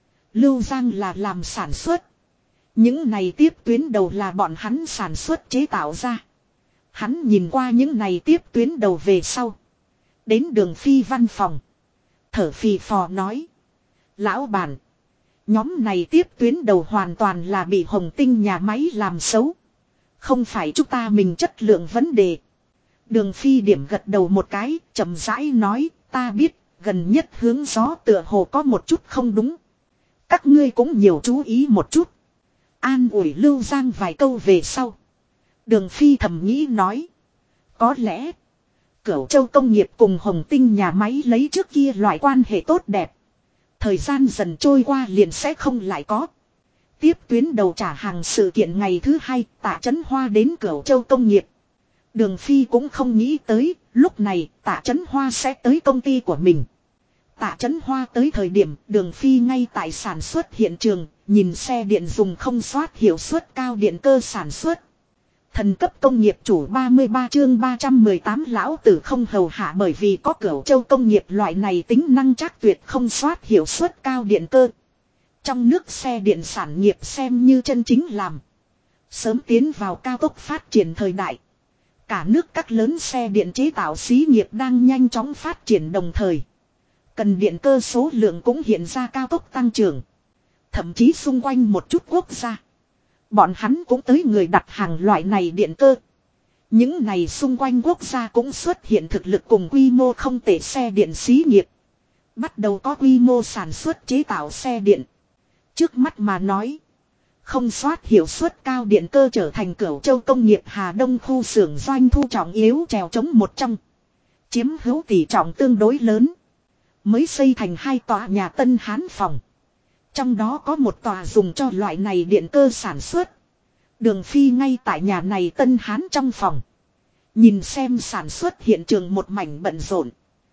Lưu Giang là làm sản xuất. Những này tiếp tuyến đầu là bọn hắn sản xuất chế tạo ra. Hắn nhìn qua những này tiếp tuyến đầu về sau. Đến Đường Phi văn phòng. Thở phì phò nói. Lão bản. Nhóm này tiếp tuyến đầu hoàn toàn là bị Hồng Tinh nhà máy làm xấu. Không phải chúng ta mình chất lượng vấn đề. Đường Phi điểm gật đầu một cái, chậm rãi nói, ta biết, gần nhất hướng gió tựa hồ có một chút không đúng. Các ngươi cũng nhiều chú ý một chút. An ủi Lưu Giang vài câu về sau. Đường Phi thầm nghĩ nói. Có lẽ, Cửu Châu Công nghiệp cùng Hồng Tinh nhà máy lấy trước kia loại quan hệ tốt đẹp. Thời gian dần trôi qua liền sẽ không lại có. Tiếp tuyến đầu trả hàng sự kiện ngày thứ 2, Tạ Chấn Hoa đến Cửu Châu Công nghiệp. Đường Phi cũng không nghĩ tới, lúc này Tạ Chấn Hoa sẽ tới công ty của mình. Tạ Chấn Hoa tới thời điểm Đường Phi ngay tại sản xuất hiện trường, nhìn xe điện dùng không xoát hiệu suất cao điện cơ sản xuất. Thần cấp công nghiệp chủ 33 chương 318 lão tử không hầu hạ bởi vì có Cửu Châu Công nghiệp loại này tính năng chắc tuyệt không xoát hiệu suất cao điện cơ. Trong nước xe điện sản nghiệp xem như chân chính làm. Sớm tiến vào cao tốc phát triển thời đại. Cả nước các lớn xe điện chế tạo xí nghiệp đang nhanh chóng phát triển đồng thời. Cần điện cơ số lượng cũng hiện ra cao tốc tăng trưởng. Thậm chí xung quanh một chút quốc gia. Bọn hắn cũng tới người đặt hàng loại này điện cơ. Những này xung quanh quốc gia cũng xuất hiện thực lực cùng quy mô không tệ xe điện xí nghiệp. Bắt đầu có quy mô sản xuất chế tạo xe điện. Trước mắt mà nói. Không soát hiệu suất cao điện cơ trở thành Cửu Châu Công nghiệp Hà Đông khu xưởng doanh thu trọng yếu trèo chống một trong. Chiếm hữu tỷ trọng tương đối lớn. Mới xây thành 2 tòa nhà Tân Hán phòng. Trong đó có một tòa dùng cho loại này điện cơ sản xuất. Đường Phi ngay tại nhà này Tân Hán trong phòng. Nhìn xem sản xuất hiện trường một mảnh bận rộn.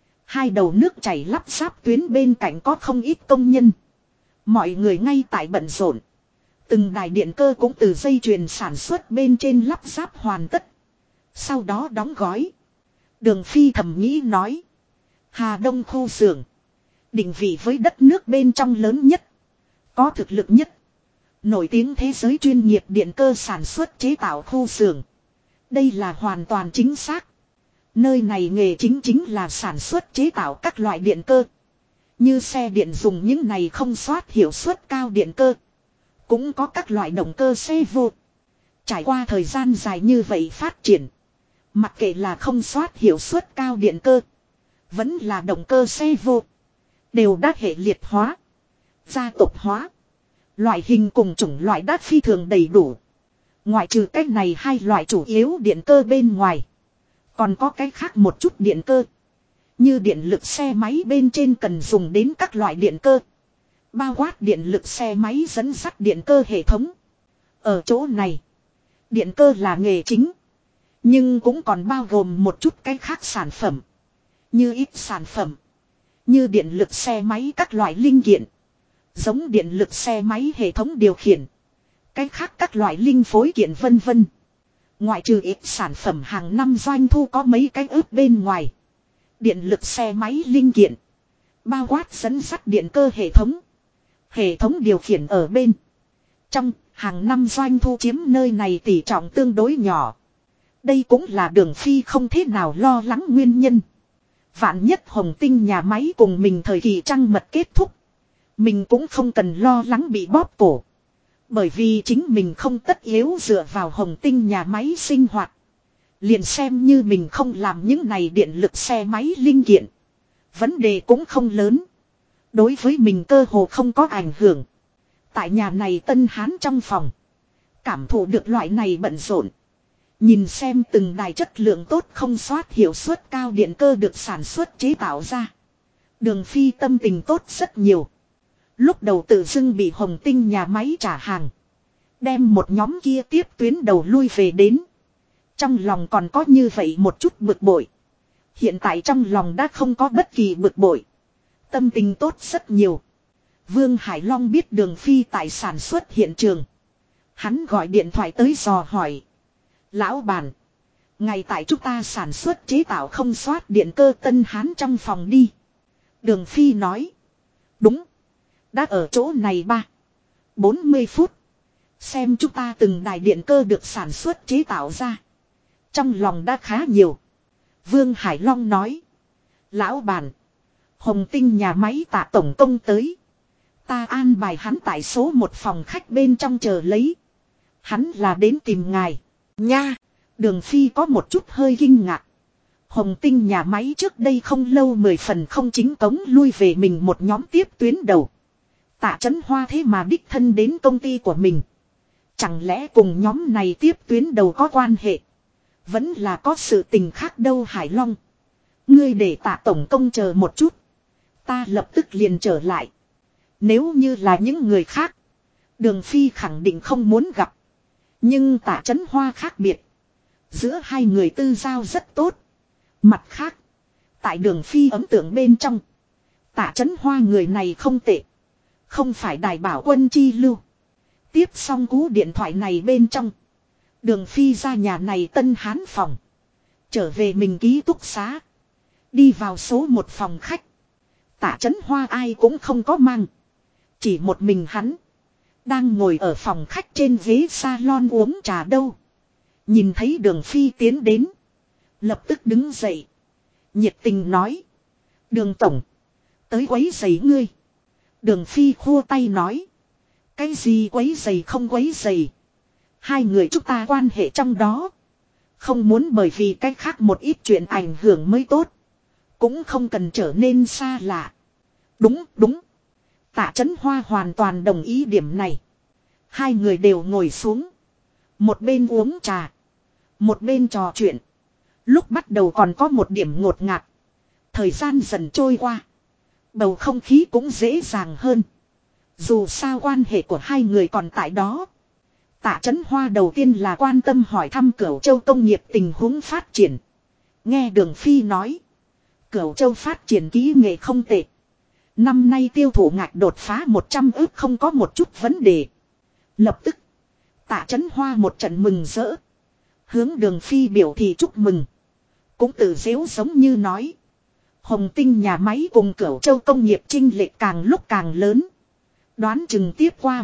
2 đầu nước chảy lắp ráp tuyến bên cạnh có không ít công nhân. Mọi người ngay tại bận rộn. Từng đài điện cơ cũng từ dây chuyền sản xuất bên trên lắp ráp hoàn tất. Sau đó đóng gói. Đường Phi thầm nghĩ nói. Hà Đông khu xưởng. Định vị với đất nước bên trong lớn nhất. Có thực lực nhất. Nổi tiếng thế giới chuyên nghiệp điện cơ sản xuất chế tạo khu xưởng. Đây là hoàn toàn chính xác. Nơi này nghề chính là sản xuất chế tạo các loại điện cơ. Như xe điện dùng những này không soát hiệu suất cao điện cơ. Cũng có các loại động cơ xe vô. Trải qua thời gian dài như vậy phát triển. Mặc kệ là không soát hiệu suất cao điện cơ. vẫn là động cơ xe vô, đều đã hệ liệt hóa, gia tộc hóa. Loại hình cùng chủng loại đã phi thường đầy đủ. Ngoại trừ cái này hai loại chủ yếu điện cơ bên ngoài, còn có cái khác một chút điện cơ. Như điện lực xe máy bên trên cần dùng đến các loại điện cơ. Bao quát điện lực xe máy dẫn dắt điện cơ hệ thống. Ở chỗ này, điện cơ là nghề chính. Nhưng cũng còn bao gồm một chút cái khác sản phẩm. Như ít sản phẩm. Như điện lực xe máy các loại linh kiện. Giống điện lực xe máy hệ thống điều khiển. Cái khác các loại linh phối kiện vân vân. Ngoại trừ ít sản phẩm hàng năm doanh thu có mấy cái ước bên ngoài. Điện lực xe máy linh kiện. Bao quát dẫn dắt điện cơ hệ thống. Hệ thống điều khiển ở bên. Trong hàng năm doanh thu chiếm nơi này tỷ trọng tương đối nhỏ. Đây cũng là Đường Phi không thế nào lo lắng nguyên nhân. Vạn nhất Hồng Tinh nhà máy cùng mình thời kỳ trăng mật kết thúc. Mình cũng không cần lo lắng bị bóp cổ. Bởi vì chính mình không tất yếu dựa vào Hồng Tinh nhà máy sinh hoạt. Liền xem như mình không làm những này điện lực xe máy linh kiện. Vấn đề cũng không lớn. Đối với mình cơ hồ không có ảnh hưởng. Tại nhà này Tân Hán trong phòng. Cảm thụ được loại này bận rộn. Nhìn xem từng đài chất lượng tốt không soát hiệu suất cao điện cơ được sản xuất chế tạo ra. Đường Phi tâm tình tốt rất nhiều. Lúc đầu tự dưng bị Hồng Tinh nhà máy trả hàng. Đem một nhóm kia tiếp tuyến đầu lui về đến. Trong lòng còn có như vậy một chút bực bội. Hiện tại trong lòng đã không có bất kỳ bực bội. Tâm tình tốt rất nhiều. Vương Hải Long biết Đường Phi tại sản xuất hiện trường. Hắn gọi điện thoại tới dò hỏi. Lão bản. Ngày tại chúng ta sản xuất chế tạo không soát điện cơ Tân Hán trong phòng đi. Đường Phi nói. Đúng. Đã ở chỗ này 40 phút. Xem chúng ta từng đài điện cơ được sản xuất chế tạo ra. Trong lòng đã khá nhiều. Vương Hải Long nói. Lão bản. Hồng Tinh nhà máy Tạ tổng công tới. Ta an bài hắn tại số một phòng khách bên trong chờ lấy. Hắn là đến tìm ngài. Nha. Đường Phi có một chút hơi kinh ngạc. Hồng Tinh nhà máy trước đây không lâu 10 phần không chính cống lui về mình một nhóm tiếp tuyến đầu. Tạ Chấn Hoa thế mà đích thân đến công ty của mình. Chẳng lẽ cùng nhóm này tiếp tuyến đầu có quan hệ? Vẫn là có sự tình khác đâu Hải Long. Ngươi để Tạ tổng công chờ một chút. Ta lập tức liền trở lại. Nếu như là những người khác. Đường Phi khẳng định không muốn gặp. Nhưng Tạ Chấn Hoa khác biệt. Giữa hai người tư giao rất tốt. Mặt khác. Tại Đường Phi ấn tượng bên trong. Tạ Chấn Hoa người này không tệ. Không phải đài bảo quân chi lưu. Tiếp xong cú điện thoại này bên trong. Đường Phi ra nhà này Tân Hán phòng. Trở về mình ký túc xá. Đi vào số một phòng khách. Tạ Chấn Hoa ai cũng không có mang. Chỉ một mình hắn. Đang ngồi ở phòng khách trên ghế salon uống trà đâu. Nhìn thấy Đường Phi tiến đến. Lập tức đứng dậy. Nhiệt tình nói. Đường tổng. Tới quấy rầy ngươi. Đường Phi khua tay nói. Cái gì quấy rầy không quấy rầy. Hai người chúng ta quan hệ trong đó. Không muốn bởi vì cái khác một ít chuyện ảnh hưởng mới tốt. Cũng không cần trở nên xa lạ. Đúng, đúng. Tạ Chấn Hoa hoàn toàn đồng ý điểm này. Hai người đều ngồi xuống. Một bên uống trà. Một bên trò chuyện. Lúc bắt đầu còn có một điểm ngột ngạt. Thời gian dần trôi qua. Bầu không khí cũng dễ dàng hơn. Dù sao quan hệ của hai người còn tại đó. Tạ Chấn Hoa đầu tiên là quan tâm hỏi thăm Cửu Châu công nghiệp tình huống phát triển. Nghe Đường Phi nói. Cửu Châu phát triển kỹ nghệ không tệ. Năm nay tiêu thụ ngạch đột phá 100 ức không có một chút vấn đề. Lập tức. Tạ Chấn Hoa một trận mừng rỡ. Hướng Đường Phi biểu thị chúc mừng. Cũng tự dễu giống như nói. Hồng Tinh nhà máy cùng Cửu Châu công nghiệp chênh lệch càng lúc càng lớn. Đoán chừng tiếp qua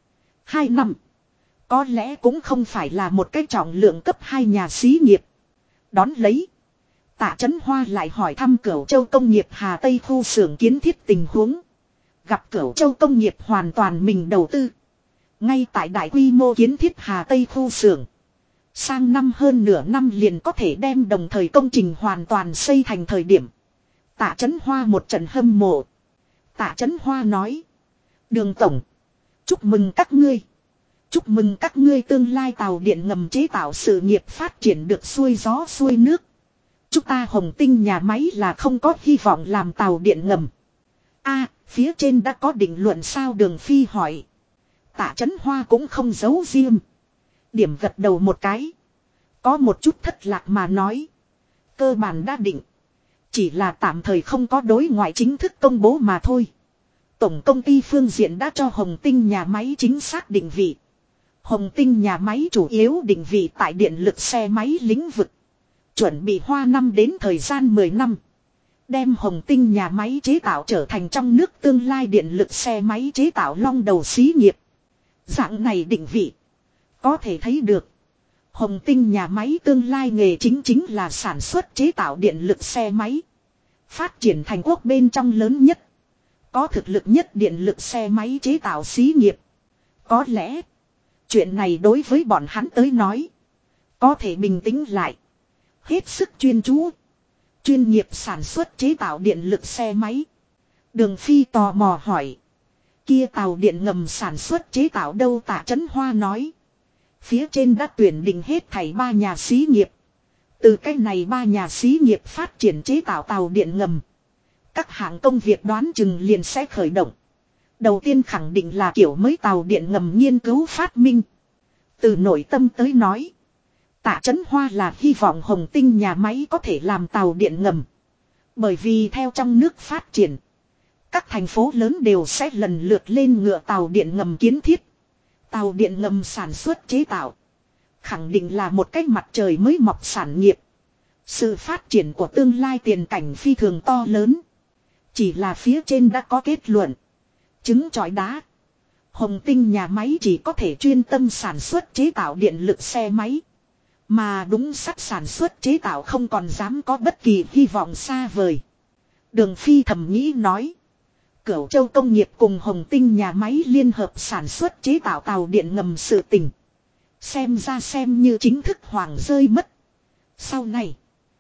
1-2 năm. Có lẽ cũng không phải là một cái trọng lượng cấp 2 nhà xí nghiệp. Đón lấy. Tạ Chấn Hoa lại hỏi thăm Cửu Châu công nghiệp Hà Tây khu xưởng kiến thiết tình huống. Gặp Cửu Châu công nghiệp hoàn toàn mình đầu tư. Ngay tại đại quy mô kiến thiết Hà Tây khu xưởng. Sang năm hơn nửa năm liền có thể đem đồng thời công trình hoàn toàn xây thành thời điểm. Tạ Chấn Hoa một trận hâm mộ. Tạ Chấn Hoa nói. Đường tổng. Chúc mừng các ngươi. Chúc mừng các ngươi tương lai tàu điện ngầm chế tạo sự nghiệp phát triển được xuôi gió xuôi nước. Chúng ta Hồng Tinh nhà máy là không có hy vọng làm tàu điện ngầm. Phía trên đã có định luận sao Đường Phi hỏi. Tạ Chấn Hoa cũng không giấu riêng. Điểm gật đầu một cái. Có một chút thất lạc mà nói. Cơ bản đã định. Chỉ là tạm thời không có đối ngoại chính thức công bố mà thôi. Tổng công ty phương diện đã cho Hồng Tinh nhà máy chính xác định vị. Hồng Tinh nhà máy chủ yếu định vị tại điện lực xe máy lĩnh vực. Chuẩn bị hoa năm đến thời gian 10 năm. Đem Hồng Tinh nhà máy chế tạo trở thành trong nước tương lai điện lực xe máy chế tạo long đầu xí nghiệp. Dạng này định vị. Có thể thấy được. Hồng Tinh nhà máy tương lai nghề chính là sản xuất chế tạo điện lực xe máy. Phát triển thành quốc bên trong lớn nhất. Có thực lực nhất điện lực xe máy chế tạo xí nghiệp. Có lẽ. Chuyện này đối với bọn hắn tới nói. Có thể bình tĩnh lại. Hết sức chuyên chú. Chuyên nghiệp sản xuất chế tạo điện lực xe máy. Đường Phi tò mò hỏi. Kia tàu điện ngầm sản xuất chế tạo đâu Tạ Chấn Hoa nói. Phía trên đã tuyển định hết thảy 3 nhà xí nghiệp. Từ cái này 3 nhà xí nghiệp phát triển chế tạo tàu điện ngầm. Các hạng công việc đoán chừng liền sẽ khởi động. Đầu tiên khẳng định là kiểu mới tàu điện ngầm nghiên cứu phát minh. Từ nội tâm tới nói. Tạ Chấn Hoa là hy vọng Hồng Tinh nhà máy có thể làm tàu điện ngầm. Bởi vì theo trong nước phát triển. Các thành phố lớn đều sẽ lần lượt lên ngựa tàu điện ngầm kiến thiết. Tàu điện ngầm sản xuất chế tạo. Khẳng định là một cái mặt trời mới mọc sản nghiệp. Sự phát triển của tương lai tiền cảnh phi thường to lớn. Chỉ là phía trên đã có kết luận. Chứng chọi đá. Hồng Tinh nhà máy chỉ có thể chuyên tâm sản xuất chế tạo điện lực xe máy. Mà đúng sắt sản xuất chế tạo không còn dám có bất kỳ hy vọng xa vời. Đường Phi thầm nghĩ nói. Cửu Châu công nghiệp cùng Hồng Tinh nhà máy liên hợp sản xuất chế tạo tàu điện ngầm sự tình. Xem ra xem như chính thức hoàng rơi mất. Sau này.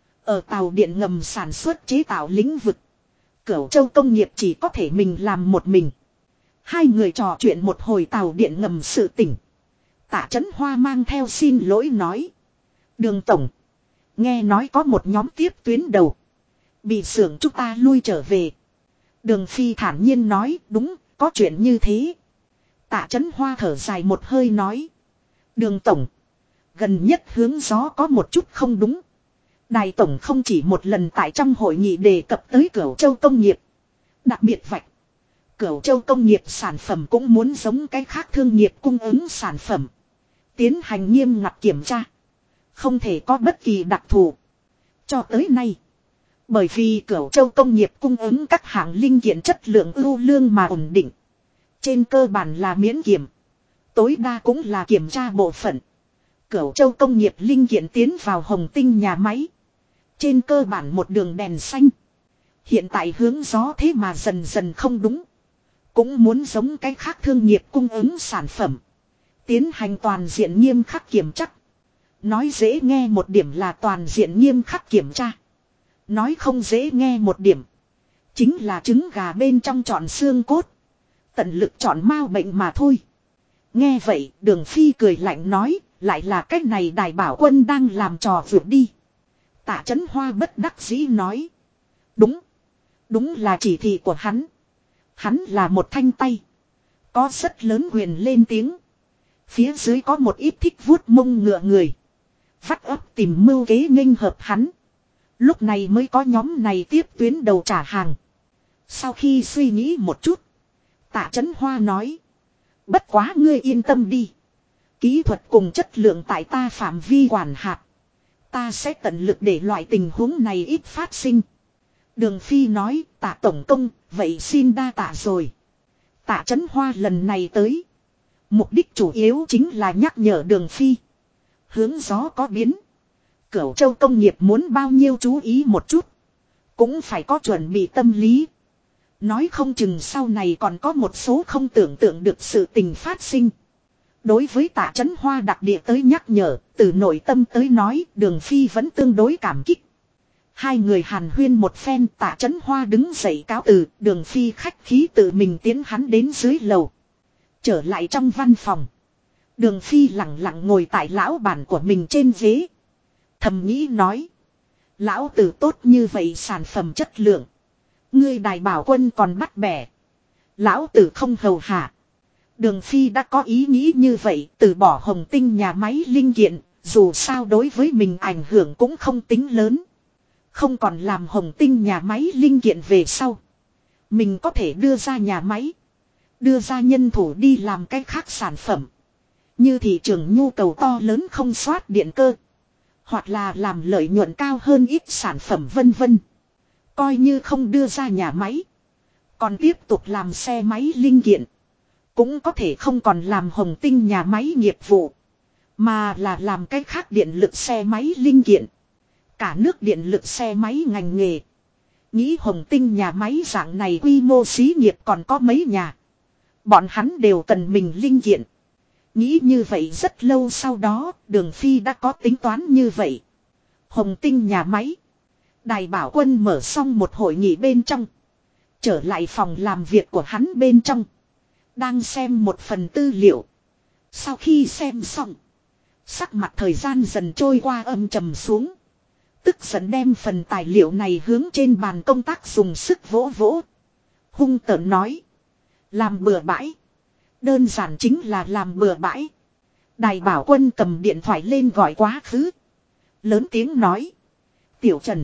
Ở tàu điện ngầm sản xuất chế tạo lĩnh vực. Cửu Châu công nghiệp chỉ có thể mình làm một mình. Hai người trò chuyện một hồi tàu điện ngầm sự tình. Tạ Chấn Hoa mang theo xin lỗi nói. Đường tổng. Nghe nói có một nhóm tiếp tuyến đầu. Bị xưởng chúng ta lui trở về. Đường Phi thản nhiên nói đúng, có chuyện như thế. Tạ Chấn Hoa thở dài một hơi nói. Đường tổng. Gần nhất hướng gió có một chút không đúng. Đài tổng không chỉ một lần tại trong hội nghị đề cập tới Cửu Châu công nghiệp. Đặc biệt vạch. Cửu Châu công nghiệp sản phẩm cũng muốn giống cái khác thương nghiệp cung ứng sản phẩm. Tiến hành nghiêm ngặt kiểm tra. Không thể có bất kỳ đặc thù. Cho tới nay. Bởi vì Cửu Châu công nghiệp cung ứng các hạng linh kiện chất lượng ưu lương mà ổn định. Trên cơ bản là miễn kiểm. Tối đa cũng là kiểm tra bộ phận. Cửu Châu công nghiệp linh kiện tiến vào Hồng Tinh nhà máy. Trên cơ bản một đường đèn xanh. Hiện tại hướng gió thế mà dần dần không đúng. Cũng muốn giống cái khác thương nghiệp cung ứng sản phẩm. Tiến hành toàn diện nghiêm khắc kiểm tra. Nói dễ nghe một điểm là toàn diện nghiêm khắc kiểm tra. Nói không dễ nghe một điểm. Chính là trứng gà bên trong chọn xương cốt. Tận lực chọn mau bệnh mà thôi. Nghe vậy Đường Phi cười lạnh nói. Lại là cách này Đài Bảo Quân đang làm trò vượt đi. Tạ Chấn Hoa bất đắc dĩ nói. Đúng. Đúng là chỉ thị của hắn. Hắn là một thanh tay. Có rất lớn quyền lên tiếng. Phía dưới có một ít thích vuốt mông ngựa người. Vắt ấp tìm mưu kế nghênh hợp hắn. Lúc này mới có nhóm này tiếp tuyến đầu trả hàng. Sau khi suy nghĩ một chút. Tạ Chấn Hoa nói. Bất quá ngươi yên tâm đi. Kỹ thuật cùng chất lượng tại ta phạm vi quản hạt. Ta sẽ tận lực để loại tình huống này ít phát sinh. Đường Phi nói Tạ tổng công. Vậy xin đa tạ rồi. Tạ Chấn Hoa lần này tới. Mục đích chủ yếu chính là nhắc nhở Đường Phi. Hướng gió có biến. Cửu Châu công nghiệp muốn bao nhiêu chú ý một chút. Cũng phải có chuẩn bị tâm lý. Nói không chừng sau này còn có một số không tưởng tượng được sự tình phát sinh. Đối với Tạ Chấn Hoa đặc địa tới nhắc nhở. Từ nội tâm tới nói Đường Phi vẫn tương đối cảm kích. Hai người hàn huyên một phen, Tạ Chấn Hoa đứng dậy cáo từ, Đường Phi khách khí tự mình tiến hắn đến dưới lầu. Trở lại trong văn phòng. Đường Phi lặng lặng ngồi tại lão bản của mình trên ghế. Thầm nghĩ nói. Lão tử tốt như vậy sản phẩm chất lượng. Ngươi Đài Bảo Quân còn bắt bẻ. Lão tử không hầu hạ. Đường Phi đã có ý nghĩ như vậy, từ bỏ Hồng Tinh nhà máy linh kiện, dù sao đối với mình ảnh hưởng cũng không tính lớn. Không còn làm Hồng Tinh nhà máy linh kiện về sau. Mình có thể đưa ra nhà máy. Đưa ra nhân thủ đi làm cái khác sản phẩm. Như thị trường nhu cầu to lớn không soát điện cơ. Hoặc là làm lợi nhuận cao hơn ít sản phẩm vân vân. Coi như không đưa ra nhà máy. Còn tiếp tục làm xe máy linh kiện. Cũng có thể không còn làm Hồng Tinh nhà máy nghiệp vụ. Mà là làm cái khác điện lực xe máy linh kiện. Cả nước điện lực xe máy ngành nghề. Nghĩ Hồng Tinh nhà máy dạng này quy mô xí nghiệp còn có mấy nhà. Bọn hắn đều cần mình linh kiện. Nghĩ như vậy rất lâu sau đó, Đường Phi đã có tính toán như vậy. Hồng Tinh nhà máy. Đài Bảo Quân mở xong một hội nghị bên trong. Trở lại phòng làm việc của hắn bên trong. Đang xem một phần tư liệu. Sau khi xem xong. Sắc mặt thời gian dần trôi qua âm trầm xuống. Tức giận đem phần tài liệu này hướng trên bàn công tác dùng sức vỗ vỗ. Hung tợn nói. Làm bừa bãi. Đơn giản chính là làm bừa bãi. Đài Bảo Quân cầm điện thoại lên gọi quá khứ. Lớn tiếng nói. Tiểu Trần.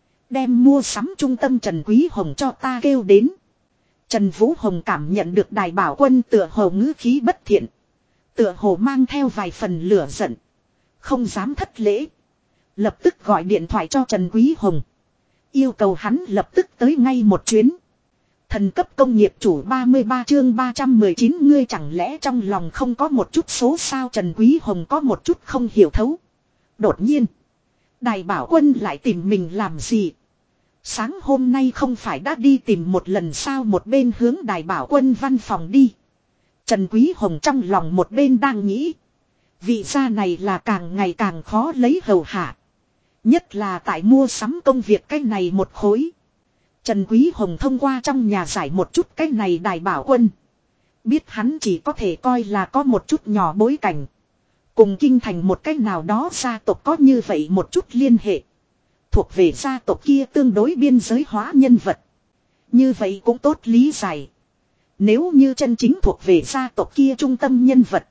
Đem mua sắm trung tâm Trần Quý Hồng cho ta kêu đến. Trần Vũ Hồng cảm nhận được Đài Bảo Quân tựa hồ ngữ khí bất thiện. Tựa hồ mang theo vài phần lửa giận. Không dám thất lễ. Lập tức gọi điện thoại cho Trần Quý Hồng. Yêu cầu hắn lập tức tới ngay một chuyến. Thần cấp công nghiệp chủ 33 chương 319 ngươi chẳng lẽ trong lòng không có một chút số sao Trần Quý Hồng có một chút không hiểu thấu. Đột nhiên. Đài Bảo Quân lại tìm mình làm gì? Sáng hôm nay không phải đã đi tìm một lần sao một bên hướng Đài Bảo Quân văn phòng đi. Trần Quý Hồng trong lòng một bên đang nghĩ. Vị gia này là càng ngày càng khó lấy hầu hạ. Nhất là tại mua sắm công việc cái này một khối. Trần Quý Hồng thông qua trong nhà giải một chút cái này Đài Bảo Quân. Biết hắn chỉ có thể coi là có một chút nhỏ bối cảnh. Cùng kinh thành một cách nào đó gia tộc có như vậy một chút liên hệ. Thuộc về gia tộc kia tương đối biên giới hóa nhân vật. Như vậy cũng tốt lý giải. Nếu như chân chính thuộc về gia tộc kia trung tâm nhân vật.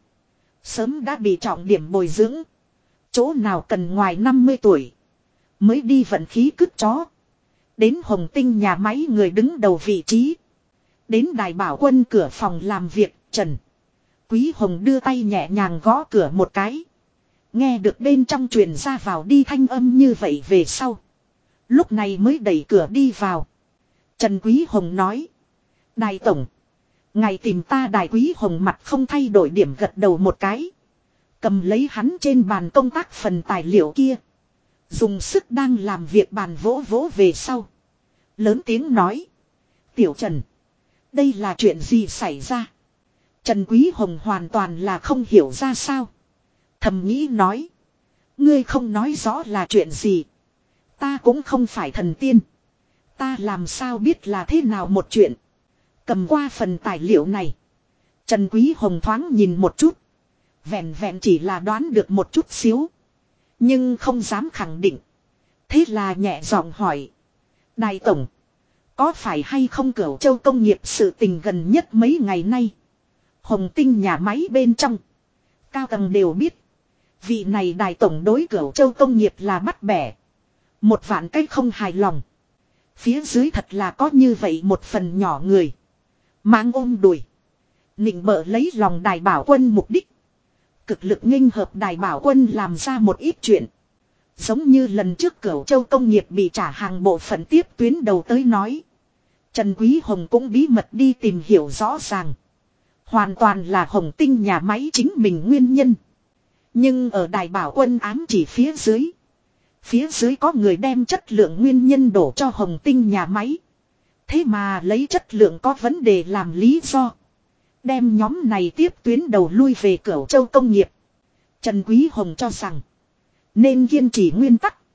Sớm đã bị trọng điểm bồi dưỡng. Chỗ nào cần ngoài 50 tuổi. Mới đi vận khí cứt chó. Đến Hồng Tinh nhà máy người đứng đầu vị trí. Đến Đài Bảo Quân cửa phòng làm việc, Trần Quý Hồng đưa tay nhẹ nhàng gõ cửa một cái. Nghe được bên trong truyền ra vào đi thanh âm như vậy về sau. Lúc này mới đẩy cửa đi vào. Trần Quý Hồng nói. Đài Tổng. Ngài tìm ta Đài Quý Hồng mặt không thay đổi điểm gật đầu một cái. Cầm lấy hắn trên bàn công tác phần tài liệu kia. Dùng sức đang làm việc bàn vỗ vỗ về sau. Lớn tiếng nói. Tiểu Trần. Đây là chuyện gì xảy ra? Trần Quý Hồng hoàn toàn là không hiểu ra sao. Thầm nghĩ nói. Ngươi không nói rõ là chuyện gì. Ta cũng không phải thần tiên. Ta làm sao biết là thế nào một chuyện. Cầm qua phần tài liệu này. Trần Quý Hồng thoáng nhìn một chút. Vẹn vẹn chỉ là đoán được một chút xíu. Nhưng không dám khẳng định. Thế là nhẹ giọng hỏi. Đài Tổng. Có phải hay không Cửu Châu công nghiệp sự tình gần nhất mấy ngày nay. Hồng Tinh nhà máy bên trong. Cao tầng đều biết. Vị này Đài Tổng đối Cửu Châu công nghiệp là bắt bẻ. Một vạn cách không hài lòng. Phía dưới thật là có như vậy một phần nhỏ người. Mang ôm đùi. Nịnh bợ lấy lòng Đài Bảo Quân mục đích. Cực lực nghênh hợp Đài Bảo Quân làm ra một ít chuyện. Giống như lần trước Cửu Châu công nghiệp bị trả hàng bộ phận tiếp tuyến đầu tới nói. Trần Quý Hồng cũng bí mật đi tìm hiểu rõ ràng. Hoàn toàn là Hồng Tinh nhà máy chính mình nguyên nhân. Nhưng ở Đài Bảo Quân ám chỉ phía dưới. Phía dưới có người đem chất lượng nguyên nhân đổ cho Hồng Tinh nhà máy. Thế mà lấy chất lượng có vấn đề làm lý do. Đem nhóm này tiếp tuyến đầu lui về Cửu Châu công nghiệp. Trần Quý Hồng cho rằng. Nên kiên trì nguyên tắc.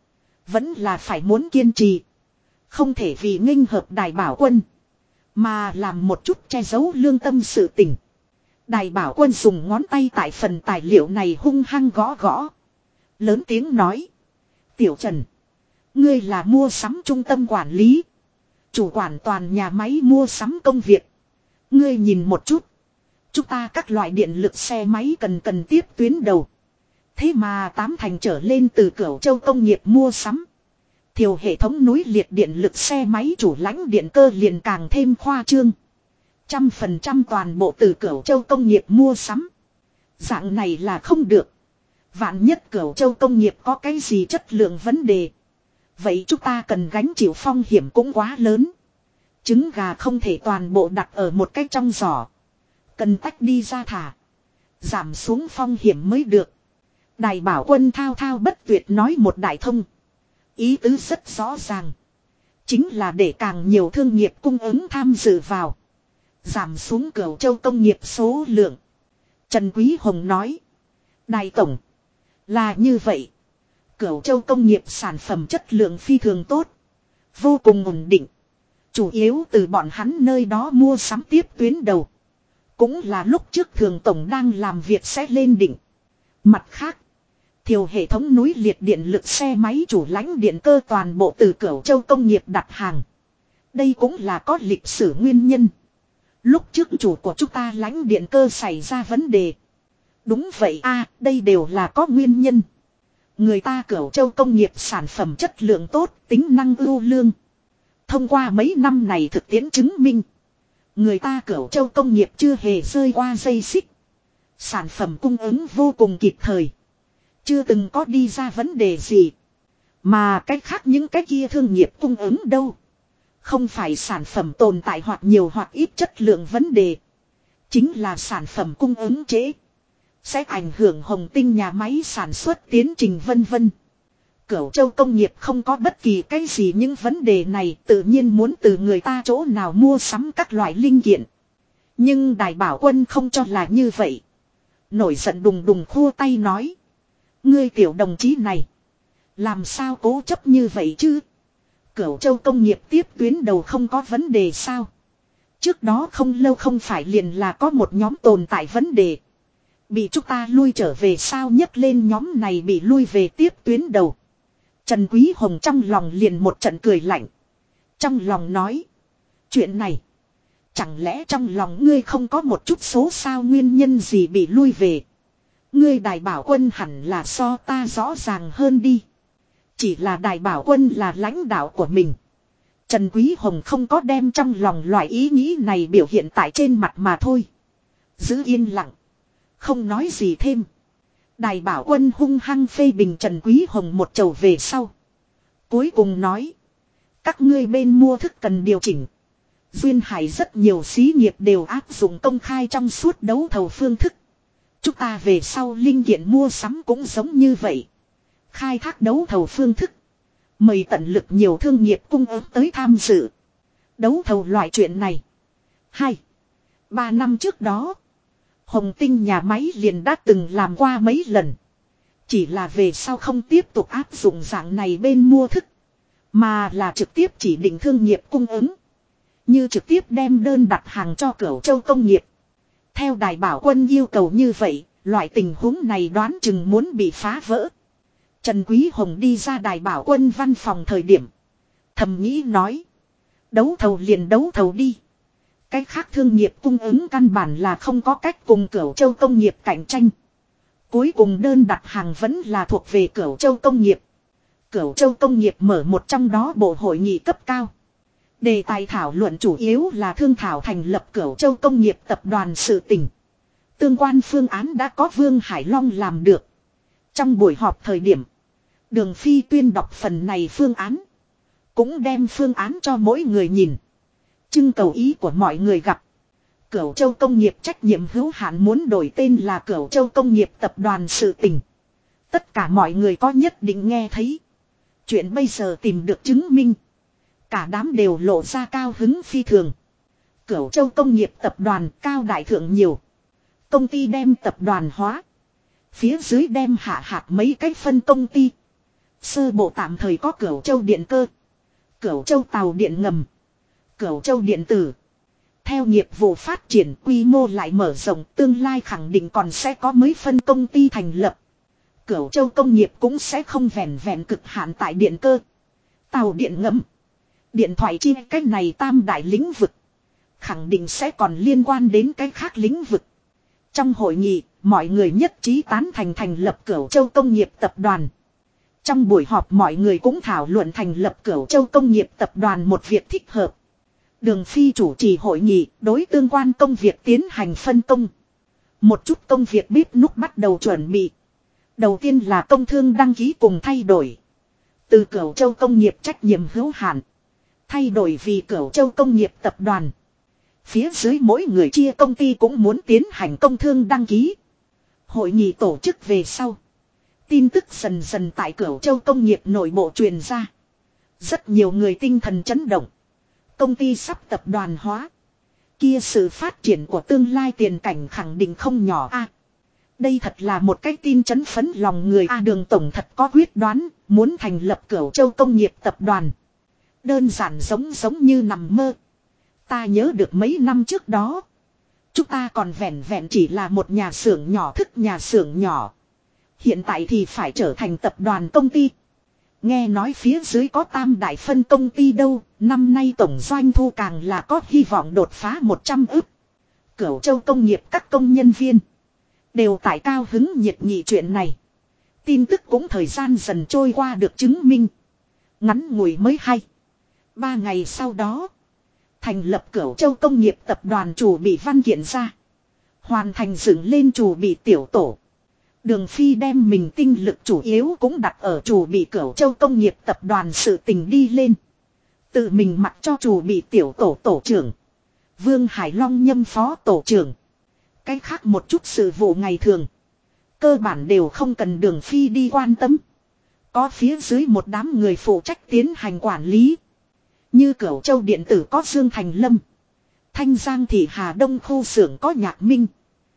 Vẫn là phải muốn kiên trì. Không thể vì nghênh hợp Đài Bảo Quân mà làm một chút che giấu lương tâm sự tình. Đài Bảo Quân dùng ngón tay tại phần tài liệu này hung hăng gõ gõ. Lớn tiếng nói. Tiểu Trần. Ngươi là mua sắm trung tâm quản lý. Chủ quản toàn nhà máy mua sắm công việc. Ngươi nhìn một chút. Chúng ta các loại điện lực xe máy cần tiếp tuyến đầu. Thế mà 8 thành trở lên từ Cửu Châu công nghiệp mua sắm. Thiều hệ thống núi liệt điện lực xe máy chủ lãnh điện cơ liền càng thêm khoa trương. 100% toàn bộ từ Cửu Châu công nghiệp mua sắm. Dạng này là không được. Vạn nhất Cửu Châu công nghiệp có cái gì chất lượng vấn đề. Vậy chúng ta cần gánh chịu phong hiểm cũng quá lớn. Trứng gà không thể toàn bộ đặt ở một cái trong giỏ. Cần tách đi ra thả. Giảm xuống phong hiểm mới được. Đài Bảo Quân thao thao bất tuyệt nói một đại thông. Ý tứ rất rõ ràng. Chính là để càng nhiều thương nghiệp cung ứng tham dự vào. Giảm xuống Cửu Châu công nghiệp số lượng. Trần Quý Hồng nói. Đài Tổng. Là như vậy. Cửu Châu công nghiệp sản phẩm chất lượng phi thường tốt. Vô cùng ổn định. Chủ yếu từ bọn hắn nơi đó mua sắm tiếp tuyến đầu. Cũng là lúc trước Thường Tổng đang làm việc sẽ lên đỉnh. Mặt khác. Thiều hệ thống núi liệt điện lực xe máy chủ lãnh điện cơ toàn bộ từ Cửu Châu công nghiệp đặt hàng. Đây cũng là có lịch sử nguyên nhân. Lúc trước chủ của chúng ta lãnh điện cơ xảy ra vấn đề. Đúng vậy a, đây đều là có nguyên nhân. Người ta Cửu Châu công nghiệp sản phẩm chất lượng tốt, tính năng ưu lương. Thông qua mấy năm này thực tiễn chứng minh. Người ta Cửu Châu công nghiệp chưa hề rơi qua dây xích. Sản phẩm cung ứng vô cùng kịp thời. Chưa từng có đi ra vấn đề gì. Mà cách khác những cái kia thương nghiệp cung ứng đâu. Không phải sản phẩm tồn tại hoặc nhiều hoặc ít chất lượng vấn đề. Chính là sản phẩm cung ứng trễ. Sẽ ảnh hưởng Hồng Tinh nhà máy sản xuất tiến trình vân vân. Cửu Châu công nghiệp không có bất kỳ cái gì những vấn đề này tự nhiên muốn từ người ta chỗ nào mua sắm các loại linh kiện. Nhưng Đài Bảo Quân không cho là như vậy. Nổi giận đùng đùng khua tay nói. Ngươi tiểu đồng chí này. Làm sao cố chấp như vậy chứ? Cửu Châu công nghiệp tiếp tuyến đầu không có vấn đề sao? Trước đó không lâu không phải liền là có một nhóm tồn tại vấn đề. Bị chúng ta lui trở về sao nhấc lên nhóm này bị lui về tiếp tuyến đầu. Trần Quý Hồng trong lòng liền một trận cười lạnh. Trong lòng nói. Chuyện này. Chẳng lẽ trong lòng ngươi không có một chút số sao nguyên nhân gì bị lui về. Ngươi Đài Bảo Quân hẳn là so ta rõ ràng hơn đi. Chỉ là Đài Bảo Quân là lãnh đạo của mình. Trần Quý Hồng không có đem trong lòng loại ý nghĩ này biểu hiện tại trên mặt mà thôi. Giữ yên lặng. Không nói gì thêm. Đài Bảo Quân hung hăng phê bình Trần Quý Hồng một chầu về sau. Cuối cùng nói. Các ngươi bên mua thức cần điều chỉnh. Duyên Hải rất nhiều xí nghiệp đều áp dụng công khai trong suốt đấu thầu phương thức. Chúng ta về sau linh kiện mua sắm cũng giống như vậy. Khai thác đấu thầu phương thức. Mời tận lực nhiều thương nghiệp cung ứng tới tham dự. Đấu thầu loại chuyện này. 2-3 năm trước đó. Hồng Tinh nhà máy liền đã từng làm qua mấy lần. Chỉ là về sau không tiếp tục áp dụng dạng này bên mua thức. Mà là trực tiếp chỉ định thương nghiệp cung ứng. Như trực tiếp đem đơn đặt hàng cho Cửu Châu công nghiệp. Theo Đài Bảo Quân yêu cầu như vậy, loại tình huống này đoán chừng muốn bị phá vỡ. Trần Quý Hồng đi ra Đài Bảo Quân văn phòng thời điểm. Thầm nghĩ nói. Đấu thầu liền đấu thầu đi. Cái khác thương nghiệp cung ứng căn bản là không có cách cùng Cửu Châu công nghiệp cạnh tranh. Cuối cùng đơn đặt hàng vẫn là thuộc về Cửu Châu công nghiệp. Cửu Châu công nghiệp mở một trong đó bộ hội nghị cấp cao. Đề tài thảo luận chủ yếu là thương thảo thành lập Cửu Châu công nghiệp tập đoàn sự tình. Tương quan phương án đã có Vương Hải Long làm được. Trong buổi họp thời điểm, Đường Phi tuyên đọc phần này phương án. Cũng đem phương án cho mỗi người nhìn. Trưng cầu ý của mọi người gặp. Cửu Châu công nghiệp trách nhiệm hữu hạn muốn đổi tên là Cửu Châu công nghiệp tập đoàn sự tình. Tất cả mọi người có nhất định nghe thấy. Chuyện bây giờ tìm được chứng minh. Cả đám đều lộ ra cao hứng phi thường. Cửu Châu công nghiệp tập đoàn cao đại thượng nhiều. Công ty đem tập đoàn hóa. Phía dưới đem hạ hạt mấy cái phân công ty. Sơ bộ tạm thời có Cửu Châu điện cơ, Cửu Châu tàu điện ngầm, Cửu Châu điện tử. Theo nghiệp vụ phát triển quy mô lại mở rộng, tương lai khẳng định còn sẽ có mới phân công ty thành lập. Cửu Châu công nghiệp cũng sẽ không vẹn vẹn cực hạn tại điện cơ, tàu điện ngầm, điện thoại chi cái này tam đại lĩnh vực. Khẳng định sẽ còn liên quan đến cái khác lĩnh vực. Trong hội nghị, mọi người nhất trí tán thành lập Cửu Châu công nghiệp tập đoàn. Trong buổi họp mọi người cũng thảo luận thành lập Cửu Châu công nghiệp tập đoàn một việc thích hợp. Đường Phi chủ trì hội nghị, đối tương quan công việc tiến hành phân công. Một chút công việc bếp núc bắt đầu chuẩn bị. Đầu tiên là công thương đăng ký cùng thay đổi. Từ Cửu Châu công nghiệp trách nhiệm hữu hạn thay đổi vì Cửu Châu công nghiệp tập đoàn. Phía dưới mỗi người chia công ty cũng muốn tiến hành công thương đăng ký. Hội nghị tổ chức về sau. Tin tức dần dần tại Cửu Châu công nghiệp nội bộ truyền ra. Rất nhiều người tinh thần chấn động. Công ty sắp tập đoàn hóa. Kia sự phát triển của tương lai tiền cảnh khẳng định không nhỏ a. Đây thật là một cái tin chấn phấn lòng người a. Đường tổng thật có quyết đoán, muốn thành lập Cửu Châu công nghiệp tập đoàn. Đơn giản giống như nằm mơ. Ta nhớ được mấy năm trước đó. Chúng ta còn vẹn vẹn chỉ là một nhà xưởng nhỏ thức nhà xưởng nhỏ. Hiện tại thì phải trở thành tập đoàn công ty. Nghe nói phía dưới có tam đại phân công ty đâu. Năm nay tổng doanh thu càng là có hy vọng đột phá 100 ức. Cửu Châu công nghiệp các công nhân viên đều tại cao hứng nhiệt nghị chuyện này. Tin tức cũng thời gian dần trôi qua được chứng minh. Ngắn ngủi mới hay. 3 ngày sau đó, thành lập Cửu Châu công nghiệp tập đoàn chủ bị văn kiện ra. Hoàn thành dựng lên chủ bị tiểu tổ. Đường Phi đem mình tinh lực chủ yếu cũng đặt ở chủ bị Cửu Châu công nghiệp tập đoàn sự tình đi lên. Tự mình mặc cho chủ bị tiểu tổ tổ trưởng. Vương Hải Long nhâm phó tổ trưởng. Cái khác một chút sự vụ ngày thường. Cơ bản đều không cần Đường Phi đi quan tâm. Có phía dưới một đám người phụ trách tiến hành quản lý. Như Cửu Châu điện tử có Dương Thành Lâm. Thanh Giang thị Hà Đông khu xưởng có Nhạc Minh.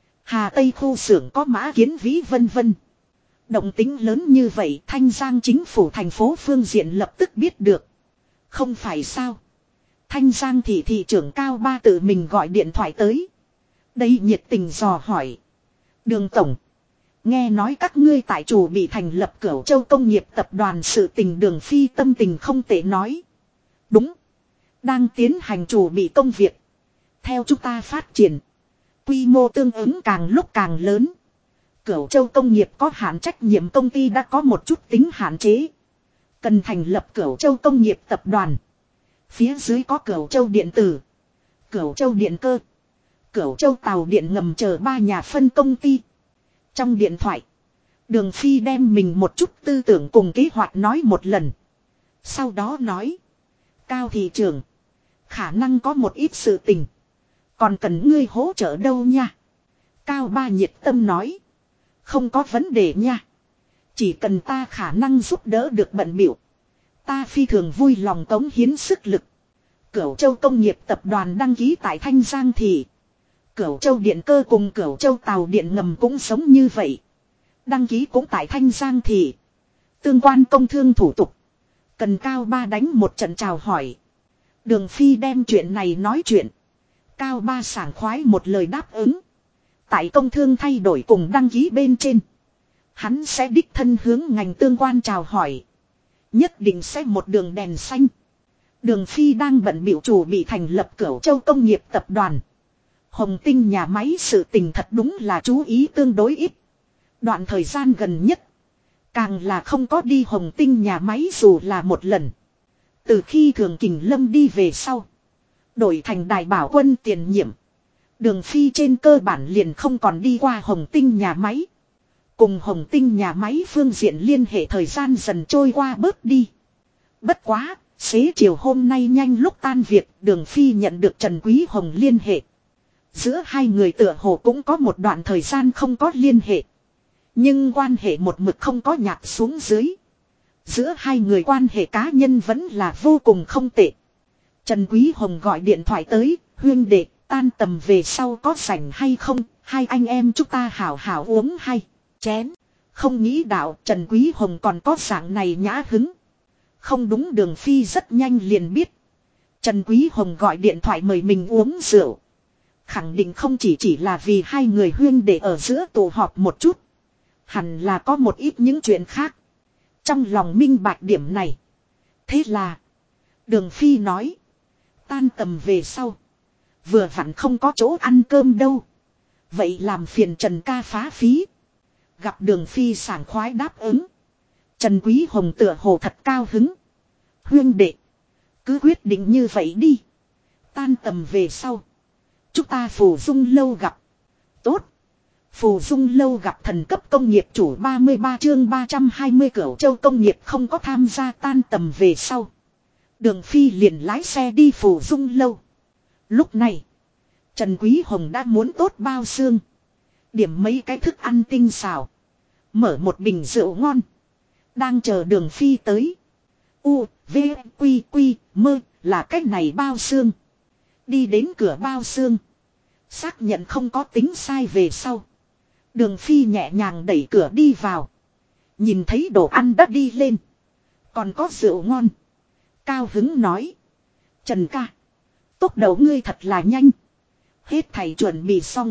Hà Tây khu xưởng có Mã Kiến Vĩ vân vân. Động tính lớn như vậy Thanh Giang chính phủ thành phố phương diện lập tức biết được. Không phải sao. Thanh Giang thị trưởng Cao Ba tự mình gọi điện thoại tới. Đây nhiệt tình dò hỏi. Đường tổng. Nghe nói các ngươi tại chủ bị thành lập Cửu Châu công nghiệp tập đoàn sự tình. Đường Phi tâm tình không tệ nói. Đúng. Đang tiến hành chủ bị công việc. Theo chúng ta phát triển. Quy mô tương ứng càng lúc càng lớn. Cửu Châu công nghiệp có hạn trách nhiệm công ty đã có một chút tính hạn chế. Cần thành lập Cửu Châu công nghiệp tập đoàn. Phía dưới có Cửu Châu điện tử. Cửu Châu điện cơ. Cửu Châu tàu điện ngầm chờ 3 nhà phân công ty. Trong điện thoại. Đường Phi đem mình một chút tư tưởng cùng kế hoạch nói một lần. Sau đó nói. Cao thị trưởng. Khả năng có một ít sự tình. Còn cần ngươi hỗ trợ đâu nha. Cao Ba nhiệt tâm nói. Không có vấn đề nha. Chỉ cần ta khả năng giúp đỡ được bận biểu. Ta phi thường vui lòng cống hiến sức lực. Cửu Châu công nghiệp tập đoàn đăng ký tại Thanh Giang thị. Cửu Châu điện cơ cùng Cửu Châu tàu điện ngầm cũng giống như vậy. Đăng ký cũng tại Thanh Giang thị. Tương quan công thương thủ tục. Cần Cao Ba đánh một trận chào hỏi. Đường Phi đem chuyện này nói chuyện. Cao Ba sảng khoái một lời đáp ứng. Tại công thương thay đổi cùng đăng ký bên trên. Hắn sẽ đích thân hướng ngành tương quan chào hỏi. Nhất định sẽ một đường đèn xanh. Đường Phi đang bận biểu chủ bị thành lập Cửu Châu công nghiệp tập đoàn. Hồng Tinh nhà máy sự tình thật đúng là chú ý tương đối ít. Đoạn thời gian gần nhất. Càng là không có đi Hồng Tinh nhà máy dù là một lần. Từ khi Thường Kình Lâm đi về sau. Đổi thành Đài Bảo Quân tiền nhiệm. Đường Phi trên cơ bản liền không còn đi qua Hồng Tinh nhà máy. Cùng Hồng Tinh nhà máy phương diện liên hệ thời gian dần trôi qua bớt đi. Bất quá, xế chiều hôm nay nhanh lúc tan việc, Đường Phi nhận được Trần Quý Hồng liên hệ. Giữa hai người tựa hồ cũng có một đoạn thời gian không có liên hệ. Nhưng quan hệ một mực không có nhạt xuống dưới. Giữa hai người quan hệ cá nhân vẫn là vô cùng không tệ. Trần Quý Hồng gọi điện thoại tới, huynh đệ, tan tầm về sau có rảnh hay không, hai anh em chúng ta hảo hảo uống hay chén. Không nghĩ đạo Trần Quý Hồng còn có dạng này nhã hứng. Không đúng, Đường Phi rất nhanh liền biết. Trần Quý Hồng gọi điện thoại mời mình uống rượu. Khẳng định không chỉ là vì hai người huyên để ở giữa tụ họp một chút. Hẳn là có một ít những chuyện khác. Trong lòng minh bạch điểm này. Thế là Đường Phi nói. Tan tầm về sau. Vừa vặn không có chỗ ăn cơm đâu. Vậy làm phiền Trần ca phá phí. Gặp Đường Phi sảng khoái đáp ứng. Trần Quý Hồng tựa hồ thật cao hứng. Huyên đệ. Cứ quyết định như vậy đi. Tan tầm về sau. Chúng ta Phù Dung lâu gặp. Tốt. Phù Dung lâu gặp thần cấp công nghiệp chủ 33 chương 320 Cửu Châu công nghiệp không có tham gia tan tầm về sau. Đường Phi liền lái xe đi Phù Dung lâu. Lúc này. Trần Quý Hồng đã muốn tốt bao xương. Điểm mấy cái thức ăn tinh xào. Mở một bình rượu ngon. Đang chờ Đường Phi tới. U, V, Quy, Quy, Mơ là cách này bao xương. Đi đến cửa bao xương. Xác nhận không có tính sai về sau. Đường Phi nhẹ nhàng đẩy cửa đi vào. Nhìn thấy đồ ăn đã đi lên. Còn có rượu ngon. Cao hứng nói. Trần ca. Tốc độ ngươi thật là nhanh. Hết thầy chuẩn bị xong.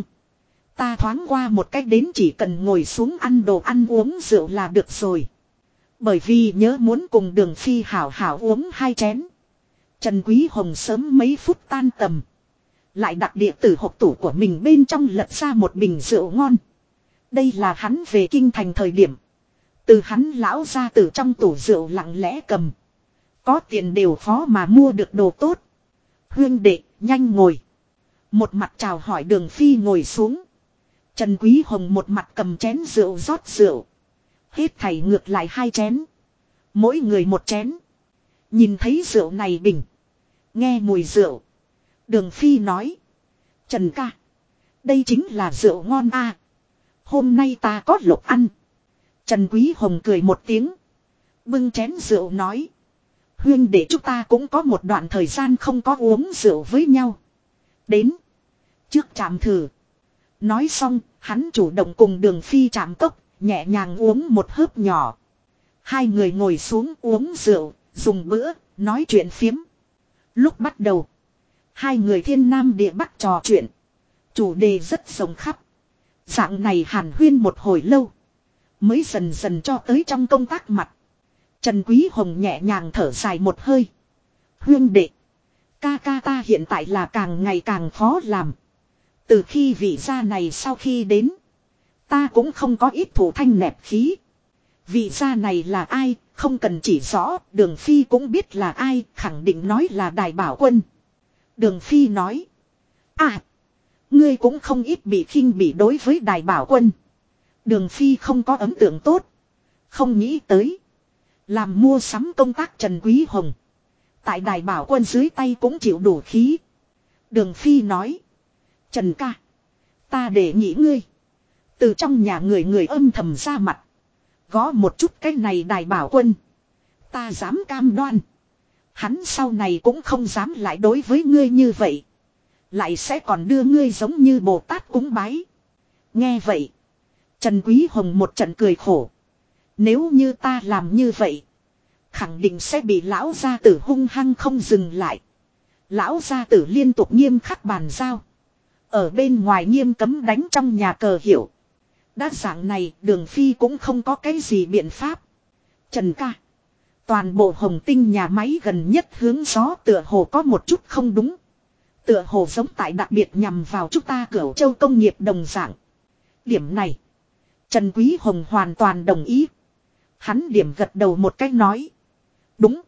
Ta thoáng qua một cách đến chỉ cần ngồi xuống ăn đồ ăn uống rượu là được rồi. Bởi vì nhớ muốn cùng Đường Phi hảo hảo uống hai chén. Trần Quý Hồng sớm mấy phút tan tầm. Lại đặt địa tử hộp tủ của mình bên trong lật ra một bình rượu ngon. Đây là hắn về kinh thành thời điểm. Từ hắn lão ra từ trong tủ rượu lặng lẽ cầm. Có tiền đều khó mà mua được đồ tốt. Huyên đệ, nhanh ngồi. Một mặt chào hỏi Đường Phi ngồi xuống. Trần Quý Hồng một mặt cầm chén rượu rót rượu. Hết thảy ngược lại hai chén. Mỗi người một chén. Nhìn thấy rượu này bình. Nghe mùi rượu. Đường Phi nói. Trần ca. Đây chính là rượu ngon a. Hôm nay ta có lộc ăn. Trần Quý Hồng cười một tiếng. Bưng chén rượu nói. Huyên để chúng ta cũng có một đoạn thời gian không có uống rượu với nhau. Đến. Trước chạm thử. Nói xong, hắn chủ động cùng Đường Phi chạm cốc, nhẹ nhàng uống một hớp nhỏ. Hai người ngồi xuống uống rượu, dùng bữa, nói chuyện phiếm. Lúc bắt đầu, hai người thiên nam địa bắc trò chuyện. Chủ đề rất rộng khắp. Dạng này hàn huyên một hồi lâu. Mới dần dần cho tới trong công tác mặt. Trần Quý Hồng nhẹ nhàng thở dài một hơi. Huyên đệ. Ca ca ta hiện tại là càng ngày càng khó làm. Từ khi vị gia này sau khi đến. Ta cũng không có ít thủ thanh nẹp khí. Vị gia này là ai, không cần chỉ rõ, Đường Phi cũng biết là ai, khẳng định nói là Đài Bảo Quân. Đường Phi nói. À, ngươi cũng không ít bị khinh bỉ đối với Đài Bảo Quân. Đường Phi không có ấn tượng tốt. Không nghĩ tới. Làm mua sắm công tác Trần Quý Hồng. Tại Đài Bảo Quân dưới tay cũng chịu đủ khí. Đường Phi nói. Trần ca. Ta để nghĩ ngươi. Từ trong nhà người âm thầm ra mặt. Gõ một chút cái này Đài Bảo Quân. Ta dám cam đoan. Hắn sau này cũng không dám lại đối với ngươi như vậy. Lại sẽ còn đưa ngươi giống như Bồ Tát cúng bái. Nghe vậy. Trần Quý Hồng một trận cười khổ. Nếu như ta làm như vậy. Khẳng định sẽ bị lão gia tử hung hăng không dừng lại. Lão gia tử liên tục nghiêm khắc bàn giao. Ở bên ngoài nghiêm cấm đánh trong nhà cờ hiểu. Đã dạng này Đường Phi cũng không có cái gì biện pháp. Trần ca. Toàn bộ Hồng Tinh nhà máy gần nhất hướng gió tựa hồ có một chút không đúng. Tựa hồ giống tại đặc biệt nhằm vào chúng ta Cửu Châu công nghiệp đồng dạng. Điểm này. Trần Quý Hồng hoàn toàn đồng ý. Hắn điểm gật đầu một cách nói. Đúng.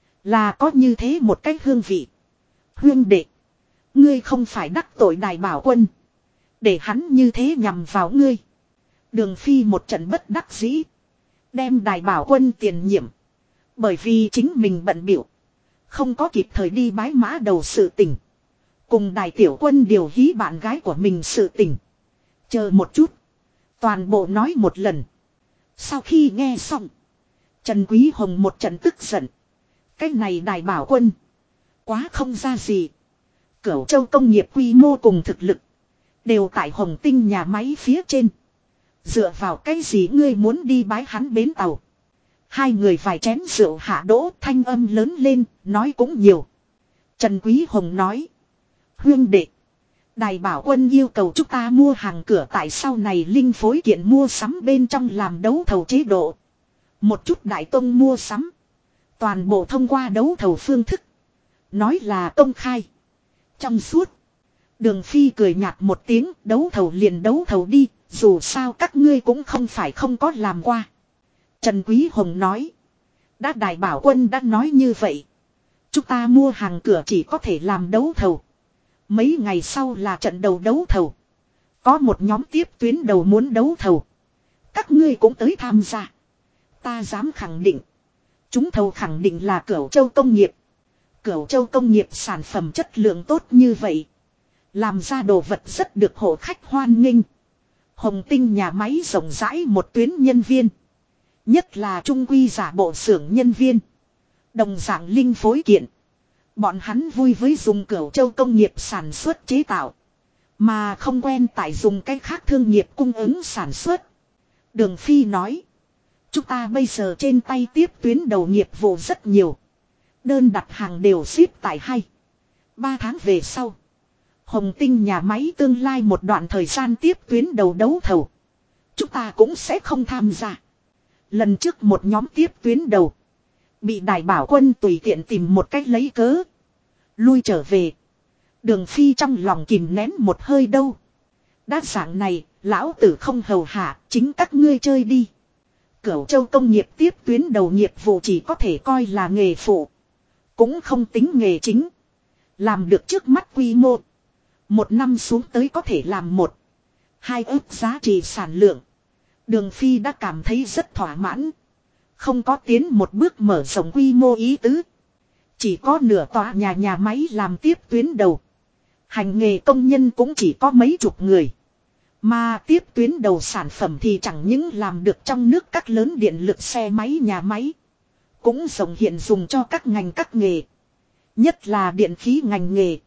Là có như thế một cách hương vị. Huyên đệ. Ngươi không phải đắc tội Đài Bảo Quân. Để hắn như thế nhằm vào ngươi. Đường Phi một trận bất đắc dĩ. Đem Đài Bảo Quân tiền nhiệm. Bởi vì chính mình bận biểu. Không có kịp thời đi bái mã đầu sự tình. Cùng Đài Tiểu Quân điều hí bạn gái của mình sự tình. Chờ một chút. Toàn bộ nói một lần. Sau khi nghe xong. Trần Quý Hồng một trận tức giận. Cái này Đài Bảo Quân. Quá không ra gì. Cửu Châu công nghiệp quy mô cùng thực lực. Đều tại Hồng Tinh nhà máy phía trên. Dựa vào cái gì ngươi muốn đi bái hắn bến tàu. Hai người vài chén rượu hạ đỗ, thanh âm lớn lên, nói cũng nhiều. Trần Quý Hồng nói. Huyên đệ. Đài bảo quân yêu cầu chúng ta mua hàng cửa tại sau này linh phối kiện mua sắm bên trong làm đấu thầu chế độ. Một chút đại tông mua sắm. Toàn bộ thông qua đấu thầu phương thức. Nói là công khai. Trong suốt. Đường Phi cười nhạt một tiếng, đấu thầu liền đấu thầu đi, dù sao các ngươi cũng không phải không có làm qua. Trần Quý Hồng nói. Đã đài bảo quân đã nói như vậy. Chúng ta mua hàng cửa chỉ có thể làm đấu thầu. Mấy ngày sau là trận đầu đấu thầu. Có một nhóm tiếp tuyến đầu muốn đấu thầu. Các ngươi cũng tới tham gia. Ta dám khẳng định. Chúng thầu khẳng định là Cửu Châu Công nghiệp. Cửu Châu Công nghiệp sản phẩm chất lượng tốt như vậy. Làm ra đồ vật rất được hộ khách hoan nghênh. Hồng Tinh nhà máy rộng rãi một tuyến nhân viên. Nhất là trung quy giả bộ xưởng nhân viên. Đồng dạng linh phối kiện. Bọn hắn vui với dùng Cửu Châu Công nghiệp sản xuất chế tạo. Mà không quen tại dùng cách khác thương nghiệp cung ứng sản xuất. Đường Phi nói. Chúng ta bây giờ trên tay tiếp tuyến đầu nghiệp vụ rất nhiều. Đơn đặt hàng đều ship tại 2-3 tháng về sau. Hồng Tinh nhà máy tương lai một đoạn thời gian tiếp tuyến đầu đấu thầu. Chúng ta cũng sẽ không tham gia. Lần trước một nhóm tiếp tuyến đầu. Bị đài bảo quân tùy tiện tìm một cách lấy cớ. Lui trở về. Đường Phi trong lòng kìm nén một hơi đâu. Đa dạng này, lão tử không hầu hạ, chính các ngươi chơi đi. Cửu Châu Công nghiệp tiếp tuyến đầu nghiệp vụ chỉ có thể coi là nghề phụ. Cũng không tính nghề chính. Làm được trước mắt quy mô. Một năm xuống tới có thể làm 1-2 ức giá trị sản lượng. Đường Phi đã cảm thấy rất thỏa mãn. Không có tiến một bước mở rộng quy mô ý tứ. Chỉ có nửa tòa nhà máy làm tiếp tuyến đầu. Hành nghề công nhân cũng chỉ có mấy chục người. Mà tiếp tuyến đầu sản phẩm thì chẳng những làm được trong nước các lớn điện lực xe máy nhà máy. Cũng rộng hiện dùng cho các ngành các nghề. Nhất là điện khí ngành nghề.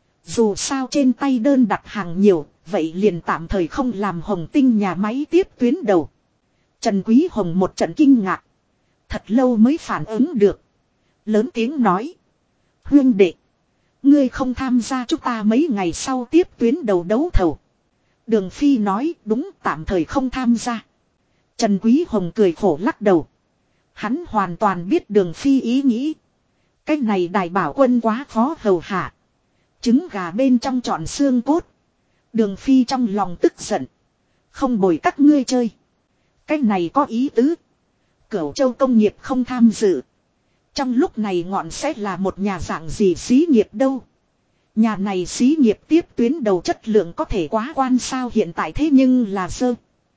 Dù sao trên tay đơn đặt hàng nhiều, vậy liền tạm thời không làm Hồng Tinh nhà máy tiếp tuyến đầu. Trần Quý Hồng một trận kinh ngạc. Thật lâu mới phản ứng được. Lớn tiếng nói. Huyên đệ. Ngươi không tham gia chúng ta mấy ngày sau tiếp tuyến đầu đấu thầu. Đường Phi nói đúng tạm thời không tham gia. Trần Quý Hồng cười khổ lắc đầu. Hắn hoàn toàn biết Đường Phi ý nghĩ. Cái này đài bảo quân quá khó hầu hạ. Trứng gà bên trong trọn xương cốt. Đường Phi trong lòng tức giận. Không bồi các ngươi chơi. Cái này có ý tứ. Cửu Châu Công nghiệp không tham dự. Trong lúc này ngọn sẽ là một nhà dạng gì xí nghiệp đâu. Nhà này xí nghiệp tiếp tuyến đầu chất lượng có thể quá quan sao hiện tại thế nhưng là dơ.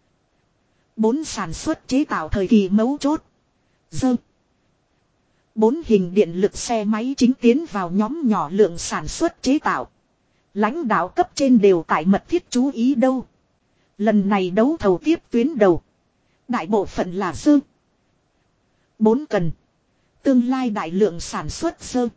4 sản xuất chế tạo thời kỳ mấu chốt. Dơ. 4 hình điện lực xe máy chính tiến vào nhóm nhỏ lượng sản xuất chế tạo. Lãnh đạo cấp trên đều tại mật thiết chú ý đâu. Lần này đấu thầu tiếp tuyến đầu. Đại bộ phận là dơ. 4 cần. Tương lai đại lượng sản xuất dơ.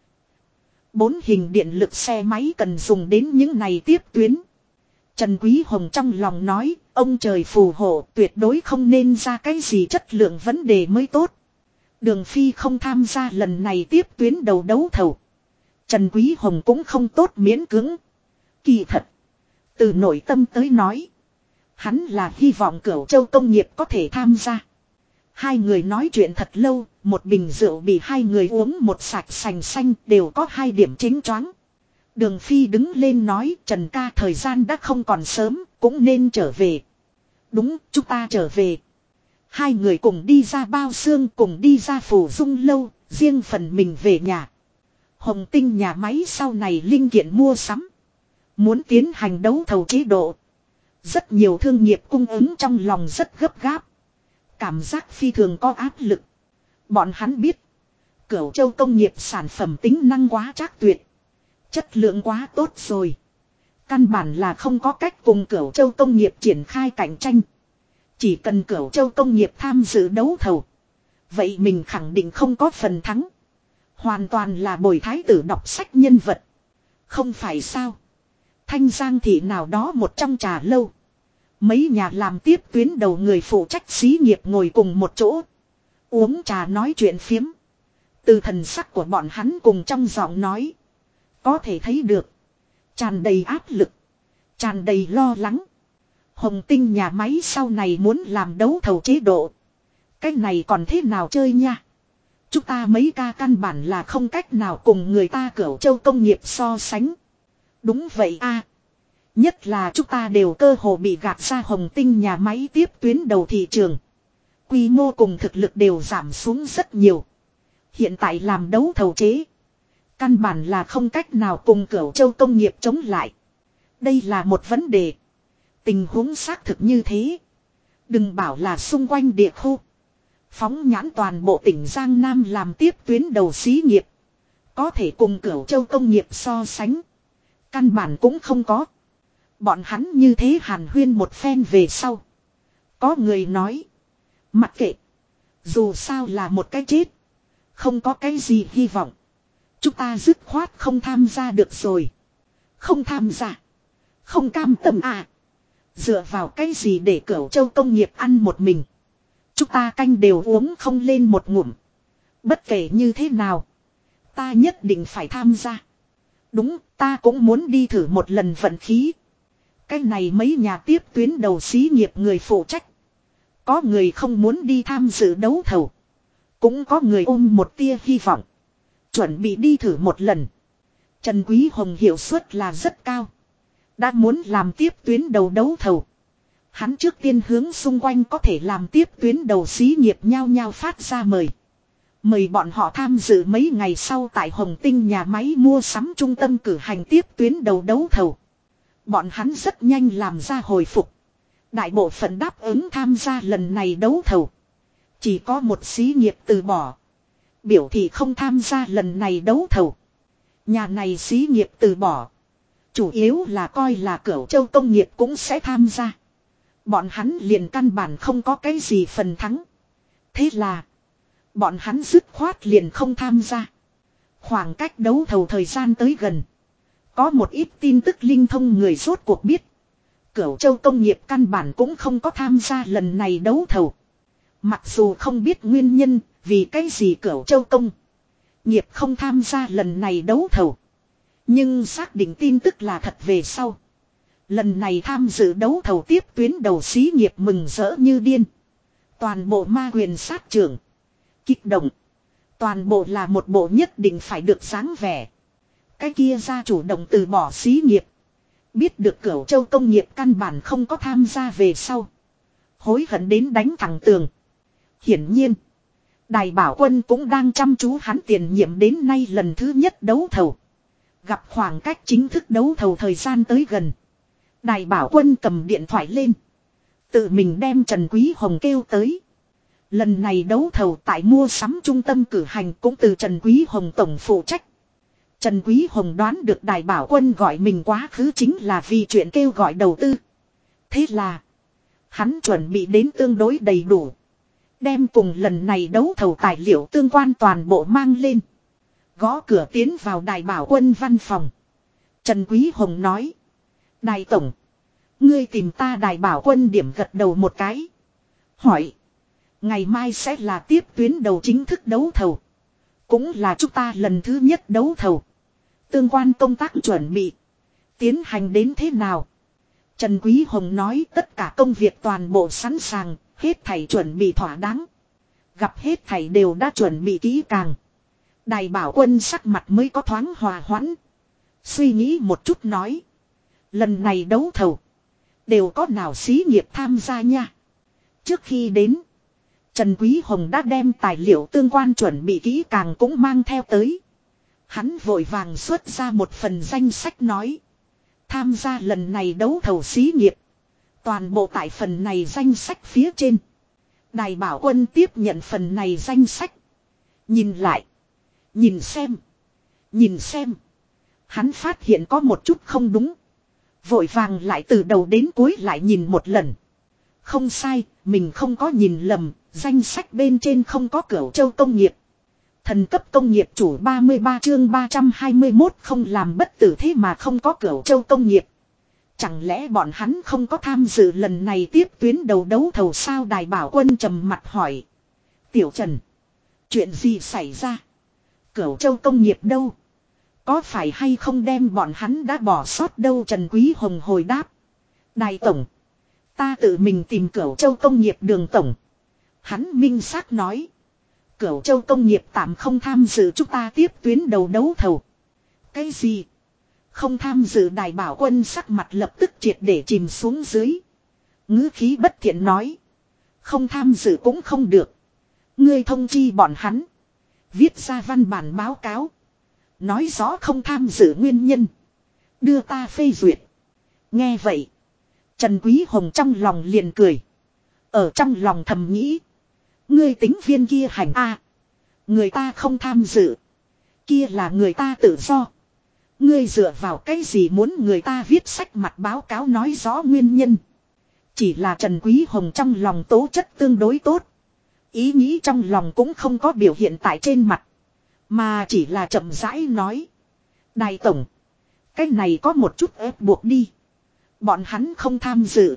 4 hình điện lực xe máy cần dùng đến những này tiếp tuyến. Trần Quý Hồng trong lòng nói, ông trời phù hộ tuyệt đối không nên ra cái gì chất lượng vấn đề mới tốt. Đường Phi không tham gia lần này tiếp tuyến đầu đấu thầu. Trần Quý Hồng cũng không tốt miễn cưỡng. Kỳ thật. Từ nội tâm tới nói. Hắn là hy vọng Cửu Châu Công nghiệp có thể tham gia. Hai người nói chuyện thật lâu, một bình rượu bị hai người uống một sạch sành xanh đều có 2 điểm chính choáng. Đường Phi đứng lên nói Trần ca thời gian đã không còn sớm, cũng nên trở về. Đúng, chúng ta trở về. Hai người cùng đi ra bao xương cùng đi ra Phủ Dung lâu, riêng phần mình về nhà. Hồng Tinh nhà máy sau này linh kiện mua sắm. Muốn tiến hành đấu thầu chế độ. Rất nhiều thương nghiệp cung ứng trong lòng rất gấp gáp. Cảm giác phi thường có áp lực. Bọn hắn biết. Cửu Châu Công nghiệp sản phẩm tính năng quá trác tuyệt. Chất lượng quá tốt rồi. Căn bản là không có cách cùng Cửu Châu Công nghiệp triển khai cạnh tranh. Chỉ cần Cửu Châu Công nghiệp tham dự đấu thầu. Vậy mình khẳng định không có phần thắng. Hoàn toàn là bồi thái tử đọc sách nhân vật. Không phải sao. Thanh Giang thị nào đó một trong trà lâu. Mấy nhà làm tiếp tuyến đầu người phụ trách xí nghiệp ngồi cùng một chỗ. Uống trà nói chuyện phiếm. Từ thần sắc của bọn hắn cùng trong giọng nói. Có thể thấy được. Tràn đầy áp lực. Tràn đầy lo lắng. Hồng Tinh nhà máy sau này muốn làm đấu thầu chế độ. Cái này còn thế nào chơi nha. Chúng ta mấy ca căn bản là không cách nào cùng người ta Cửu Châu công nghiệp so sánh. Đúng vậy a. Nhất là chúng ta đều cơ hồ bị gạt ra Hồng Tinh nhà máy tiếp tuyến đầu thị trường. Quy mô cùng thực lực đều giảm xuống rất nhiều. Hiện tại làm đấu thầu chế. Căn bản là không cách nào cùng Cửu Châu công nghiệp chống lại. Đây là một vấn đề. Tình huống xác thực như thế. Đừng bảo là xung quanh địa khu. Phóng nhãn toàn bộ tỉnh Giang Nam làm tiếp tuyến đầu xí nghiệp. Có thể cùng Cửu Châu công nghiệp so sánh. Căn bản cũng không có. Bọn hắn như thế hàn huyên một phen về sau. Có người nói. Mặc kệ. Dù sao là một cái chết. Không có cái gì hy vọng. Chúng ta dứt khoát không tham gia được rồi. Không tham gia. Không cam tâm à. Dựa vào cái gì để Cửu Châu công nghiệp ăn một mình. Chúng ta canh đều uống không lên một ngụm. Bất kể như thế nào. Ta nhất định phải tham gia. Đúng, ta cũng muốn đi thử một lần vận khí. Cái này mấy nhà tiếp tuyến đầu xí nghiệp người phụ trách. Có người không muốn đi tham dự đấu thầu. Cũng có người ôm một tia hy vọng. Chuẩn bị đi thử một lần. Trần Quý Hồng hiệu suất là rất cao. Đã muốn làm tiếp tuyến đầu đấu thầu. Hắn trước tiên hướng xung quanh có thể làm tiếp tuyến đầu xí nghiệp nhau nhau phát ra mời. Mời bọn họ tham dự mấy ngày sau tại Hồng Tinh nhà máy mua sắm trung tâm cử hành tiếp tuyến đầu đấu thầu. Bọn hắn rất nhanh làm ra hồi phục. Đại bộ phận đáp ứng tham gia lần này đấu thầu. Chỉ có một xí nghiệp từ bỏ. Biểu thị không tham gia lần này đấu thầu. Nhà này xí nghiệp từ bỏ. Chủ yếu là coi là Cửu Châu công nghiệp cũng sẽ tham gia. Bọn hắn liền căn bản không có cái gì phần thắng. Thế là. Bọn hắn dứt khoát liền không tham gia. Khoảng cách đấu thầu thời gian tới gần. Có một ít tin tức linh thông người rốt cuộc biết. Cửu Châu công nghiệp căn bản cũng không có tham gia lần này đấu thầu. Mặc dù không biết nguyên nhân vì cái gì Cửu Châu công nghiệp không tham gia lần này đấu thầu. Nhưng xác định tin tức là thật về sau. Lần này tham dự đấu thầu tiếp tuyến đầu xí nghiệp mừng rỡ như điên. Toàn bộ ma quyền sát trưởng. Kích động. Toàn bộ là một bộ nhất định phải được dáng vẻ. Cái kia ra chủ động từ bỏ xí nghiệp. Biết được Cửu Châu công nghiệp căn bản không có tham gia về sau. Hối hận đến đánh thẳng tường. Hiển nhiên. Đài Bảo Quân cũng đang chăm chú hắn tiền nhiệm đến nay lần thứ nhất đấu thầu. Gặp khoảng cách chính thức đấu thầu thời gian tới gần. Đài Bảo Quân cầm điện thoại lên. Tự mình đem Trần Quý Hồng kêu tới. Lần này đấu thầu tại mua sắm trung tâm cử hành cũng từ Trần Quý Hồng tổng phụ trách. Trần Quý Hồng đoán được Đài Bảo Quân gọi mình quá khứ chính là vì chuyện kêu gọi đầu tư. Thế là. Hắn chuẩn bị đến tương đối đầy đủ. Đem cùng lần này đấu thầu tài liệu tương quan toàn bộ mang lên. Gõ cửa tiến vào Đài Bảo Quân văn phòng. Trần Quý Hồng nói. Đài tổng. Ngươi tìm ta Đài Bảo Quân điểm gật đầu một cái. Hỏi. Ngày mai sẽ là tiếp tuyến đầu chính thức đấu thầu. Cũng là chúng ta lần thứ nhất đấu thầu. Tương quan công tác chuẩn bị. Tiến hành đến thế nào? Trần Quý Hồng nói tất cả công việc toàn bộ sẵn sàng. Hết thảy chuẩn bị thỏa đáng. Gặp hết thảy đều đã chuẩn bị kỹ càng. Đài Bảo Quân sắc mặt mới có thoáng hòa hoãn. Suy nghĩ một chút nói. Lần này đấu thầu. Đều có nào xí nghiệp tham gia nha. Trước khi đến. Trần Quý Hồng đã đem tài liệu tương quan chuẩn bị kỹ càng cũng mang theo tới. Hắn vội vàng xuất ra một phần danh sách nói. Tham gia lần này đấu thầu xí nghiệp. Toàn bộ tại phần này danh sách phía trên. Đài Bảo Quân tiếp nhận phần này danh sách. Nhìn lại. Nhìn xem. Nhìn xem. Hắn phát hiện có một chút không đúng. Vội vàng lại từ đầu đến cuối lại nhìn một lần. Không sai, mình không có nhìn lầm. Danh sách bên trên không có Cửu Châu công nghiệp. Thần cấp công nghiệp chủ 33 chương 321 không làm bất tử thế mà không có Cửu Châu công nghiệp. Chẳng lẽ bọn hắn không có tham dự lần này tiếp tuyến đầu đấu thầu sao? Đài Bảo Quân trầm mặt hỏi. Tiểu Trần. Chuyện gì xảy ra? Cửu Châu công nghiệp đâu? Có phải hay không đem bọn hắn đã bỏ sót đâu? Trần Quý Hồng hồi đáp. Đài Tổng. Ta tự mình tìm Cửu Châu công nghiệp Đường Tổng. Hắn minh xác nói. Cửu Châu công nghiệp tạm không tham dự chúng ta tiếp tuyến đầu đấu thầu. Cái gì? Không tham dự? Đài Bảo Quân sắc mặt lập tức triệt để chìm xuống dưới. Ngữ khí bất thiện nói. Không tham dự cũng không được. Ngươi thông chi bọn hắn. Viết ra văn bản báo cáo. Nói rõ không tham dự nguyên nhân. Đưa ta phê duyệt. Nghe vậy. Trần Quý Hồng trong lòng liền cười. Ở trong lòng thầm nghĩ. Ngươi tính viên kia hành a, người ta không tham dự. Kia là người ta tự do. Ngươi dựa vào cái gì muốn người ta viết sách mặt báo cáo nói rõ nguyên nhân. Chỉ là Trần Quý Hồng trong lòng tố chất tương đối tốt. Ý nghĩ trong lòng cũng không có biểu hiện tại trên mặt. Mà chỉ là chậm rãi nói. Đài Tổng. Cái này có một chút ép buộc đi. Bọn hắn không tham dự.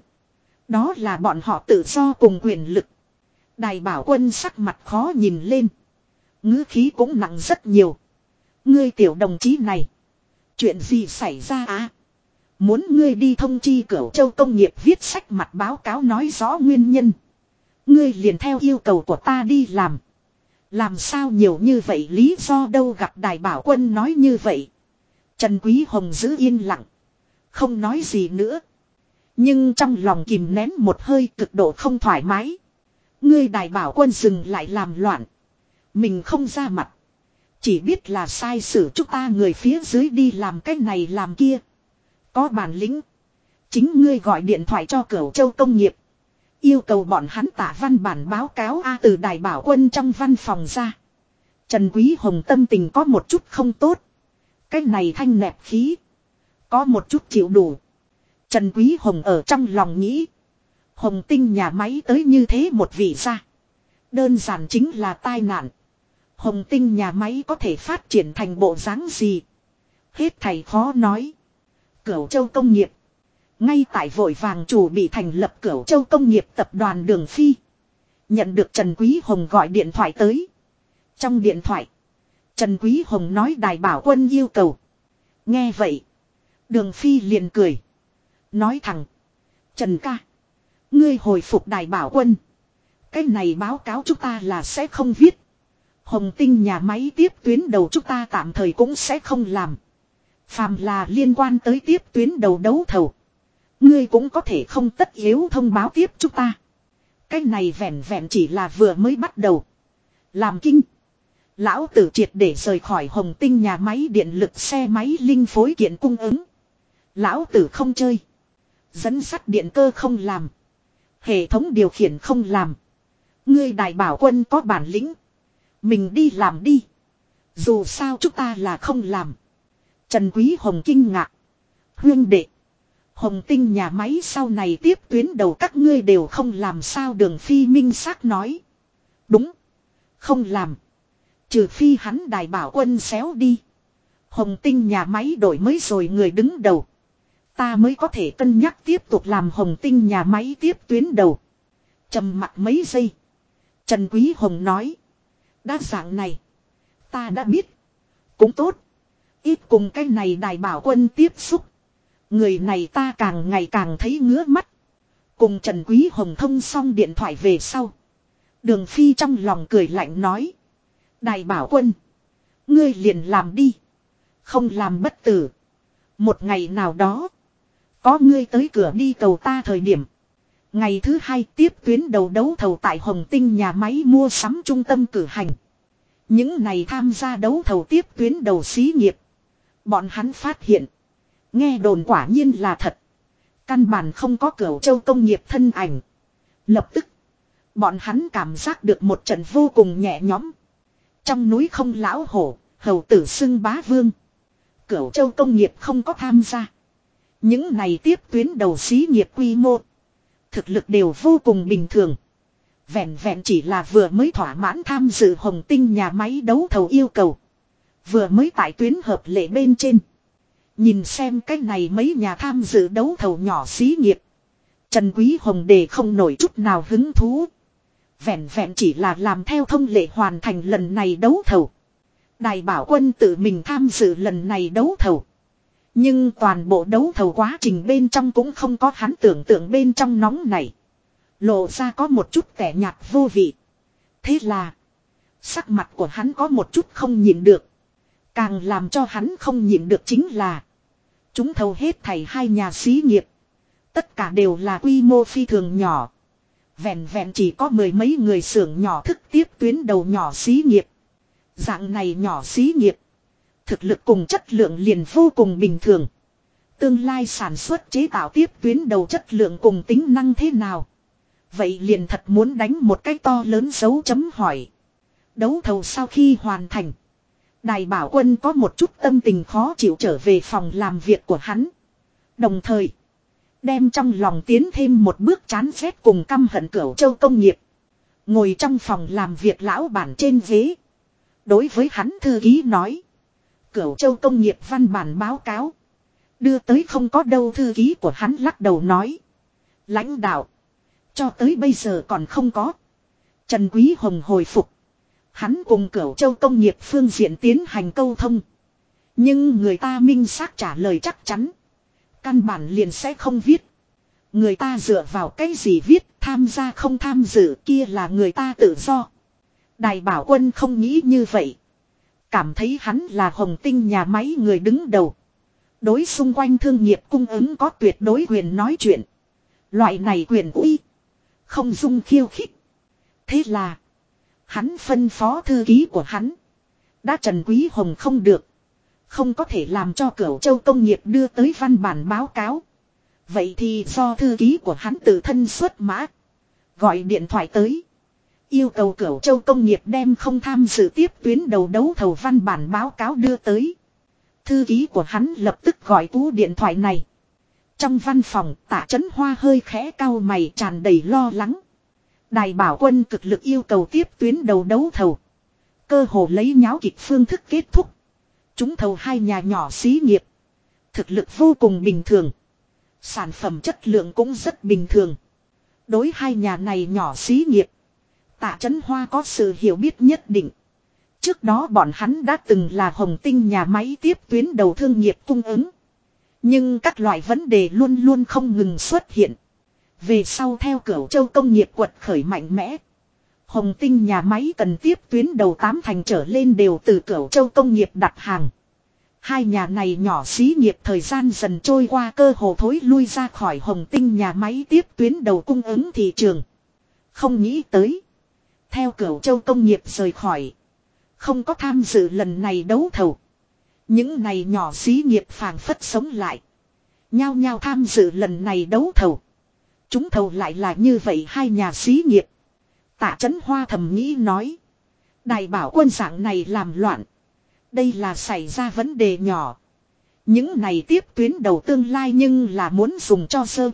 Đó là bọn họ tự do cùng quyền lực. Đài Bảo Quân sắc mặt khó nhìn lên. Ngữ khí cũng nặng rất nhiều. Ngươi tiểu đồng chí này. Chuyện gì xảy ra á? Muốn ngươi đi thông chi Cửu Châu công nghiệp viết sách mặt báo cáo nói rõ nguyên nhân. Ngươi liền theo yêu cầu của ta đi làm. Làm sao nhiều như vậy lý do đâu? Gặp Đài Bảo Quân nói như vậy. Trần Quý Hồng giữ yên lặng. Không nói gì nữa. Nhưng trong lòng kìm nén một hơi cực độ không thoải mái. Ngươi Đài Bảo Quân dừng lại làm loạn. Mình không ra mặt. Chỉ biết là sai sử chúng ta người phía dưới đi làm cái này làm kia. Có bản lĩnh. Chính ngươi gọi điện thoại cho Cửu Châu công nghiệp. Yêu cầu bọn hắn tả văn bản báo cáo từ Đài Bảo Quân trong văn phòng ra. Trần Quý Hồng tâm tình có một chút không tốt. Cái này thanh nẹp khí. Có một chút chịu đủ. Trần Quý Hồng ở trong lòng nghĩ. Hồng Tinh nhà máy tới như thế một vị ra. Đơn giản chính là tai nạn. Hồng Tinh nhà máy có thể phát triển thành bộ dáng gì? Hết thầy khó nói. Cửu Châu công nghiệp. Ngay tại vội vàng chủ bị thành lập Cửu Châu công nghiệp tập đoàn Đường Phi. Nhận được Trần Quý Hồng gọi điện thoại tới. Trong điện thoại. Trần Quý Hồng nói Đài Bảo Quân yêu cầu. Nghe vậy. Đường Phi liền cười. Nói thẳng. Trần ca. Ngươi hồi phục Đài Bảo Quân. Cái này báo cáo chúng ta là sẽ không viết. Hồng Tinh nhà máy tiếp tuyến đầu chúng ta tạm thời cũng sẽ không làm. Phàm là liên quan tới tiếp tuyến đầu đấu thầu. Ngươi cũng có thể không tất yếu thông báo tiếp chúng ta. Cái này vẹn vẹn chỉ là vừa mới bắt đầu. Làm kinh. Lão tử triệt để rời khỏi Hồng Tinh nhà máy điện lực xe máy linh phối kiện cung ứng. Lão tử không chơi. Dẫn sắt điện cơ không làm. Hệ thống điều khiển không làm. Ngươi Đài Bảo Quân có bản lĩnh. Mình đi làm đi. Dù sao chúng ta là không làm. Trần Quý Hồng kinh ngạc. Huyên đệ. Hồng Tinh nhà máy sau này tiếp tuyến đầu các ngươi đều không làm sao? Đường Phi minh xác nói. Đúng. Không làm. Trừ phi hắn Đài Bảo Quân xéo đi. Hồng Tinh nhà máy đổi mới rồi người đứng đầu. Ta mới có thể cân nhắc tiếp tục làm Hồng Tinh nhà máy tiếp tuyến đầu. Trầm mặc mấy giây. Trần Quý Hồng nói. Đã dạng này. Ta đã biết. Cũng tốt. Ít cùng cái này Đài Bảo Quân tiếp xúc. Người này ta càng ngày càng thấy ngứa mắt. Cùng Trần Quý Hồng thông xong điện thoại về sau. Đường Phi trong lòng cười lạnh nói. Đài Bảo Quân. Ngươi liền làm đi. Không làm bất tử. Một ngày nào đó. Có ngươi tới cửa đi cầu ta thời điểm. Ngày thứ hai tiếp tuyến đầu đấu thầu tại Hồng Tinh nhà máy mua sắm trung tâm cử hành. Những này tham gia đấu thầu tiếp tuyến đầu xí nghiệp. Bọn hắn phát hiện. Nghe đồn quả nhiên là thật. Căn bản không có Cửu Châu công nghiệp thân ảnh. Lập tức. Bọn hắn cảm giác được một trận vô cùng nhẹ nhõm. Trong núi không lão hổ, hầu tử xưng bá vương. Cửu Châu công nghiệp không có tham gia. Những này tiếp tuyến đầu xí nghiệp quy mô. Thực lực đều vô cùng bình thường. Vẹn vẹn chỉ là vừa mới thỏa mãn tham dự Hồng Tinh nhà máy đấu thầu yêu cầu. Vừa mới tại tuyến hợp lệ bên trên. Nhìn xem cái này mấy nhà tham dự đấu thầu nhỏ xí nghiệp. Trần Quý Hồng đề không nổi chút nào hứng thú. Vẹn vẹn chỉ là làm theo thông lệ hoàn thành lần này đấu thầu. Đài Bảo Quân tự mình tham dự lần này đấu thầu. Nhưng toàn bộ đấu thầu quá trình bên trong cũng không có hắn tưởng tượng bên trong nóng này. Lộ ra có một chút tẻ nhạt vô vị. Thế là sắc mặt của hắn có một chút không nhịn được. Càng làm cho hắn không nhịn được chính là chúng thầu hết thảy hai nhà xí nghiệp. Tất cả đều là quy mô phi thường nhỏ. Vẹn vẹn chỉ có mười mấy người xưởng nhỏ thức tiếp tuyến đầu nhỏ xí nghiệp. Dạng này nhỏ xí nghiệp. Thực lực cùng chất lượng liền vô cùng bình thường. Tương lai sản xuất chế tạo tiếp tuyến đầu chất lượng cùng tính năng thế nào. Vậy liền thật muốn đánh một cái to lớn dấu chấm hỏi. Đấu thầu sau khi hoàn thành. Đài Bảo Quân có một chút tâm tình khó chịu trở về phòng làm việc của hắn. Đồng thời. Đem trong lòng tiến thêm một bước chán ghét cùng căm hận Cửu Châu Công nghiệp. Ngồi trong phòng làm việc lão bản trên ghế. Đối với hắn thư ký nói. Cửu Châu Công nghiệp văn bản báo cáo. Đưa tới không có đâu, thư ký của hắn lắc đầu nói. Lãnh đạo. Cho tới bây giờ còn không có. Trần Quý Hồng hồi phục. Hắn cùng Cửu Châu Công nghiệp phương diện tiến hành câu thông. Nhưng người ta minh xác trả lời chắc chắn. Căn bản liền sẽ không viết. Người ta dựa vào cái gì viết, tham gia không tham dự kia là người ta tự do. Đài Bảo Quân không nghĩ như vậy. Cảm thấy hắn là Hồng Tinh nhà máy người đứng đầu. Đối xung quanh thương nghiệp cung ứng có tuyệt đối quyền nói chuyện. Loại này quyền uy. Không dung khiêu khích. Thế là. Hắn phân phó thư ký của hắn. Đã Trần Quý Hồng không được. Không có thể làm cho Cửu Châu Công nghiệp đưa tới văn bản báo cáo. Vậy thì do thư ký của hắn tự thân xuất mã. Gọi điện thoại tới. Yêu cầu Cửu Châu Công nghiệp đem không tham dự tiếp tuyến đầu đấu thầu văn bản báo cáo đưa tới. Thư ký của hắn lập tức gọi cú điện thoại này. Trong văn phòng Tạ Chấn Hoa hơi khẽ cau mày, tràn đầy lo lắng. Đài Bảo Quân cực lực yêu cầu tiếp tuyến đầu đấu thầu. Cơ hồ lấy nháo kịch phương thức kết thúc. Chúng thầu hai nhà nhỏ xí nghiệp. Thực lực vô cùng bình thường. Sản phẩm chất lượng cũng rất bình thường. Đối hai nhà này nhỏ xí nghiệp. Tạ Chấn Hoa có sự hiểu biết nhất định. Trước đó bọn hắn đã từng là Hồng Tinh nhà máy tiếp tuyến đầu thương nghiệp cung ứng. Nhưng các loại vấn đề luôn luôn không ngừng xuất hiện. Về sau theo Cửu Châu Công nghiệp quật khởi mạnh mẽ. Hồng Tinh nhà máy cần tiếp tuyến đầu 8 thành trở lên đều từ Cửu Châu Công nghiệp đặt hàng. Hai nhà này nhỏ xí nghiệp thời gian dần trôi qua cơ hồ thối lui ra khỏi Hồng Tinh nhà máy tiếp tuyến đầu cung ứng thị trường. Không nghĩ tới. Theo Cửu Châu Công nghiệp rời khỏi. Không có tham dự lần này đấu thầu. Những này nhỏ xí nghiệp phảng phất sống lại. Nhao nhao tham dự lần này đấu thầu. Chúng thầu lại là như vậy hai nhà xí nghiệp. Tạ Chấn Hoa thầm nghĩ nói. Đài Bảo Quân dạng này làm loạn. Đây là xảy ra vấn đề nhỏ. Những này tiếp tuyến đầu tương lai nhưng là muốn dùng cho sơ.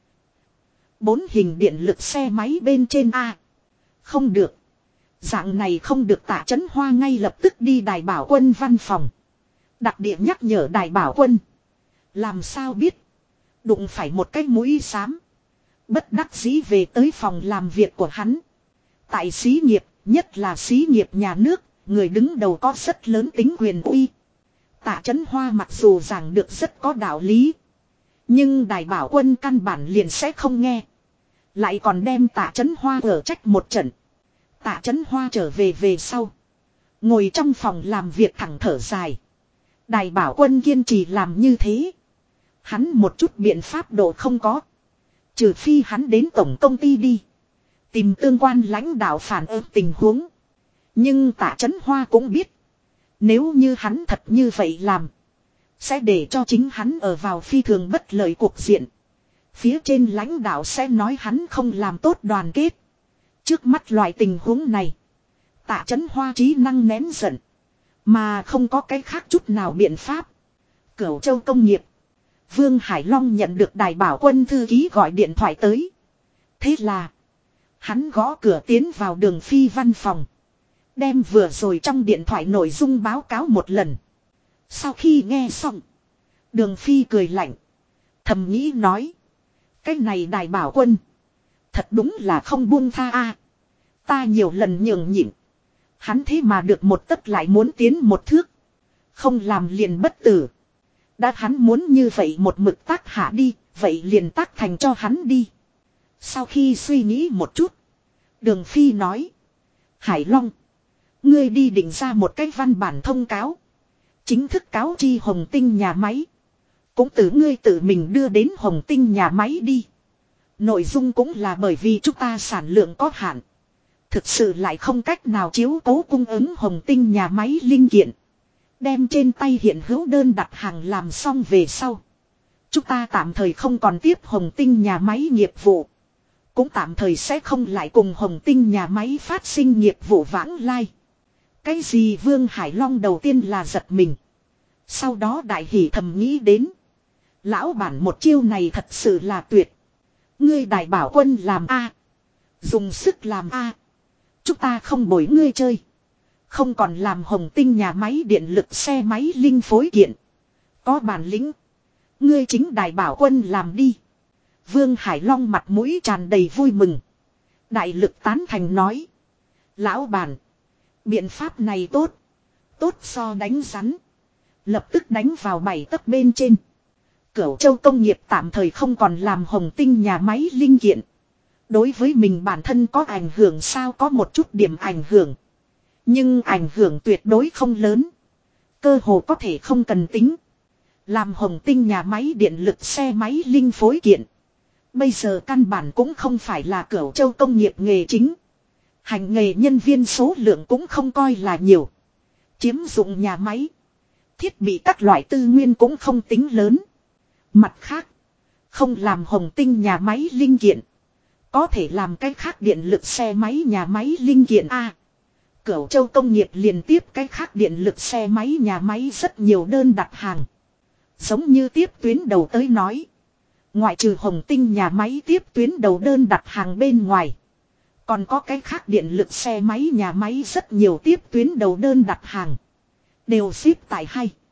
4 hình điện lực xe máy bên trên A. Không được. Dạng này không được. Tạ Chấn Hoa ngay lập tức đi Đài Bảo Quân văn phòng. Đặc địa nhắc nhở Đài Bảo Quân. Làm sao biết. Đụng phải một cái mũi xám. Bất đắc dĩ về tới phòng làm việc của hắn. Tại xí nghiệp, nhất là xí nghiệp nhà nước, người đứng đầu có rất lớn tính quyền uy. Tạ Chấn Hoa mặc dù giảng được rất có đạo lý. Nhưng Đài Bảo Quân căn bản liền sẽ không nghe. Lại còn đem Tạ Chấn Hoa ở trách một trận. Tạ Chấn Hoa trở về sau. Ngồi trong phòng làm việc thẳng thở dài. Đài Bảo Quân kiên trì làm như thế. Hắn một chút biện pháp độ không có. Trừ phi hắn đến tổng công ty đi. Tìm tương quan lãnh đạo phản ứng tình huống. Nhưng Tạ Chấn Hoa cũng biết. Nếu như hắn thật như vậy làm. Sẽ để cho chính hắn ở vào phi thường bất lợi cuộc diện. Phía trên lãnh đạo sẽ nói hắn không làm tốt đoàn kết. Trước mắt loại tình huống này. Tạ Chấn Hoa trí năng nén giận. Mà không có cái khác chút nào biện pháp. Cửu Châu Công nghiệp. Vương Hải Long nhận được Đài Bảo Quân thư ký gọi điện thoại tới. Thế là. Hắn gõ cửa tiến vào Đường Phi văn phòng. Đem vừa rồi trong điện thoại nội dung báo cáo một lần. Sau khi nghe xong. Đường Phi cười lạnh. Thầm nghĩ nói. Cái này Đại Bảo Quân. Thật đúng là không buông tha a. Ta nhiều lần nhường nhịn. Hắn thế mà được một tấc lại muốn tiến một thước. Không làm liền bất tử. Đã hắn muốn như vậy một mực tác hạ đi. Vậy liền tác thành cho hắn đi. Sau khi suy nghĩ một chút. Đường Phi nói. Hải Long. Ngươi đi định ra một cái văn bản thông cáo. Chính thức cáo chi Hồng Tinh nhà máy. Cũng từ ngươi tự mình đưa đến Hồng Tinh nhà máy đi. Nội dung cũng là bởi vì chúng ta sản lượng có hạn. Thực sự lại không cách nào chiếu cố cung ứng Hồng Tinh nhà máy linh kiện. Đem trên tay hiện hữu đơn đặt hàng làm xong về sau. Chúng ta tạm thời không còn tiếp Hồng Tinh nhà máy nghiệp vụ. Cũng tạm thời sẽ không lại cùng Hồng Tinh nhà máy phát sinh nghiệp vụ vãng lai. Cái gì Vương Hải Long đầu tiên là giật mình. Sau đó đại hỉ thầm nghĩ đến. Lão bản một chiêu này thật sự là tuyệt. Ngươi Đại Bảo Quân làm a, dùng sức làm a. Chúng ta không bồi ngươi chơi. Không còn làm Hồng Tinh nhà máy điện lực xe máy linh phối kiện. Có bản lĩnh. Ngươi chính Đại Bảo Quân làm đi. Vương Hải Long mặt mũi tràn đầy vui mừng. Đại lực tán thành nói. Lão bản. Biện pháp này tốt. Tốt so đánh rắn. Lập tức đánh vào 7 tấc bên trên. Cửu Châu công nghiệp tạm thời không còn làm Hồng Tinh nhà máy linh kiện. Đối với mình bản thân có ảnh hưởng sao, có một chút điểm ảnh hưởng. Nhưng ảnh hưởng tuyệt đối không lớn. Cơ hồ có thể không cần tính. Làm Hồng Tinh nhà máy điện lực xe máy linh phối kiện. Bây giờ căn bản cũng không phải là Cửu Châu công nghiệp nghề chính. Hành nghề nhân viên số lượng cũng không coi là nhiều. Chiếm dụng nhà máy. Thiết bị các loại tư nguyên cũng không tính lớn. Mặt khác. Không làm Hồng Tinh nhà máy linh kiện. Có thể làm cái khác điện lực xe máy nhà máy linh kiện A. Cửu Châu công nghiệp liền tiếp cái khác điện lực xe máy nhà máy rất nhiều đơn đặt hàng. Giống như tiếp tuyến đầu tới nói. Ngoại trừ Hồng Tinh nhà máy tiếp tuyến đầu đơn đặt hàng bên ngoài. Còn có cái khác điện lực xe máy nhà máy rất nhiều tiếp tuyến đầu đơn đặt hàng. Đều ship tại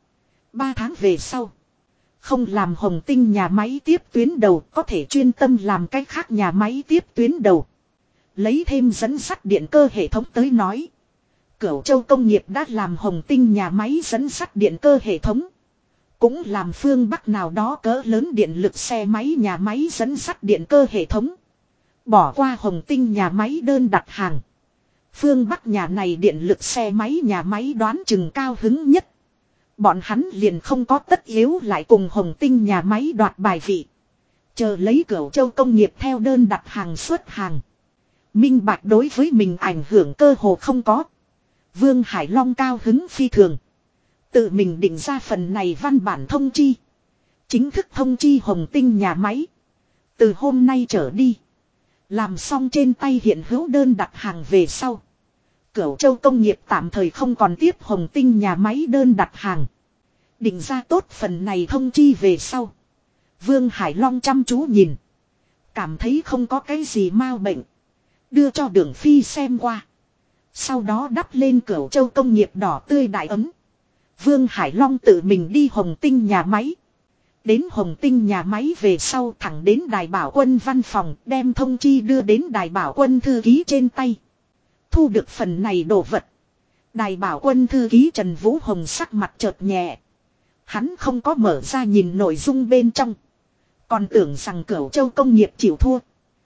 2-3 tháng về sau. Không làm Hồng Tinh nhà máy tiếp tuyến đầu, có thể chuyên tâm làm cái khác nhà máy tiếp tuyến đầu. Lấy thêm dẫn sắt điện cơ hệ thống tới nói. Cửu Châu công nghiệp đã làm Hồng Tinh nhà máy dẫn sắt điện cơ hệ thống. Cũng làm phương Bắc nào đó cỡ lớn điện lực xe máy nhà máy dẫn sắt điện cơ hệ thống. Bỏ qua Hồng Tinh nhà máy đơn đặt hàng. Phương Bắc nhà này điện lực xe máy nhà máy đoán chừng cao hứng nhất. Bọn hắn liền không có tất yếu lại cùng Hồng Tinh nhà máy đoạt bài vị. Chờ lấy Cửu Châu công nghiệp theo đơn đặt hàng xuất hàng. Minh bạch đối với mình ảnh hưởng cơ hồ không có. Vương Hải Long cao hứng phi thường. Tự mình định ra phần này văn bản thông chi. Chính thức thông chi Hồng Tinh nhà máy. Từ hôm nay trở đi. Làm xong trên tay hiện hữu đơn đặt hàng về sau. Cửu Châu công nghiệp tạm thời không còn tiếp Hồng Tinh nhà máy đơn đặt hàng. Định ra tốt phần này thông chi về sau. Vương Hải Long chăm chú nhìn. Cảm thấy không có cái gì mau bệnh. Đưa cho Đường Phi xem qua. Sau đó đắp lên Cửu Châu công nghiệp đỏ tươi đại ấm. Vương Hải Long tự mình đi Hồng Tinh nhà máy. Đến Hồng Tinh nhà máy về sau thẳng đến Đại Bảo Quân văn phòng đem thông chi đưa đến Đại Bảo Quân thư ký trên tay. Thu được phần này đồ vật. Đại Bảo Quân thư ký Trần Vũ Hồng sắc mặt chợt nhẹ. Hắn không có mở ra nhìn nội dung bên trong. Còn tưởng rằng Cửu Châu công nghiệp chịu thua.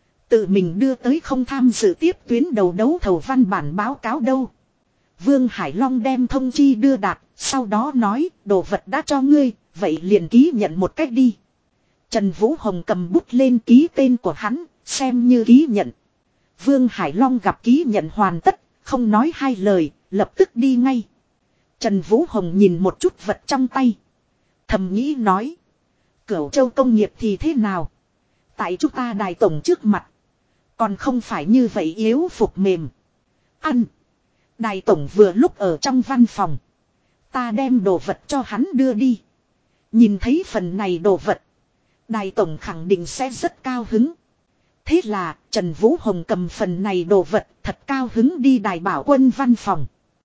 Tự mình đưa tới không tham dự tiếp tuyến đầu đấu thầu văn bản báo cáo đâu. Vương Hải Long đem thông chi đưa đạt. Sau đó nói đồ vật đã cho ngươi. Vậy liền ký nhận một cách đi. Trần Vũ Hồng cầm bút lên ký tên của hắn. Xem như ký nhận. Vương Hải Long gặp ký nhận hoàn tất. Không nói hai lời. Lập tức đi ngay. Trần Vũ Hồng nhìn một chút vật trong tay. Thầm nghĩ nói. Cửu Châu công nghiệp thì thế nào? Tại chúng ta Đài tổng trước mặt. Còn không phải như vậy yếu phục mềm. Ăn. Đài tổng vừa lúc ở trong văn phòng. Ta đem đồ vật cho hắn đưa đi. Nhìn thấy phần này đồ vật. Đài tổng khẳng định sẽ rất cao hứng. Thế là Trần Vũ Hồng cầm phần này đồ vật thật cao hứng đi Đại Bảo Quân văn phòng.